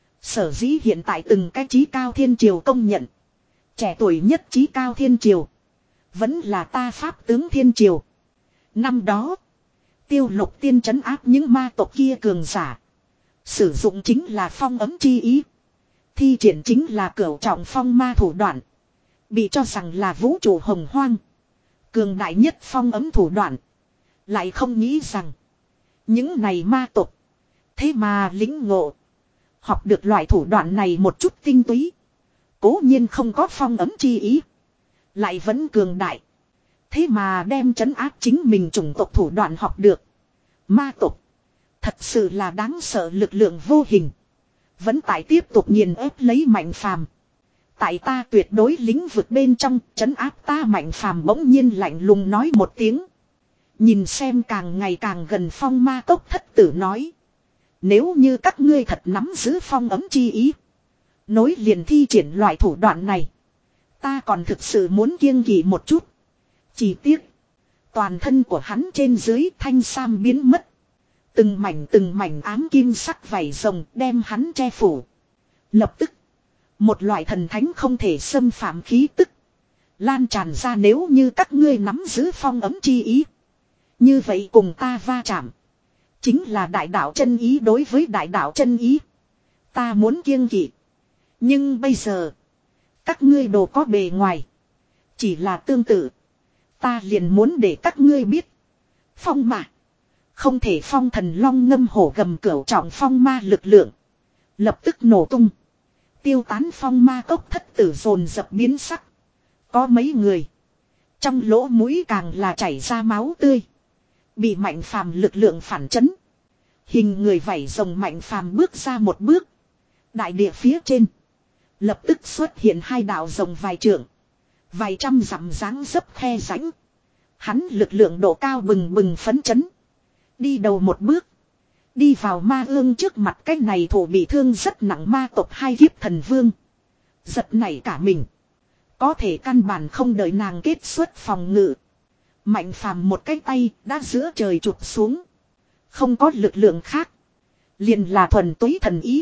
Sở dĩ hiện tại từng cái chí cao thiên triều công nhận. Trẻ tuổi nhất chí cao thiên triều. Vẫn là ta pháp tướng thiên triều. Năm đó. Tiêu lục tiên trấn áp những ma tộc kia cường giả. Sử dụng chính là phong ấm chi ý. Thi triển chính là cửu trọng phong ma thủ đoạn. Bị cho rằng là vũ trụ hồng hoang. Cường đại nhất phong ấm thủ đoạn. Lại không nghĩ rằng. Những này ma tộc. Thế mà lĩnh ngộ. Học được loại thủ đoạn này một chút tinh túy. Cố nhiên không có phong ấm chi ý. Lại vẫn cường đại. Thế mà đem trấn áp chính mình chủng tộc thủ đoạn học được. Ma tộc. Thật sự là đáng sợ lực lượng vô hình. Vẫn tại tiếp tục nghiền ép lấy mạnh phàm. Tại ta tuyệt đối lĩnh vực bên trong trấn áp ta mạnh phàm bỗng nhiên lạnh lùng nói một tiếng. Nhìn xem càng ngày càng gần phong ma cốc thất tử nói. Nếu như các ngươi thật nắm giữ phong ấm chi ý. Nối liền thi triển loại thủ đoạn này. Ta còn thực sự muốn kiêng kỵ một chút. Chỉ tiếc. Toàn thân của hắn trên dưới thanh sam biến mất. Từng mảnh từng mảnh ám kim sắc vảy rồng đem hắn che phủ. Lập tức. Một loại thần thánh không thể xâm phạm khí tức. Lan tràn ra nếu như các ngươi nắm giữ phong ấm chi ý. Như vậy cùng ta va chạm. Chính là đại đạo chân ý đối với đại đạo chân ý. Ta muốn kiêng kỵ. Nhưng bây giờ. Các ngươi đồ có bề ngoài. Chỉ là tương tự. Ta liền muốn để các ngươi biết. Phong mà. Không thể phong thần long ngâm hổ gầm cửu trọng phong ma lực lượng. Lập tức nổ tung. Tiêu tán phong ma cốc thất tử dồn dập biến sắc. Có mấy người. Trong lỗ mũi càng là chảy ra máu tươi. Bị Mạnh Phàm lực lượng phản chấn. Hình người vảy rồng Mạnh Phàm bước ra một bước. Đại địa phía trên. Lập tức xuất hiện hai đạo rồng vài trượng. Vài trăm dặm dáng dấp khe rãnh. Hắn lực lượng độ cao bừng bừng phấn chấn. Đi đầu một bước. Đi vào ma ương trước mặt cái này thủ bị thương rất nặng ma tộc hai kiếp thần vương. Giật nảy cả mình. Có thể căn bản không đợi nàng kết xuất phòng ngự. Mạnh Phàm một cái tay đã giữa trời chụp xuống. Không có lực lượng khác. Liền là thuần túy thần ý.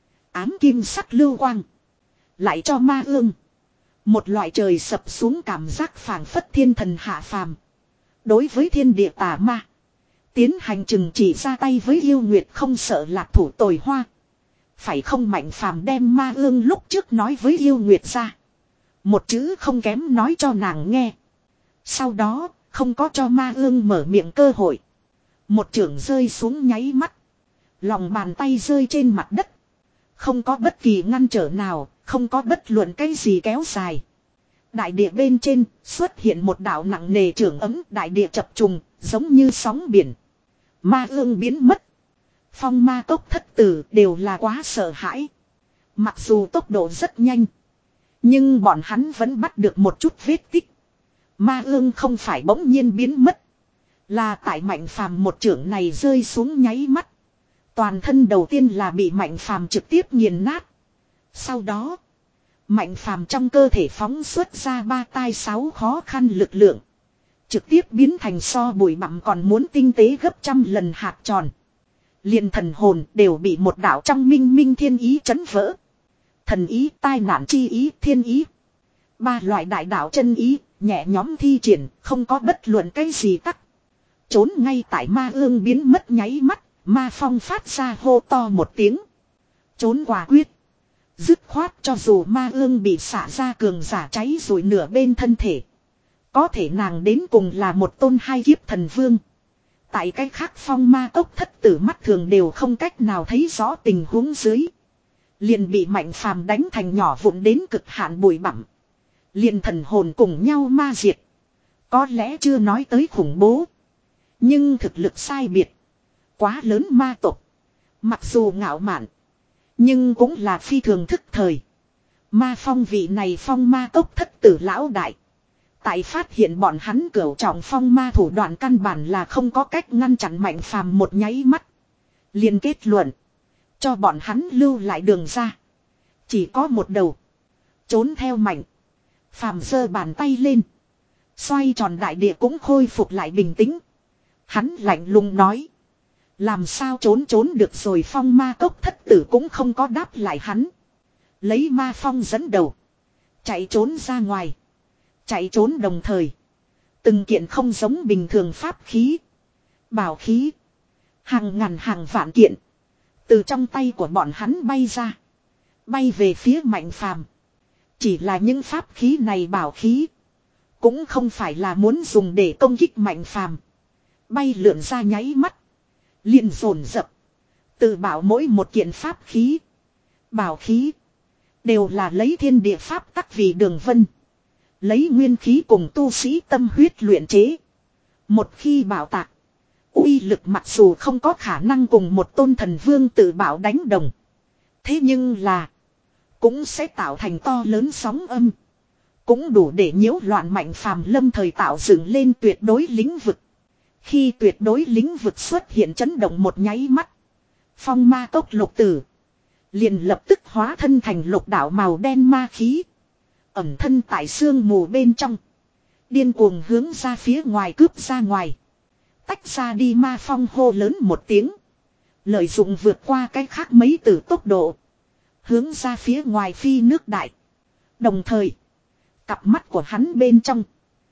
Ám kim sắc lưu quang. Lại cho ma ương. Một loại trời sập xuống cảm giác phảng phất thiên thần hạ phàm. Đối với thiên địa tà ma. Tiến hành chừng chỉ ra tay với yêu nguyệt không sợ lạc thủ tồi hoa. Phải không Mạnh Phàm đem ma ương lúc trước nói với yêu nguyệt ra. Một chữ không kém nói cho nàng nghe. Sau đó không có cho ma ương mở miệng cơ hội. Một chưởng rơi xuống nháy mắt. Lòng bàn tay rơi trên mặt đất. Không có bất kỳ ngăn trở nào. Không có bất luận cái gì kéo dài. Đại địa bên trên xuất hiện một đạo nặng nề trưởng ấm. Đại địa chập trùng giống như sóng biển. Ma ương biến mất. Phong ma cốc thất tử đều là quá sợ hãi. Mặc dù tốc độ rất nhanh. Nhưng bọn hắn vẫn bắt được một chút vết tích. Ma ương không phải bỗng nhiên biến mất. Là tại Mạnh Phàm một chưởng này rơi xuống nháy mắt. Toàn thân đầu tiên là bị Mạnh Phàm trực tiếp nghiền nát. Sau đó. Mạnh Phàm trong cơ thể phóng xuất ra ba tai sáu khó khăn lực lượng. Trực tiếp biến thành so bụi bặm còn muốn tinh tế gấp trăm lần hạt tròn. Liền thần hồn đều bị một đạo trong minh minh thiên ý chấn vỡ. Thần ý, tai nạn chi ý, thiên ý. Ba loại đại đạo chân ý, nhẹ nhóm thi triển, không có bất luận cái gì tắc. Trốn ngay tại ma ương biến mất nháy mắt, ma phong phát ra hô to một tiếng. Trốn quả quyết. Dứt khoát cho dù ma ương bị xả ra cường giả cháy rồi nửa bên thân thể. Có thể nàng đến cùng là một tôn hai kiếp thần vương. Tại cái khác phong ma cốc thất tử mắt thường đều không cách nào thấy rõ tình huống dưới. Liền bị Mạnh Phàm đánh thành nhỏ vụn đến cực hạn bụi bặm. Liền thần hồn cùng nhau ma diệt. Có lẽ chưa nói tới khủng bố. Nhưng thực lực sai biệt. Quá lớn ma tộc. Mặc dù ngạo mạn. Nhưng cũng là phi thường thức thời. Ma phong vị này phong ma cốc thất tử lão đại. Tại phát hiện bọn hắn cửu trọng phong ma thủ đoạn căn bản là không có cách ngăn chặn Mạnh Phàm một nháy mắt. Liền kết luận. Cho bọn hắn lưu lại đường ra. Chỉ có một đầu. Trốn theo Mạnh. Phàm giơ bàn tay lên. Xoay tròn đại địa cũng khôi phục lại bình tĩnh. Hắn lạnh lùng nói. Làm sao trốn trốn được rồi phong ma cốc thất tử cũng không có đáp lại hắn. Lấy ma phong dẫn đầu. Chạy trốn ra ngoài. Chạy trốn đồng thời. Từng kiện không giống bình thường pháp khí. Bảo khí. Hàng ngàn hàng vạn kiện. Từ trong tay của bọn hắn bay ra. Bay về phía Mạnh Phàm. Chỉ là những pháp khí này bảo khí. Cũng không phải là muốn dùng để công kích Mạnh Phàm. Bay lượn ra nháy mắt. Liền dồn dập. Tự bảo mỗi một kiện pháp khí. Bảo khí. Đều là lấy thiên địa pháp tắc vì đường vân. Lấy nguyên khí cùng tu sĩ tâm huyết luyện chế. Một khi bảo tạc. Uy lực mặc dù không có khả năng cùng một tôn thần vương tự bảo đánh đồng. Thế nhưng là. Cũng sẽ tạo thành to lớn sóng âm. Cũng đủ để nhiễu loạn Mạnh Phàm lâm thời tạo dựng lên tuyệt đối lĩnh vực. Khi tuyệt đối lĩnh vực xuất hiện chấn động một nháy mắt. Phong ma cốc lục tử. Liền lập tức hóa thân thành lục đạo màu đen ma khí. Ẩm thân tại sương mù bên trong. Điên cuồng hướng ra phía ngoài cướp ra ngoài. Tách ra đi ma phong hô lớn một tiếng. Lợi dụng vượt qua cái khác mấy từ tốc độ. Hướng ra phía ngoài phi nước đại. Đồng thời. Cặp mắt của hắn bên trong.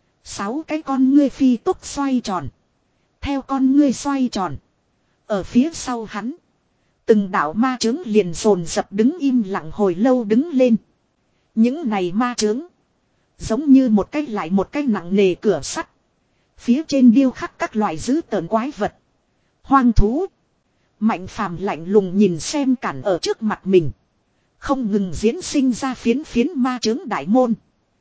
Sáu cái con ngươi phi tốc xoay tròn. Theo con ngươi xoay tròn. Ở phía sau hắn. Từng đạo ma chướng liền dồn dập đứng im lặng hồi lâu đứng lên. Những này ma chướng. Giống như một cái lại một cái nặng nề cửa sắt. Phía trên điêu khắc các loại dữ tợn quái vật. Hoang thú. Mạnh phàm lạnh lùng nhìn xem cản ở trước mặt mình. Không ngừng diễn sinh ra phiến phiến ma chướng đại môn.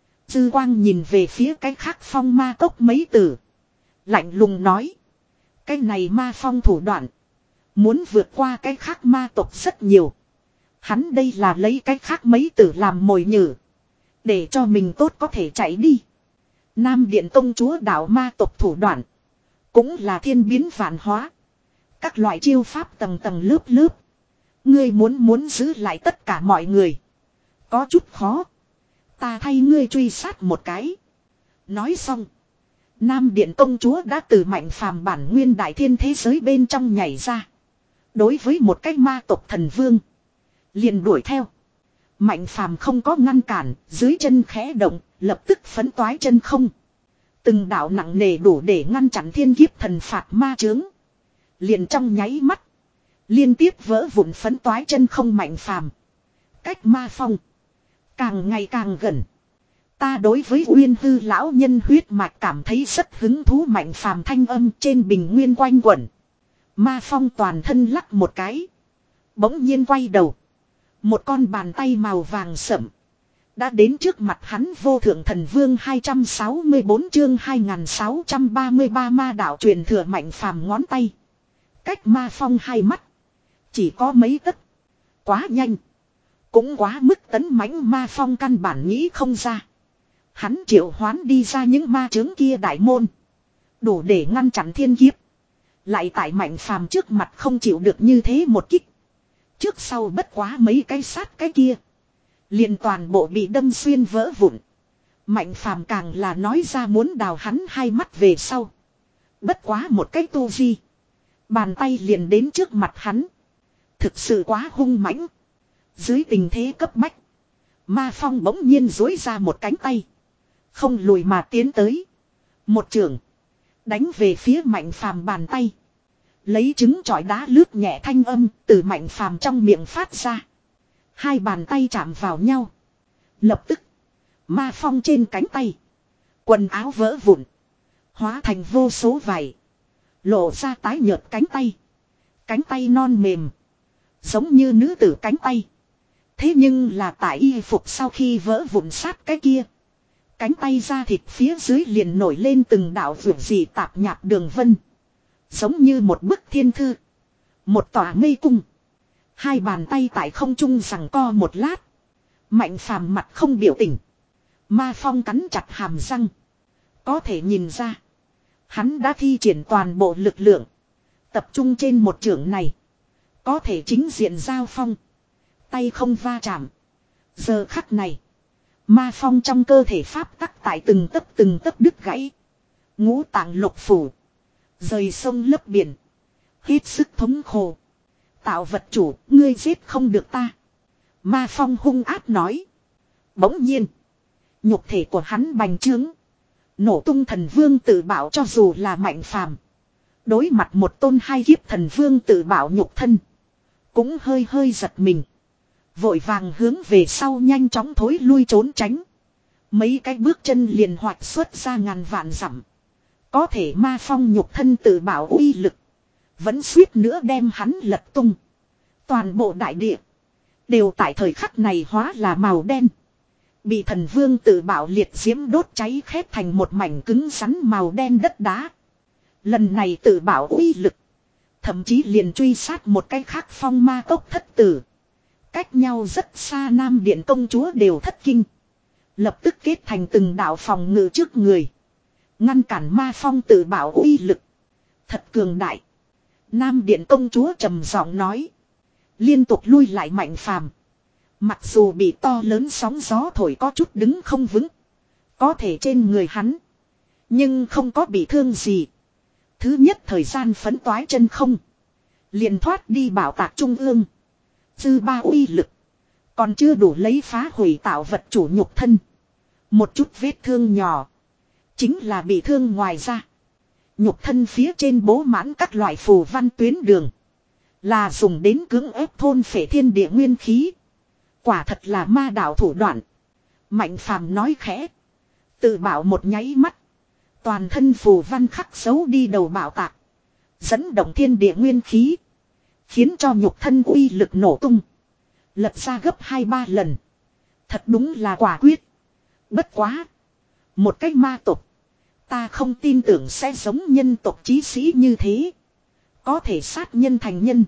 Dư quang nhìn về phía cái khác phong ma tốc mấy tử. Lạnh lùng nói. Cái này ma phong thủ đoạn. Muốn vượt qua cái khác ma tộc rất nhiều. Hắn đây là lấy cái khác mấy tử làm mồi nhử. Để cho mình tốt có thể chạy đi. Nam Điện công chúa đảo ma tộc thủ đoạn. Cũng là thiên biến vạn hóa. Các loại chiêu pháp tầng tầng lớp lớp. Ngươi muốn muốn giữ lại tất cả mọi người. Có chút khó. Ta thay ngươi truy sát một cái. Nói xong. Nam Điện công chúa đã từ mạnh phàm bản nguyên đại thiên thế giới bên trong nhảy ra. Đối với một cái ma tộc thần vương. Liền đuổi theo. Mạnh phàm không có ngăn cản. Dưới chân khẽ động. Lập tức phấn toái chân không. Từng đạo nặng nề đủ để ngăn chặn thiên kiếp thần phạt ma chướng. Liền trong nháy mắt. Liên tiếp vỡ vụn phấn toái chân không mạnh phàm. Cách ma phong. Càng ngày càng gần. Ta đối với uyên hư lão nhân huyết mạch cảm thấy rất hứng thú mạnh phàm thanh âm trên bình nguyên quanh quẩn. Ma phong toàn thân lắc một cái. Bỗng nhiên quay đầu. Một con bàn tay màu vàng sẫm. Đã đến trước mặt hắn vô thượng thần vương hai trăm sáu mươi bốn chương hai nghìn sáu trăm ba mươi ba ma đạo truyền thừa mạnh phàm ngón tay. Cách ma phong hai mắt. Chỉ có mấy tấc. Quá nhanh. Cũng quá mức tấn mãnh ma phong căn bản nghĩ không ra. Hắn triệu hoán đi ra những ma chướng kia đại môn. Đủ để ngăn chặn thiên kiếp. Lại tại mạnh phàm trước mặt không chịu được như thế một kích. Trước sau bất quá mấy cái sát cái kia. Liền toàn bộ bị đâm xuyên vỡ vụn. Mạnh phàm càng là nói ra muốn đào hắn hai mắt về sau. Bất quá một cái tu vi. Bàn tay liền đến trước mặt hắn. Thực sự quá hung mãnh. Dưới tình thế cấp bách. Ma phong bỗng nhiên dối ra một cánh tay. Không lùi mà tiến tới. Một trường. Đánh về phía mạnh phàm bàn tay. Lấy trứng chọi đá lướt nhẹ thanh âm từ mạnh phàm trong miệng phát ra. Hai bàn tay chạm vào nhau. Lập tức. Ma phong trên cánh tay. Quần áo vỡ vụn. Hóa thành vô số vải. Lộ ra tái nhợt cánh tay. Cánh tay non mềm. Giống như nữ tử cánh tay. Thế nhưng là tại y phục sau khi vỡ vụn sát cái kia. Cánh tay da thịt phía dưới liền nổi lên từng đạo vượt dị tạp nhạp đường vân. Giống như một bức thiên thư. Một tòa mây cung. Hai bàn tay tại không trung giằng co một lát. Mạnh phàm mặt không biểu tình. Ma phong cắn chặt hàm răng. Có thể nhìn ra. Hắn đã thi triển toàn bộ lực lượng. Tập trung trên một chưởng này. Có thể chính diện giao phong. Tay không va chạm. Giờ khắc này. Ma phong trong cơ thể pháp tắc tại từng tấc từng tấc đứt gãy. Ngũ tạng lục phủ. Rời sông lấp biển. Hết sức thống khổ. Tạo vật chủ, ngươi giết không được ta. Ma phong hung ác nói. Bỗng nhiên. Nhục thể của hắn bành trướng. Nổ tung thần vương tự bảo cho dù là mạnh phàm. Đối mặt một tôn hai kiếp thần vương tự bảo nhục thân. Cũng hơi hơi giật mình. Vội vàng hướng về sau nhanh chóng thối lui trốn tránh. Mấy cái bước chân liền hoạt xuất ra ngàn vạn dặm. Có thể ma phong nhục thân tự bảo uy lực. Vẫn suýt nữa đem hắn lật tung. Toàn bộ đại địa. Đều tại thời khắc này hóa là màu đen. Bị thần vương tự bảo liệt diễm đốt cháy khét thành một mảnh cứng rắn màu đen đất đá. Lần này tự bảo uy lực. Thậm chí liền truy sát một cái khác phong ma tốc thất tử. Cách nhau rất xa Nam Điện công chúa đều thất kinh. Lập tức kết thành từng đạo phòng ngự trước người. Ngăn cản ma phong tự bảo uy lực. Thật cường đại. Nam Điện công chúa trầm giọng nói. Liên tục lui lại mạnh phàm. Mặc dù bị to lớn sóng gió thổi có chút đứng không vững. Có thể trên người hắn. Nhưng không có bị thương gì. Thứ nhất thời gian phấn toái chân không. Liền thoát đi bảo tạc trung ương. Dư ba uy lực. Còn chưa đủ lấy phá hủy tạo vật chủ nhục thân. Một chút vết thương nhỏ. Chính là bị thương ngoài ra. Nhục thân phía trên bố mãn các loại phù văn tuyến đường. Là dùng đến cưỡng ép thôn phệ thiên địa nguyên khí. Quả thật là ma đạo thủ đoạn. Mạnh phàm nói khẽ. Tự bảo một nháy mắt. Toàn thân phù văn khắc dấu đi đầu bảo tạc. Dẫn động thiên địa nguyên khí. Khiến cho nhục thân uy lực nổ tung. Lật ra gấp hai ba lần. Thật đúng là quả quyết. Bất quá. Một cách ma tộc. Ta không tin tưởng sẽ giống nhân tộc chí sĩ như thế. Có thể sát nhân thành nhân.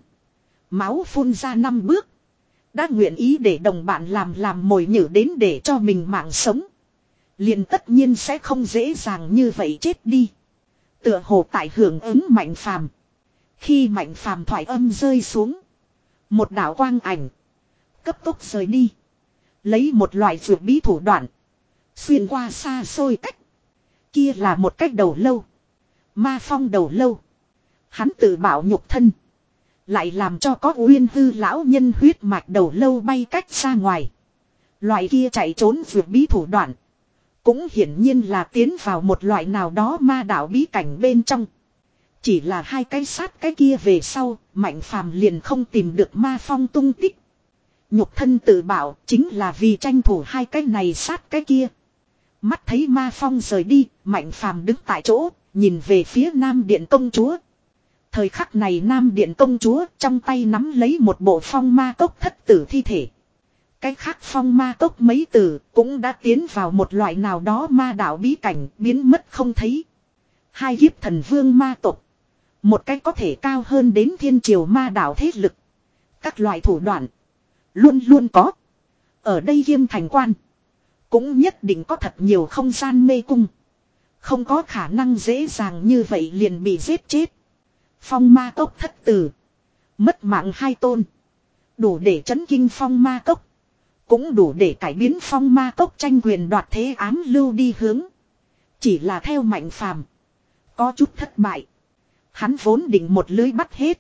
Máu phun ra năm bước. Đã nguyện ý để đồng bạn làm làm mồi nhử đến để cho mình mạng sống. Liền tất nhiên sẽ không dễ dàng như vậy chết đi. Tựa hồ tại hưởng ứng Mạnh Phàm. Khi Mạnh Phàm thoại âm rơi xuống. Một đạo quang ảnh. Cấp tốc rời đi. Lấy một loại vượt bí thủ đoạn. Xuyên qua xa xôi cách. Kia là một cách đầu lâu. Ma phong đầu lâu. Hắn tự bảo nhục thân. Lại làm cho có uyên hư lão nhân huyết mạch đầu lâu bay cách ra ngoài. Loại kia chạy trốn vượt bí thủ đoạn. Cũng hiển nhiên là tiến vào một loại nào đó ma đạo bí cảnh bên trong. Chỉ là hai cái sát cái kia về sau, Mạnh Phàm liền không tìm được ma phong tung tích. Nhục thân tự bảo chính là vì tranh thủ hai cái này sát cái kia. Mắt thấy ma phong rời đi, Mạnh Phàm đứng tại chỗ, nhìn về phía Nam Điện công chúa. Thời khắc này Nam Điện công chúa trong tay nắm lấy một bộ phong ma cốc thất tử thi thể. Cái khác phong ma cốc mấy tử cũng đã tiến vào một loại nào đó ma đạo bí cảnh biến mất không thấy. Hai kiếp thần vương ma tộc. Một cái có thể cao hơn đến thiên triều ma đạo thế lực. Các loại thủ đoạn. Luôn luôn có. Ở đây Kiêm Thành Quan. Cũng nhất định có thật nhiều không gian mê cung. Không có khả năng dễ dàng như vậy liền bị giết chết. Phong ma cốc thất tử. Mất mạng hai tôn. Đủ để chấn kinh phong ma cốc. Cũng đủ để cải biến phong ma cốc tranh quyền đoạt thế ám lưu đi hướng. Chỉ là theo Mạnh Phàm. Có chút thất bại. Hắn vốn định một lưới bắt hết.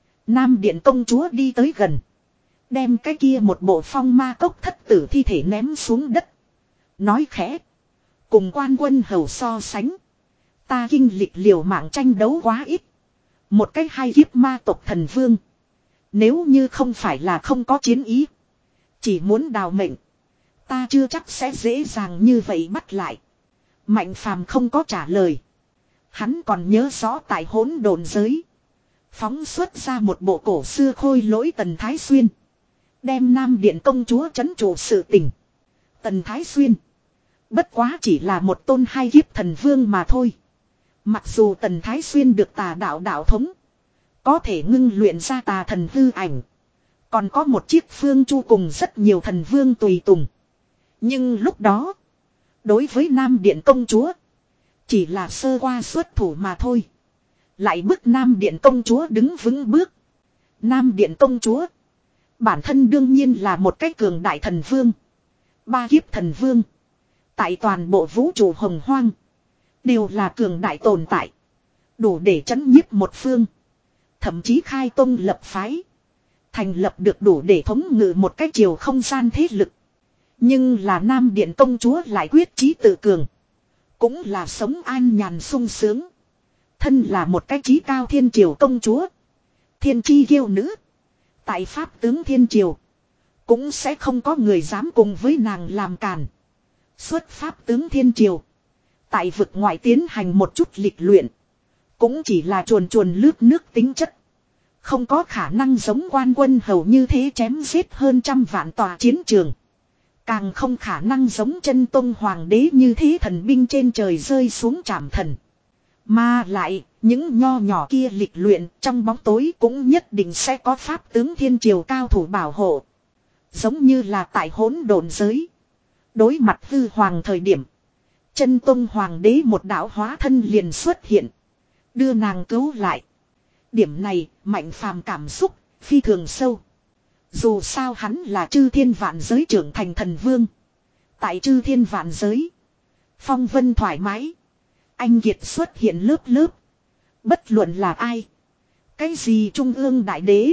Nam Điện công chúa đi tới gần. Đem cái kia một bộ phong ma cốc thất tử thi thể ném xuống đất. Nói khẽ. Cùng quan quân hầu so sánh. Ta kinh lịch liều mạng tranh đấu quá ít. Một cái hai kiếp ma tộc thần vương. Nếu như không phải là không có chiến ý. Chỉ muốn đào mệnh. Ta chưa chắc sẽ dễ dàng như vậy bắt lại. Mạnh Phàm không có trả lời. Hắn còn nhớ rõ tại hỗn độn giới. Phóng xuất ra một bộ cổ xưa khôi lỗi Tần Thái Xuyên. Đem Nam Điện công chúa trấn trụ sự tình. Tần Thái Xuyên. Bất quá chỉ là một tôn hai kiếp thần vương mà thôi. Mặc dù Tần Thái Xuyên được tà đạo đạo thống. Có thể ngưng luyện ra tà thần hư ảnh. Còn có một chiếc phương chu cùng rất nhiều thần vương tùy tùng. Nhưng lúc đó. Đối với Nam Điện công chúa. Chỉ là sơ qua xuất thủ mà thôi. Lại bức Nam Điện công chúa đứng vững bước. Nam Điện công chúa. Bản thân đương nhiên là một cái cường đại thần vương. Ba kiếp thần vương. Tại toàn bộ vũ trụ hồng hoang. Đều là cường đại tồn tại. Đủ để chấn nhiếp một phương. Thậm chí khai tông lập phái. Thành lập được đủ để thống ngự một cái chiều không gian thế lực. Nhưng là Nam Điện công chúa lại quyết chí tự cường. Cũng là sống an nhàn sung sướng. Thân là một cái chí cao thiên triều công chúa. Thiên chi kiêu nữ. Tại pháp tướng thiên triều. Cũng sẽ không có người dám cùng với nàng làm càn. Xuất pháp tướng thiên triều. Tại vực ngoại tiến hành một chút lịch luyện. Cũng chỉ là chuồn chuồn lướt nước tính chất. Không có khả năng giống quan quân hầu như thế chém giết hơn trăm vạn tòa chiến trường. Càng không khả năng giống chân tông hoàng đế như thế thần binh trên trời rơi xuống trảm thần. Mà lại, những nho nhỏ kia lịch luyện trong bóng tối cũng nhất định sẽ có pháp tướng thiên triều cao thủ bảo hộ. Giống như là tại hỗn độn giới. Đối mặt hư hoàng thời điểm. Chân tông hoàng đế một đạo hóa thân liền xuất hiện. Đưa nàng cứu lại. Điểm này, Mạnh Phàm cảm xúc, phi thường sâu. Dù sao hắn là chư thiên vạn giới trưởng thành thần vương. Tại chư thiên vạn giới. Phong vân thoải mái. Anh kiệt xuất hiện lớp lớp. Bất luận là ai. Cái gì trung ương đại đế.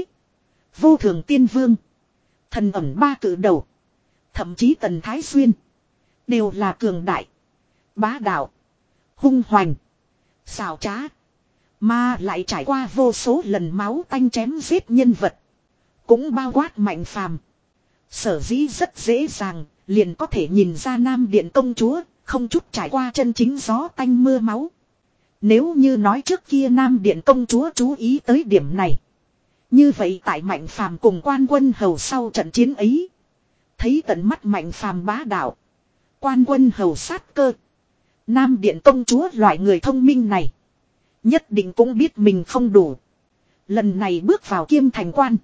Vô thường tiên vương. Thần ẩn ba cử đầu. Thậm chí Tần Thái Xuyên. Đều là cường đại. Bá đạo. Hung hoành. Xảo trá. Mà lại trải qua vô số lần máu tanh chém giết nhân vật. Cũng bao quát Mạnh Phàm. Sở dĩ rất dễ dàng. Liền có thể nhìn ra Nam Điện công chúa. Không chút trải qua chân chính gió tanh mưa máu. Nếu như nói trước kia Nam Điện công chúa chú ý tới điểm này. Như vậy tại Mạnh Phàm cùng Quan Quân Hầu sau trận chiến ấy. Thấy tận mắt Mạnh Phàm bá đạo. Quan Quân Hầu sát cơ. Nam Điện công chúa loại người thông minh này. Nhất định cũng biết mình không đủ. Lần này bước vào Kiêm Thành quan.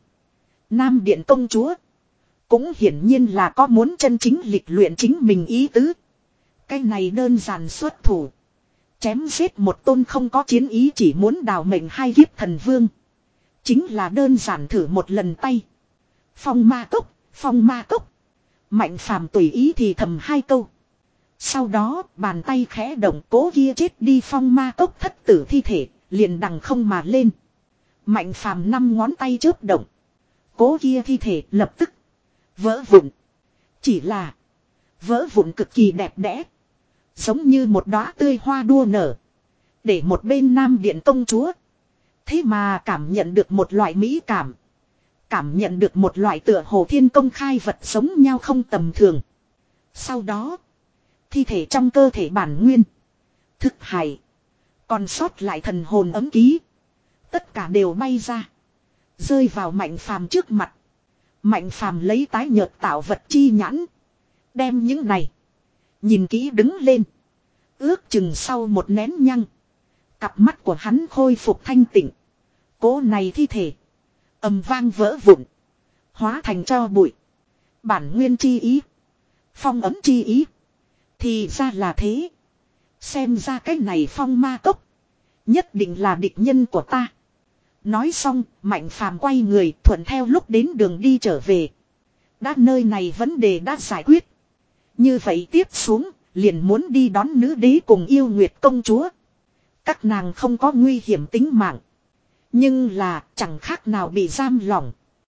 Nam Điện công chúa. Cũng hiển nhiên là có muốn chân chính lịch luyện chính mình ý tứ. Cái này đơn giản xuất thủ. Chém giết một tôn không có chiến ý chỉ muốn đào mệnh hai kiếp thần vương. Chính là đơn giản thử một lần tay. Phong ma cốc, phong ma cốc. Mạnh Phàm tùy ý thì thầm hai câu. Sau đó bàn tay khẽ động, cố kia chết đi phong ma cốc thất tử thi thể liền đằng không mà lên. Mạnh Phàm năm ngón tay chớp động. Cố kia thi thể lập tức vỡ vụn. Chỉ là vỡ vụn cực kỳ đẹp đẽ. Giống như một đóa tươi hoa đua nở. Để một bên Nam Điện công chúa. Thế mà cảm nhận được một loại mỹ cảm. Cảm nhận được một loại tựa hồ thiên công khai vật giống nhau không tầm thường. Sau đó. Thi thể trong cơ thể bản nguyên. Thức hải. Còn sót lại thần hồn ấm ký. Tất cả đều bay ra. Rơi vào Mạnh Phàm trước mặt. Mạnh Phàm lấy tái nhợt tạo vật chi nhãn. Đem những này. Nhìn kỹ đứng lên. Ước chừng sau một nén nhăng. Cặp mắt của hắn khôi phục thanh tịnh. Cố này thi thể. Ầm vang vỡ vụn. Hóa thành tro bụi. Bản nguyên chi ý. Phong ấm chi ý. Thì ra là thế. Xem ra cái này phong ma cốc. Nhất định là địch nhân của ta. Nói xong, Mạnh Phàm quay người thuận theo lúc đến đường đi trở về. Đã nơi này vấn đề đã giải quyết. Như vậy tiếp xuống, liền muốn đi đón nữ đế cùng yêu nguyệt công chúa. Các nàng không có nguy hiểm tính mạng. Nhưng là chẳng khác nào bị giam lỏng.